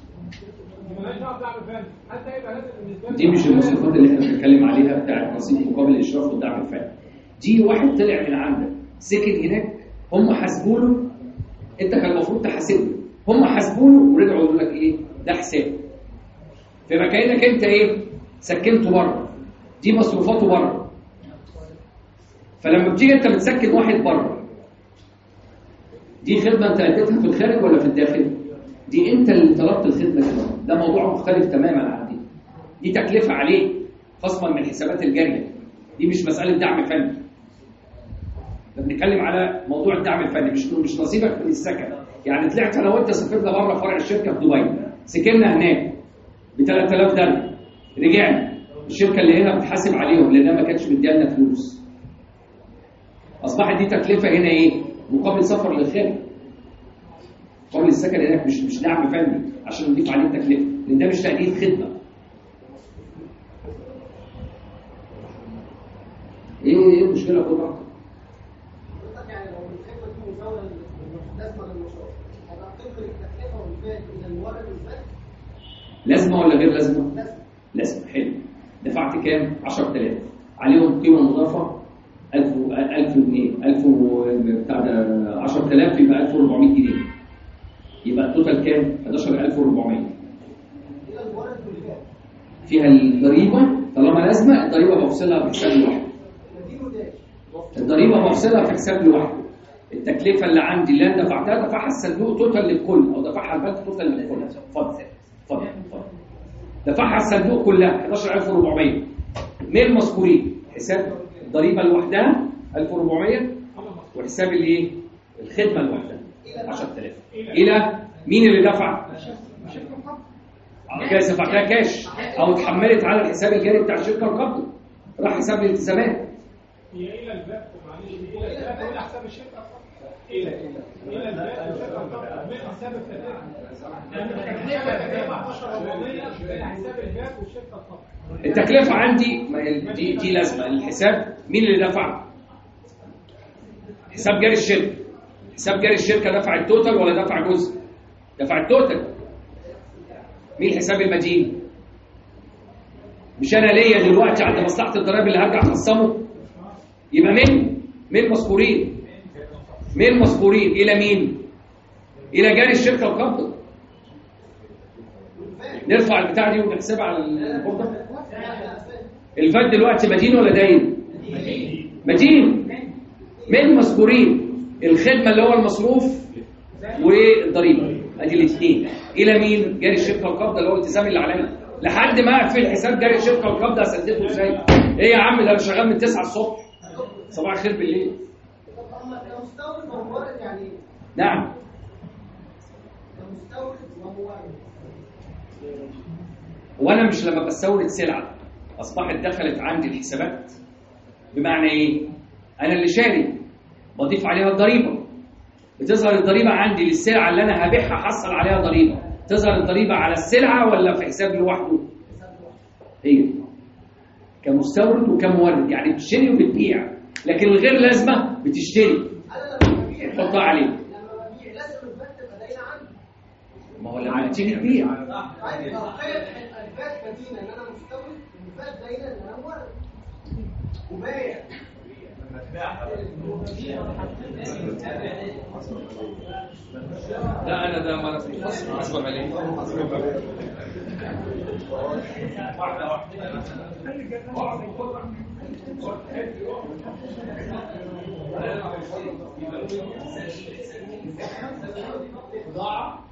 [SPEAKER 11] دي مش المواصفات اللي احنا بنتكلم عليها بتاعت نصيب مقابل الاشراف والدعم الفني. دي واحد طلع من عندك سكن هناك، هم حاسبوا له، انت كان المفروض تحاسبه، هم حاسبوا له ورجعوا يقولوا لك ايه؟ ده حساب. فيبقى كانك انت ايه؟ سكنته بره. دي مصروفاته بره. فلما بتيجي انت بتسكن واحد بره، دي خدمه انت اديتها في الخارج ولا في الداخل؟ دي انت اللي طلبت الخدمه كده. ده موضوع مختلف تماما عن دي. دي تكلفه عليه خصما من الحسابات الجاريه. دي مش مساله دعم فني. بنتكلم على موضوع الدعم الفني، مش مش نصيبك من السكن. يعني طلعت انا وانت سافرنا بره فرع الشركه في دبي، سكننا هناك ب ثلاثة آلاف درهم، رجعنا الشركه اللي هنا بتحاسب عليهم لانها ما كانتش مديانا فلوس. اصبحت دي تكلفه هنا ايه؟ مقابل سفر للخارج. قبل السكن هناك مش مش دعم فني عشان نضيف عليه التكلفه، لان ده مش تأدية خدمه. ايه ايه المشكله يا اخويا؟
[SPEAKER 2] يعني لو الخدمه دي مزاوله لازمه للنشاط، هتبقى تنقل التكلفه والفائده الى المورد والفائده.
[SPEAKER 11] لازمه ولا غير لازمه؟ لازمه. لازمه. حلو. دفعت كام؟ عشرة آلاف. عليهم قيمه مضافه ألف ألف جنيه، ألف بتاع ده عشرة آلاف يبقى ألف وأربعمية جنيه. يبقى التوتال كام؟ حداشر ألف وأربعمية. فيها الضريبه طالما لازمه، الضريبه بفصلها في حساب لوحده. الضريبه بفصلها في حساب لوحده. التكلفه اللي عندي اللي انا دفعتها دفعها الصندوق توتال للكل، او دفعها البنك توتال للكل. اتفضل اتفضل اتفضل. دفعها الصندوق كلها حداشر ألف وأربعمية. مين المذكورين؟ حساب الضريبه لوحدها ألف وأربعمية، وحساب الايه؟ الخدمه لوحدها عشرة آلاف. الى مين اللي دفع؟ كاش. دفعتها كاش او اتحملت على الحساب الجاري بتاع الشركه القبض، راح حساب الالتزامات.
[SPEAKER 3] هي الى الباقي معلش الى الباقي ولا حساب الشركه الى الى الباقي من حساب التدفق. يعني التكلفه أربعتاشر أربعمية من حساب الباقي والشركه القبض. التكلفه
[SPEAKER 11] عندي دي دي لازمه. الحساب مين اللي دفع؟ حساب جاري الشركه. حساب جاري الشركه دفع التوتال ولا دفع جزء؟ دفع التوتال. مين حساب المدين؟ مش انا ليا دلوقتي عند مصلحه الضرائب اللي هرجع اخصمه؟ يبقى مين؟ مين مذكورين؟ مين مذكورين؟ الى مين؟ الى جاري الشركه القبض. نرفع البتاع دي ونحسبها على البورده. الفات دلوقتي مدين ولا داين؟ مدين. مين مذكورين؟ الخدمه اللي هو المصروف والضريبه. ادي الاثنين. الى مين؟ جاري الشركه القابضه اللي هو الالتزام اللي علينا. لحد ما اقفل حساب جاري الشركه القابضه اسدده ازاي؟ ايه يا عم ده انا شغال من تسعة الصبح صباح الخير بالليل.
[SPEAKER 2] لو مستورد ومورد يعني
[SPEAKER 11] نعم.
[SPEAKER 2] لو مستورد ومورد.
[SPEAKER 11] وانا مش لما بستورد سلعه اصبحت دخلت عندي الحسابات. بمعنى ايه؟ انا اللي شاري بضيف عليها الضريبه. بتظهر الضريبه عندي للسلعه اللي انا هبيعها حصل عليها ضريبه. تظهر الضريبه على السلعه ولا في حساب لوحده؟ هي كمستورد وكمورد، يعني بتشتري وبتبيع، لكن الغير لازمه بتشتري تحطها عليه.
[SPEAKER 2] لما ببيع لازم الفات تبقى دايره عندي.
[SPEAKER 11] ما هو لما تيجي تبيع
[SPEAKER 2] طيب لو الفات مدينه ان انا مستورد، الفات دايره ان انا مورد. كوبايه
[SPEAKER 1] لا انا ده ما حسب ماليه واحده واحده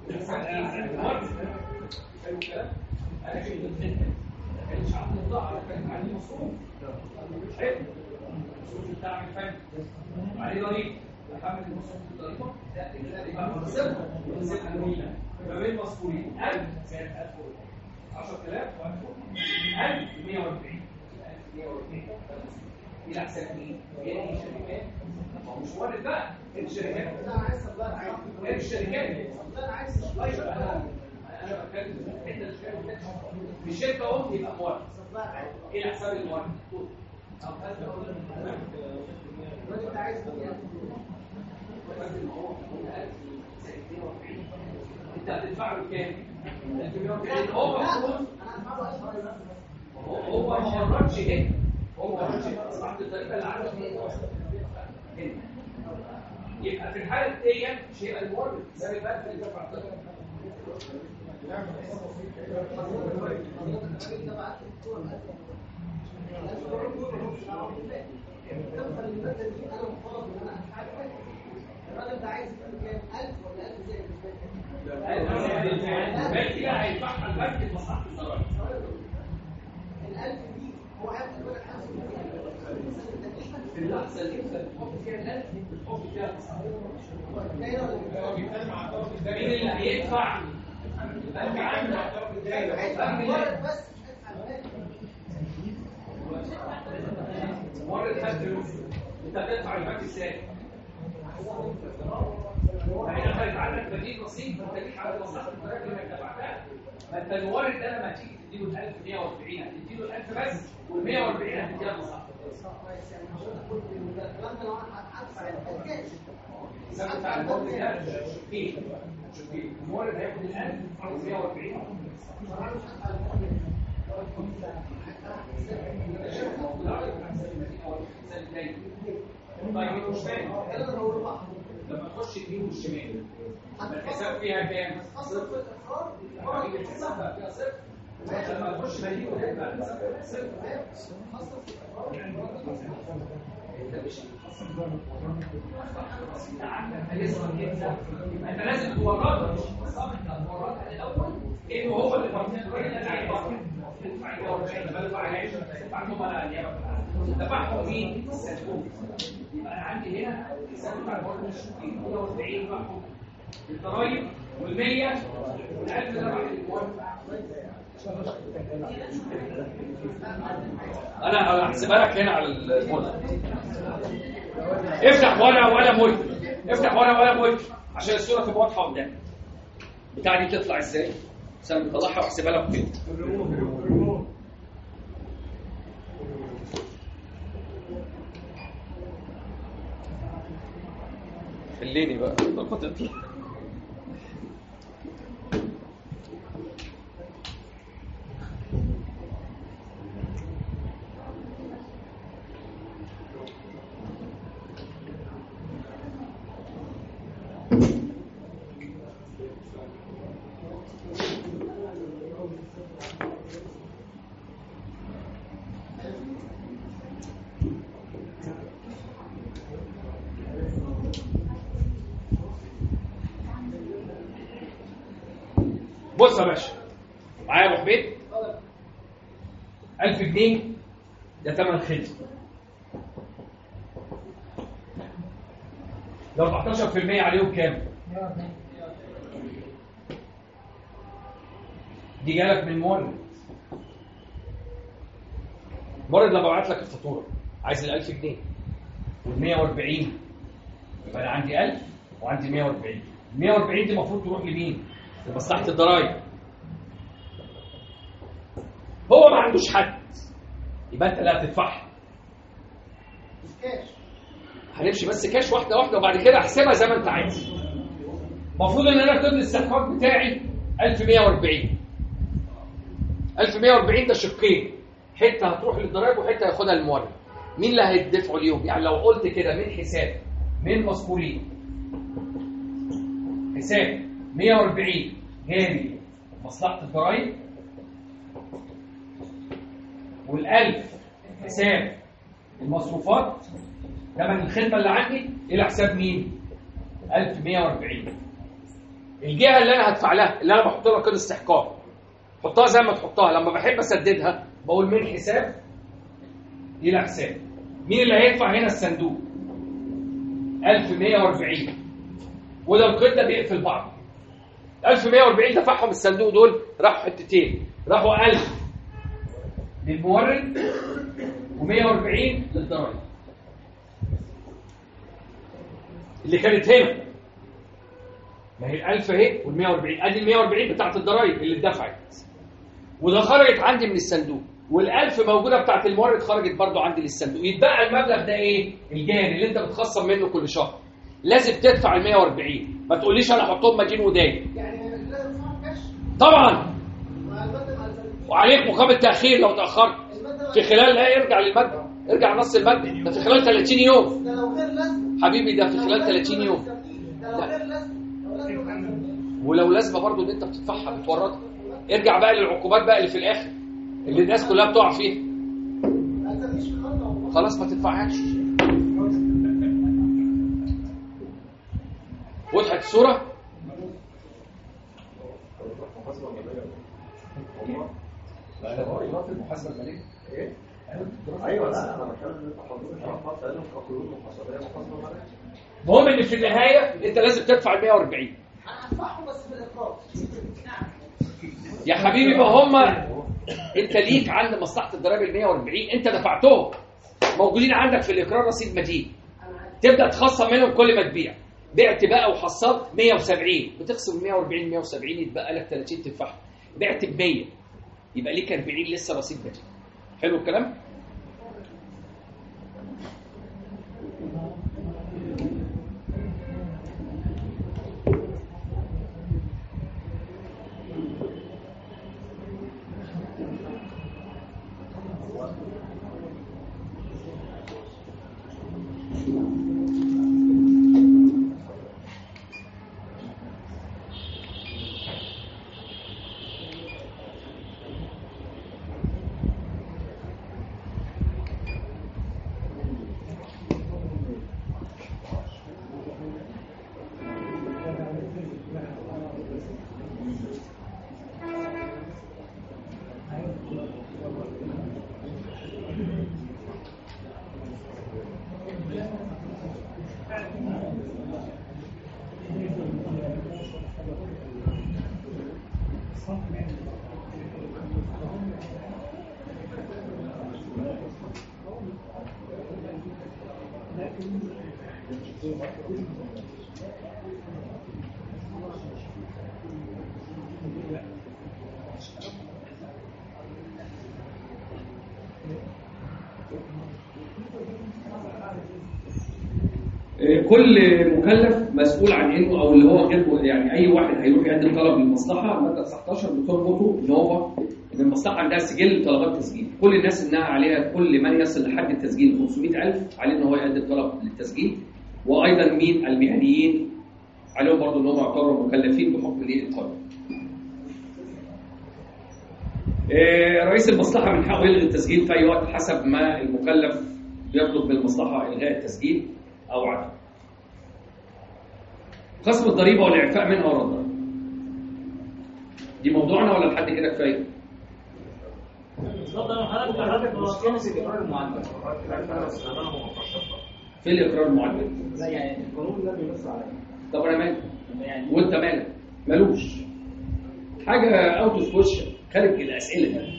[SPEAKER 1] انا كنت مش عارف الضاعه كان عليه مصروف مش حلو المصروف بتاع الفن عليه ضريبه احمل المصروف الضريبه لا يبقى منصبها منصبها جميله ما بين مسؤولين ألف زائد ألف عشرة آلاف ألف ومية وأربعين ألف ومية وأربعين دي احسن مين؟ هي دي شركات ما هو مش مورد بقى الشركات انا عايز اصدر الشركات انا عايز انا انا بتكلم انت الشركه مش شركه ام يبقى مورد ايه حساب المورد
[SPEAKER 2] انت عايز
[SPEAKER 1] انت هتدفع له كام؟ هو هو ما مرتش هنا هو ما مرتش هنا اصبحت الطريقه اللي عارف هنا يبقى في الحاله دي مش هيبقى المورد زي البنك اللي دفع
[SPEAKER 2] الراجل ده عايز كام ألف ولا ألف زي
[SPEAKER 1] البنك ده هيدفعها البنك لمصلحه الضرائب
[SPEAKER 2] الألف دي هو هياخد بالك خمسة
[SPEAKER 1] في اللحظه اللي انت بتحط فيها الألف بتحط فيها مين اللي هيدفع؟ البنك عندك
[SPEAKER 2] مجرد بس
[SPEAKER 1] مورد خد فلوس انت هتدفع البنك ازاي؟ هيدخل عندك بديل نصيب انت ليك على مصلحه الضرائب اللي انت دفعتها ما انت المورد ده لما تيجي تديله ال ألف ومية وأربعين هتديله ال ألف بس وال مية وأربعين هتديها لمصلحه المورد هياخد ال ألف ومية وأربعين طيب مش فاهم لما تخش اليمين والشمال الحساب فيها كام؟ صفر الراجل الحساب بقى فيها صفر لما تخش اليمين وتبقى الحساب صفر انت مش انت لازم توردها مش تصاب انت توردها الاول انه هو اللي دفعهم مين؟ الصندوق يبقى انا عندي هنا الحساب بتاع المورد مية وأربعين بحكم الضرايب وال100 وال1000 ده بعد المورد انا هحسبها لك هنا على المورد افتح ورقه ولا ملك افتح ورقه ولا ملك عشان الصوره تبقى واضحه قدامك بتاع دي تطلع ازاي عشان نطلعها واحسبها لك كده خليني بقى الطاقه تطلع بص يا باشا معايا ابو حميد ألف جنيه ده ثمن خدمه ده أربعتاشر في المية عليهم كام؟ دي جالك من مورد مورد لما بعت لك الفاتوره عايز ال ألف جنيه وال مية وأربعين يبقى انا عندي ألف وعندي مية وأربعين ال مية وأربعين دي المفروض تروح لمين؟ لمصلحه الضرايب هو ما عندوش حد يبقى انت اللي هتدفعها
[SPEAKER 2] كاش
[SPEAKER 1] هنمشي بس كاش واحده واحده وبعد كده احسبها زي ما انت عايز المفروض ان انا ضمن الاستحقاق بتاعي ألف ومية وأربعين ألف ومية وأربعين ده شقين حته هتروح للضرايب وحته هياخدها المورد مين اللي هيدفعوا ليهم؟ يعني لو قلت كده من حساب من مذكورين حساب مية وأربعين جاري مصلحة الضرايب، والألف حساب المصروفات ثمن الخدمة اللي عندي، إلى حساب مين؟ ألف ومية وأربعين. الجهة اللي أنا هدفع لها، اللي أنا بحط لها كده استحقاق، حطها زي ما تحطها. لما بحب أسددها بقول من حساب إلى حساب. مين اللي هيدفع هنا؟ الصندوق ألف ومية وأربعين، وده القيد ده بيقفل بعض. ألف ومية وأربعين دفعهم الصندوق، دول راحوا حتتين، راحوا ألف للمورد ومية وأربعين للضرايب اللي كانت هنا. ما هي الألف اهي والمية وأربعين، ادي المية وأربعين بتاعت الضرايب اللي اتدفعت، وده خرجت عندي من الصندوق، والألف موجودة بتاعت المورد خرجت برضو عندي للصندوق. يتبقى المبلغ ده ايه؟ الجاري اللي انت بتخصم منه كل شهر. لازم تدفع ال مية وأربعين، ما تقوليش انا احطهم مدين وداين.
[SPEAKER 2] يعني لازم تدفع كاش.
[SPEAKER 1] طبعا. وعليك مقابل تأخير لو تأخرت. في خلال لا يرجع للمادة، ارجع نص المادة، ده في خلال ثلاثين يوم.
[SPEAKER 2] ده لو غير لازم
[SPEAKER 1] حبيبي، ده في خلال ثلاثين يوم.
[SPEAKER 2] ده لو غير لازم.
[SPEAKER 1] ولو لازمه برضو اللي انت بتدفعها بتورطها. ارجع بقى للعقوبات بقى اللي في الاخر اللي الناس كلها بتقع فيها. خلاص ما تدفعهاش. وضحت الصوره؟ لا لا هو في المحاسبه الماليه ايه؟
[SPEAKER 7] ايوه لا انا بتكلم حضرتك لهم كقيود محاسبيه محاسبه ماليه.
[SPEAKER 1] المهم ان في النهايه انت لازم تدفع ال مية وأربعين.
[SPEAKER 2] هدفعهم بس بالاقراض.
[SPEAKER 1] يا حبيبي ما هم انت ليك عند مصلحه الضرائب ال مية وأربعين انت دفعتهم، موجودين عندك في الاقرار رصيد مدين. تبدا تخصم منهم كل ما تبيع. بعت بقى وحصلت مية وسبعين، بتخصم مية وأربعين مية وسبعين، يتبقى لك ثلاثين تدفعهم. بعت ب مية يبقى ليك أربعين لسه رصيد مدين. حلو الكلام؟ كل مكلف مسؤول عن انه او اللي هو غير يعني اي واحد هيروح يقدم طلب للمصلحه ماده تسعتاشر بتربطه ان هو ان المصلحه عندها سجل طلبات تسجيل، كل الناس انها عليها كل من يصل لحد التسجيل خمسمائة ألف عليه ان هو يقدم طلب للتسجيل، وايضا مين المهنيين عليهم برضه ان هم يعتبروا مكلفين بحكم الايه الطلب. رئيس المصلحه من حقه يلغي التسجيل في اي وقت حسب ما المكلف يطلب من المصلحه الغاء التسجيل او عدم. خصم الضريبه والاعفاء منها وردها. دي موضوعنا ولا لحد كده كفايه؟
[SPEAKER 3] اتفضل حضرتك حضرتك
[SPEAKER 5] مشكله الاقرار المعدل.
[SPEAKER 1] في الاقرار المعدل؟
[SPEAKER 5] لا يعني القانون ده بينص على
[SPEAKER 1] طب انا مالي؟ وانت مالك؟ مالوش. حاجه اوت اوف كويشن خارج الاسئله دي.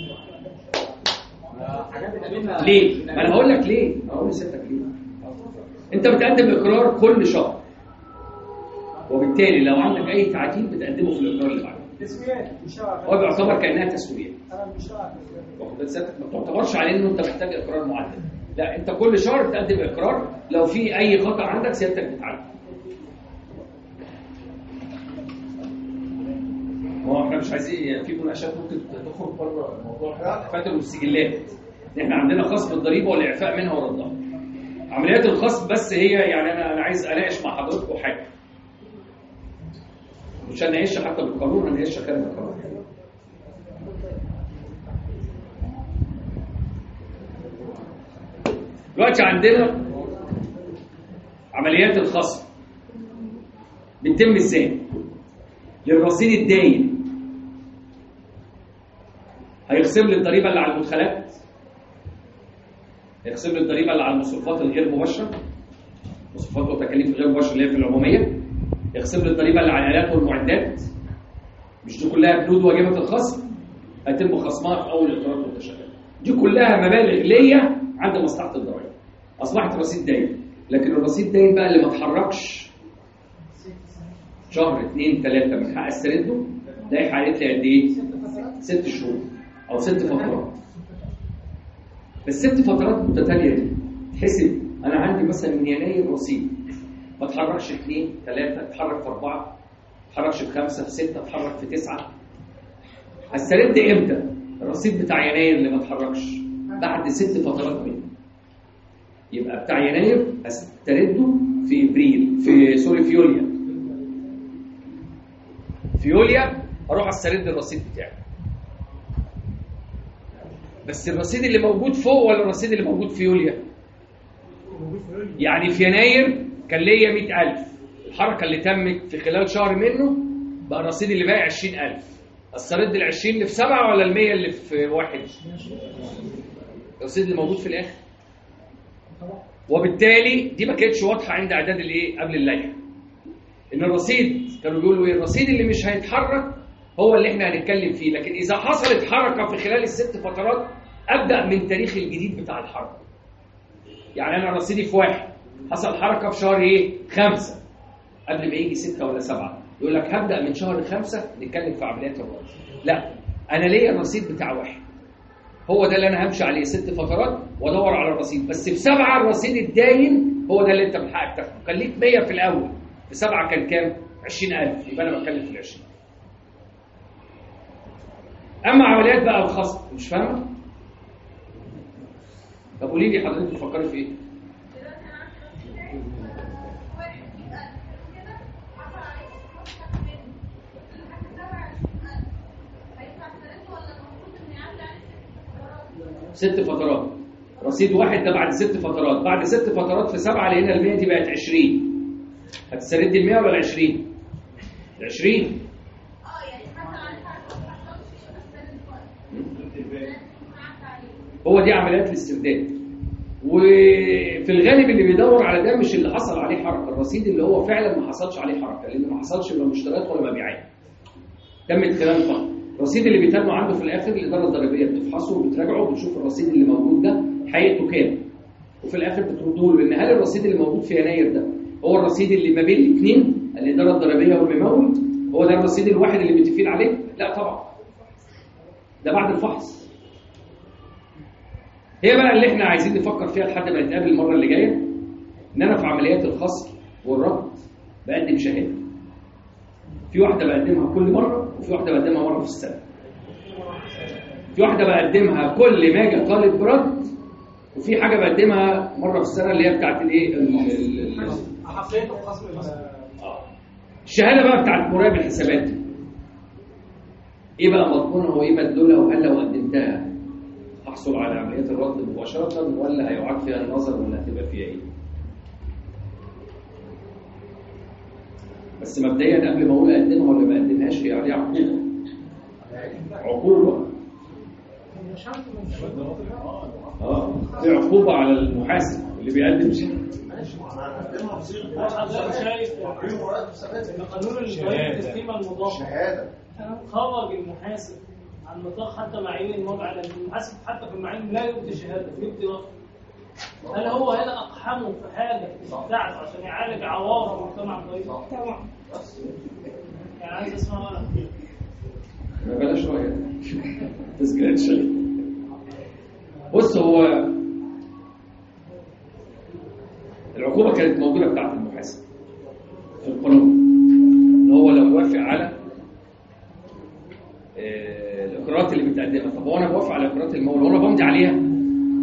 [SPEAKER 1] ليه؟ ما انا هقول لك ليه؟ هقول لسيادتك ليه؟ انت بتقدم اقرار كل شهر، وبالتالي لو عندك اي تعديل بتقدمه في الاقرار اللي بعده.
[SPEAKER 2] تسويات مش
[SPEAKER 1] هو بيعتبر كانها تسويه.
[SPEAKER 2] انا مش
[SPEAKER 1] واخد بالك؟ ما تعتبرش عليه انه انت محتاج اقرار معدل. لا، انت كل شهر بتقدم اقرار، لو في اي خطا عندك سيادتك بتعدل. ما هو احنا مش عايزين في مناقشات ممكن تخرج بره موضوع الدفاتر والسجلات.
[SPEAKER 11] احنا عندنا خصم الضريبه والاعفاء منها وردها. عمليات الخصم بس هي يعني انا انا عايز اناقش مع حضراتكم حاجه، مش هناقشها حتى بالقانون، هناقشها كده بالقانون. دلوقتي عندنا عمليات الخصم بتتم ازاي؟ للرصيد الداين هيخصم لي الضريبه اللي على المدخلات، هيخصم لي الضريبه اللي على المصروفات الغير مباشره، مصروفات وتكاليف الغير مباشره اللي هي في العموميه، يخصم لي الضريبه اللي على الالات والمعدات، مش دي كلها بنود واجبه الخصم، هيتم خصمها في اول الاقرارات والتشغيلات. دي كلها مبالغ ليا عند مصلحه الضرائب، اصبحت رصيد داين. لكن الرصيد داين بقى اللي ما اتحركش شهر اثنين ثلاثه من حق استرده، ده قالت لي قد ايه؟ ست شهور او ست فترات. بس ست فترات متتاليه دي تحسب انا عندي مثلا من يناير رصيد ما اتحركش اثنين ثلاثه، اتحرك في اربعه، ما اتحركش في خمسه، في سته، اتحرك في تسعه. هسترد امتى؟ الرصيد بتاع يناير اللي ما اتحركش بعد ست فترات منه. يبقى بتاع يناير استرده في ابريل، في سوري في يوليو. في يوليو اروح استرد الرصيد بتاعي. بس الرصيد اللي موجود فوق ولا الرصيد اللي موجود في يوليو؟ يعني في يناير كان ليا مئة ألف، الحركه اللي تمت في خلال شهر منه بقى الرصيد اللي باقي عشرين ألف. استرد ال عشرين اللي في سبعه ولا ال مية اللي في واحد؟ الرصيد اللي موجود في الاخر. وبالتالي دي ما كانتش واضحه عند اعداد الايه قبل اللائحه. ان الرصيد كانوا بيقولوا ايه؟ الرصيد اللي مش هيتحرك هو اللي احنا هنتكلم فيه، لكن اذا حصلت حركه في خلال الست فترات ابدا من تاريخ الجديد بتاع الحركه. يعني انا رصيدي في واحد، حصل حركه في شهر ايه؟ خمسه، قبل ما يجي سته ولا سبعه، يقول لك هبدا من شهر خمسه نتكلم في عمليات الرصيد. لا، انا ليا الرصيد بتاع واحد، هو ده اللي انا همشي عليه ست فترات وادور على الرصيد. بس في سبعه الرصيد الداين هو ده اللي انت من حقك تاخده. كان ليك مية في الاول، في سبعه كان كام؟ عشرين ألف، يبقى انا بتكلم في ال عشرين. اما عمليات بقى الخصم مش فاهمه؟ طب قولي لي حضرتك بتفكري في ايه؟ ست فترات. رصيد واحد ده بعد ست فترات، بعد ست فترات في سبعه لقينا ال مية دي بقت عشرين. هتستردي ال مية ولا ال عشرين؟ ال عشرين. هو دي عمليات الاسترداد. وفي الغالب اللي بيدور على ده مش اللي حصل عليه حركه، الرصيد اللي هو فعلا ما حصلش عليه حركه، لان ما حصلش ولا مشتريات ولا مبيعات. تمت خلال فتره. الرصيد اللي بيتم عنده في الاخر الاداره الضريبيه بتفحصه وبتراجعه وبتشوف الرصيد اللي موجود ده حقيقته كام. وفي الاخر بترده له لان هل الرصيد اللي موجود في يناير ده هو الرصيد اللي ما بين الاثنين، الاداره الضريبيه والممول، هو ده الرصيد الواحد اللي متفقين عليه؟ لا طبعا. ده بعد الفحص. هي بقى اللي احنا عايزين نفكر فيها لحد ما نتقابل المره اللي جايه، ان انا في عمليات الخصم والرد بقدم شهاده. في واحده بقدمها كل مره، وفي واحده بقدمها مره في السنه. في واحده بقدمها كل ما اجي طالب برد، وفي حاجه بقدمها مره في السنه اللي هي بتاعت الايه؟
[SPEAKER 3] حصيله الخصم.
[SPEAKER 11] الشهاده بقى بتاعت مراقب الحسابات دي. ايه بقى مضمونها وايه مدلولها، وهل لو قدمتها احصل على عمليات الرد مباشره ولا هيعاد فيها النظر ولا هتبقى فيها ايه؟ بس مبدئيا قبل ما اقول اقدمها ولا ما اقدمهاش هي عليها عقوبه. عقوبه. اه في عقوبه على المحاسب اللي بيقدم شهاده.
[SPEAKER 3] قانون التسليم المضاف خرج المحاسب عن نطاق حتى معايير الوضع، لان المحاسب حتى في المعايير لا يبدي شهاده، يبدي رفض. هل هو هنا اقحمه في حاجه بتاعته عشان يعالج عوار المجتمع الضريبي؟ طبعا. يعني عايز اسمع انا.
[SPEAKER 11] ما بلاش رأيك. تسكرت شيء. بص، هو العقوبه كانت موجوده بتاعت المحاسب في القانون، ان هو لو وافق على الاقرارات اللي بتقدمها. طب هو انا بوافق على اقرارات المول وانا بمضي عليها؟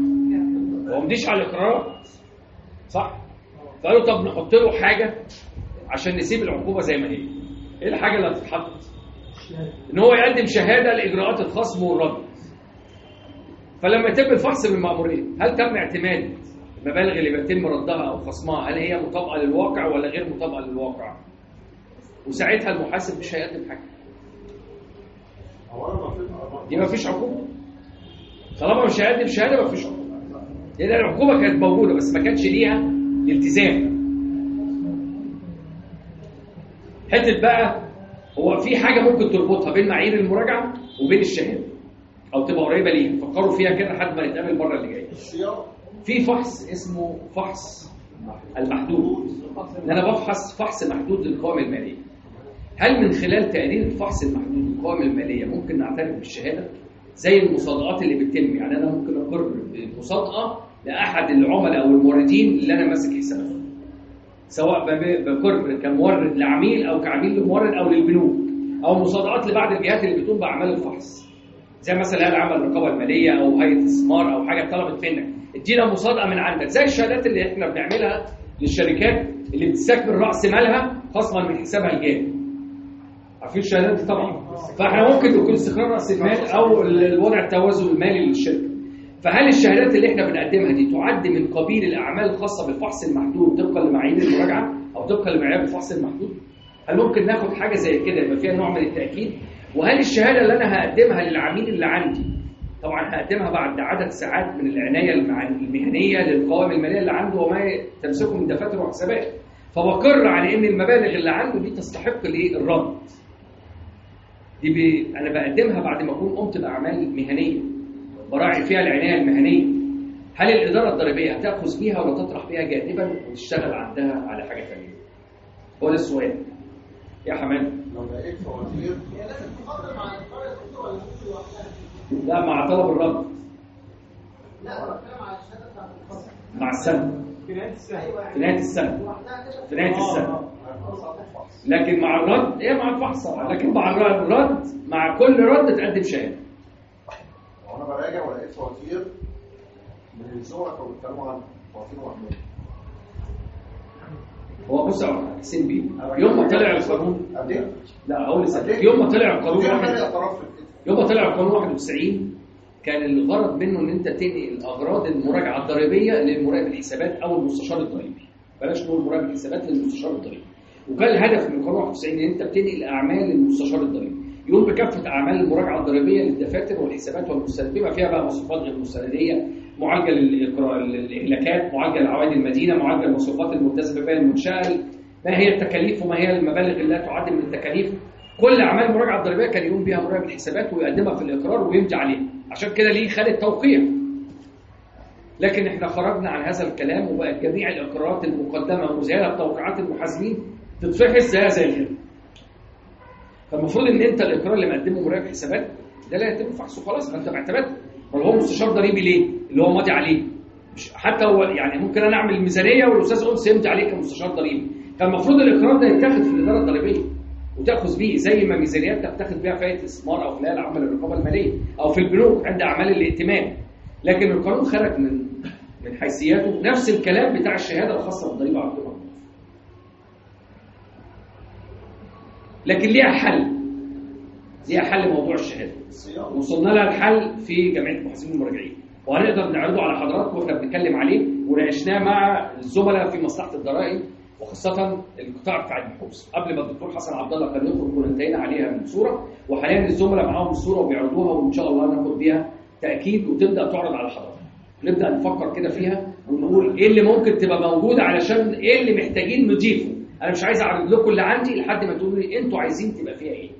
[SPEAKER 1] مضيش على الاقرارات صح؟ فقالوا طب نحط له حاجه عشان نسيب العقوبه زي ما هي. ايه الحاجه اللي هتتحط؟ ان هو يقدم شهاده لاجراءات الخصم والرد. فلما يتم الفحص من المأمورين هل تم اعتماد المبالغ اللي بيتم ردها او خصمها هل هي مطابقه للواقع ولا غير مطابقه للواقع؟ وساعتها المحاسب مش هيقدم حاجه. دي ما فيش عقوبه. طالما مش هيقدم شهاده ما فيش عقوبه. لان العقوبه كانت موجوده بس ما كانش ليها التزام. حته بقى هو في حاجه ممكن تربطها بين معايير المراجعه وبين الشهاده او تبقى قريبه ليها، فكروا فيها كده لحد ما نتقابل المره اللي جايه. في فحص اسمه فحص المحدود، ان انا بفحص فحص محدود للقوائم الماليه. هل من خلال تقرير الفحص المحدود للقوائم الماليه ممكن نعترف بالشهاده؟ زي المصادقات اللي بتتم، يعني انا ممكن اقر بمصادقه لاحد العملاء او الموردين اللي انا ماسك حساباتهم، سواء بقر كمورد لعميل او كعميل لمورد او للبنوك، او مصادقات لبعض الجهات اللي بتقوم باعمال الفحص، زي مثلا هل عمل الرقابه الماليه او هيئه الاستثمار او حاجه طلبت منك ادينا مصادقه من عندك، زي الشهادات اللي احنا بنعملها للشركات اللي بتستكمل راس مالها خصما من حسابها الجاري. عارفين الشهادات دي طبعا. فاحنا ممكن يكون استقرار راس المال او الوضع التوازن المالي للشركه. فهل الشهادات اللي احنا بنقدمها دي تعد من قبيل الاعمال الخاصه بالفحص المحدود طبقا لمعايير المراجعه او طبقا لمعايير الفحص المحدود؟ هل ممكن ناخد حاجه زي كده يبقى فيها نوع من التاكيد؟ وهل الشهاده اللي انا هقدمها للعميل اللي عندي طبعا هقدمها بعد عدد ساعات من العنايه المهنيه للقوائم الماليه اللي عنده وما تمسكه من دفاتر وحسابات، فبقر على ان المبالغ اللي عنده دي تستحق ليه الرد. دي بي... انا بقدمها بعد ما اكون قمت باعمال مهنيه براعي فيها العنايه المهنيه. هل الاداره الضريبيه هتاخذ بيها ولا تطرح بيها جانبا وتشتغل عندها على حاجه ثانيه؟ هو ده السؤال يا حماد.
[SPEAKER 7] لو لقيت فواتير
[SPEAKER 2] هي لازم تفضل مع القرار الدكتور ولا الدكتور لوحدها؟
[SPEAKER 1] لا مع طلب الرد.
[SPEAKER 2] لا انا بتكلم على الشهاده بتاعت الفصل.
[SPEAKER 1] مع السنه.
[SPEAKER 2] في نهايه السنه.
[SPEAKER 1] في نهايه السنه. في نهايه السنه. لكن مع الرد ايه مع الفحص طبعا، لكن مع الرد مع كل رد تقدم شهاده.
[SPEAKER 7] وانا براجع ولقيت فواتير من الزملاء كانوا بيتكلموا عن فواتير محمود.
[SPEAKER 1] هو بص يا حسين بيه، يوم ما طلع القانون لا هقول لك يوم ما طلع القانون يوم ما طلع القانون واحد وتسعين كان الغرض منه ان انت تنقل اغراض المراجعه الضريبيه للمراقب الحسابات او المستشار الضريبي. بلاش نقول مراقب الحسابات للمستشار الضريبي. وكان الهدف من القانون واحد وتسعين ان انت بتنقل اعمال للمستشار الضريبي يقوم بكافه اعمال المراجعه الضريبيه للدفاتر والحسابات والمستندات، بما فيها بقى مصروفات غير مستنديه، معالجه للاهلاكات، معالجه لعوائد المدينه، معالجه للمصروفات الملتزمه بها المنشاه، ما هي التكاليف وما هي المبالغ اللي لا تعد من التكاليف. كل اعمال المراجعه الضريبيه كان يقوم بها مراقب الحسابات ويقدمها في الاقرار ويمضي عليها، عشان كده ليه خد التوقيع. لكن احنا خرجنا عن هذا الكلام وبقت جميع الاقرارات المقدمه ومزايده بتوقيعات المحاسبين تتفحص زيها زي الخدمه. فالمفروض ان انت الاقرار اللي مقدمه مراقب حسابات ده لا يتم فحصه خلاص، فانت معتمد. ما هو مستشار ضريبي ليه؟ اللي هو ماضي عليه. مش حتى هو يعني ممكن انا اعمل الميزانيه والاستاذ قدس يمضي عليه كمستشار ضريبي. فالمفروض الاقرار ده يتاخد في الاداره الضريبيه وتاخذ بيه زي ما ميزانياتك بتاخد بيها في هيئه الاستثمار او في هيئه العمل الرقابه الماليه او في البنوك عند اعمال الائتمان. لكن القانون خرج من من حيثياته نفس الكلام بتاع الشهاده الخاصه بالضريبه على القيمه. لكن ليها حل. ليها حل موضوع الشهاده. وصلنا لها الحل في جمعيه المحاسبين المراجعين وهنقدر نعرضه على حضراتكم واحنا بنتكلم عليه وناقشناه مع الزملاء في مصلحه الضرائب وخاصه القطاع بتاع البحوث. قبل ما الدكتور حسن عبد الله كان يخرج كنا انتهينا عليها من صوره، وحاليا الزملاء معاهم الصوره وبيعرضوها وان شاء الله ناخد بيها تاكيد وتبدا تعرض على حضراتكم. نبدا نفكر كده فيها ونقول ايه اللي ممكن تبقى موجوده علشان ايه اللي محتاجين نضيفه. انا مش عايز اعرض لكم اللي عندي لحد ما تقولوا لي انتوا عايزين تبقى فيها ايه.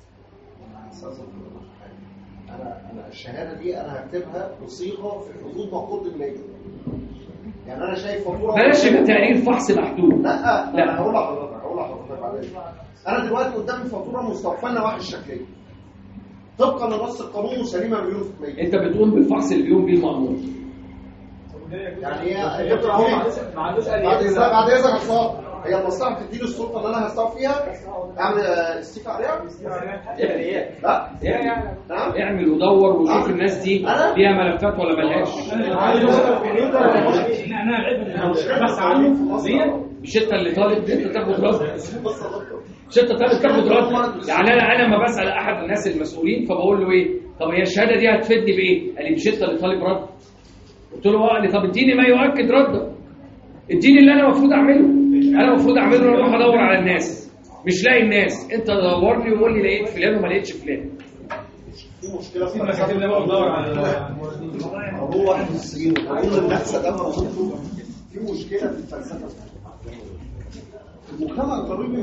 [SPEAKER 7] انا انا الشهاده دي انا هكتبها بصيغه في حدود مقود المالي. يعني انا شايف فاتوره
[SPEAKER 1] بلاش يبقى تقرير فحص محدود.
[SPEAKER 7] لا لا هقول لحضرتك هقول لحضرتك بعدين. انا دلوقتي قدامي فاتوره مستوفاه نواحي الشكليه طبقا لنص القانون وسليمه مليون في المية.
[SPEAKER 1] انت بتقوم بالفحص اللي بيقوم بيه المأمور.
[SPEAKER 7] يعني ايه؟ بعد اذنك بعد اذنك يا صاحبي هي المصلحه بتديني السلطه اللي انا هستوعب فيها اعمل استيفاء عليها؟ لا
[SPEAKER 11] نعم اعمل ودور وشوف الناس دي ليها ملفات ولا ملهاش. مش انت اللي طالب انت تاخد رد، مش انت طالب تاخد رد. يعني انا انا لما بسال احد الناس المسؤولين فبقول له ايه؟ طب هي الشهاده دي هتفيدني بايه؟ قال لي مش انت اللي طالب رد. قلت له اه. قال لي طب اديني ما يؤكد ردك، اديني اللي انا المفروض اعمله. انا المفروض اعمله ان اروح ادور على الناس، مش لاقي الناس. انت دور لي وقول لي لقيت فلان وما لقيتش فلان.
[SPEAKER 7] في مشكله في المكاتب اللي بقى بدور على هو واحد من السجين وكل الناس ده في مشكله في الفلسفه. المجتمع القانوني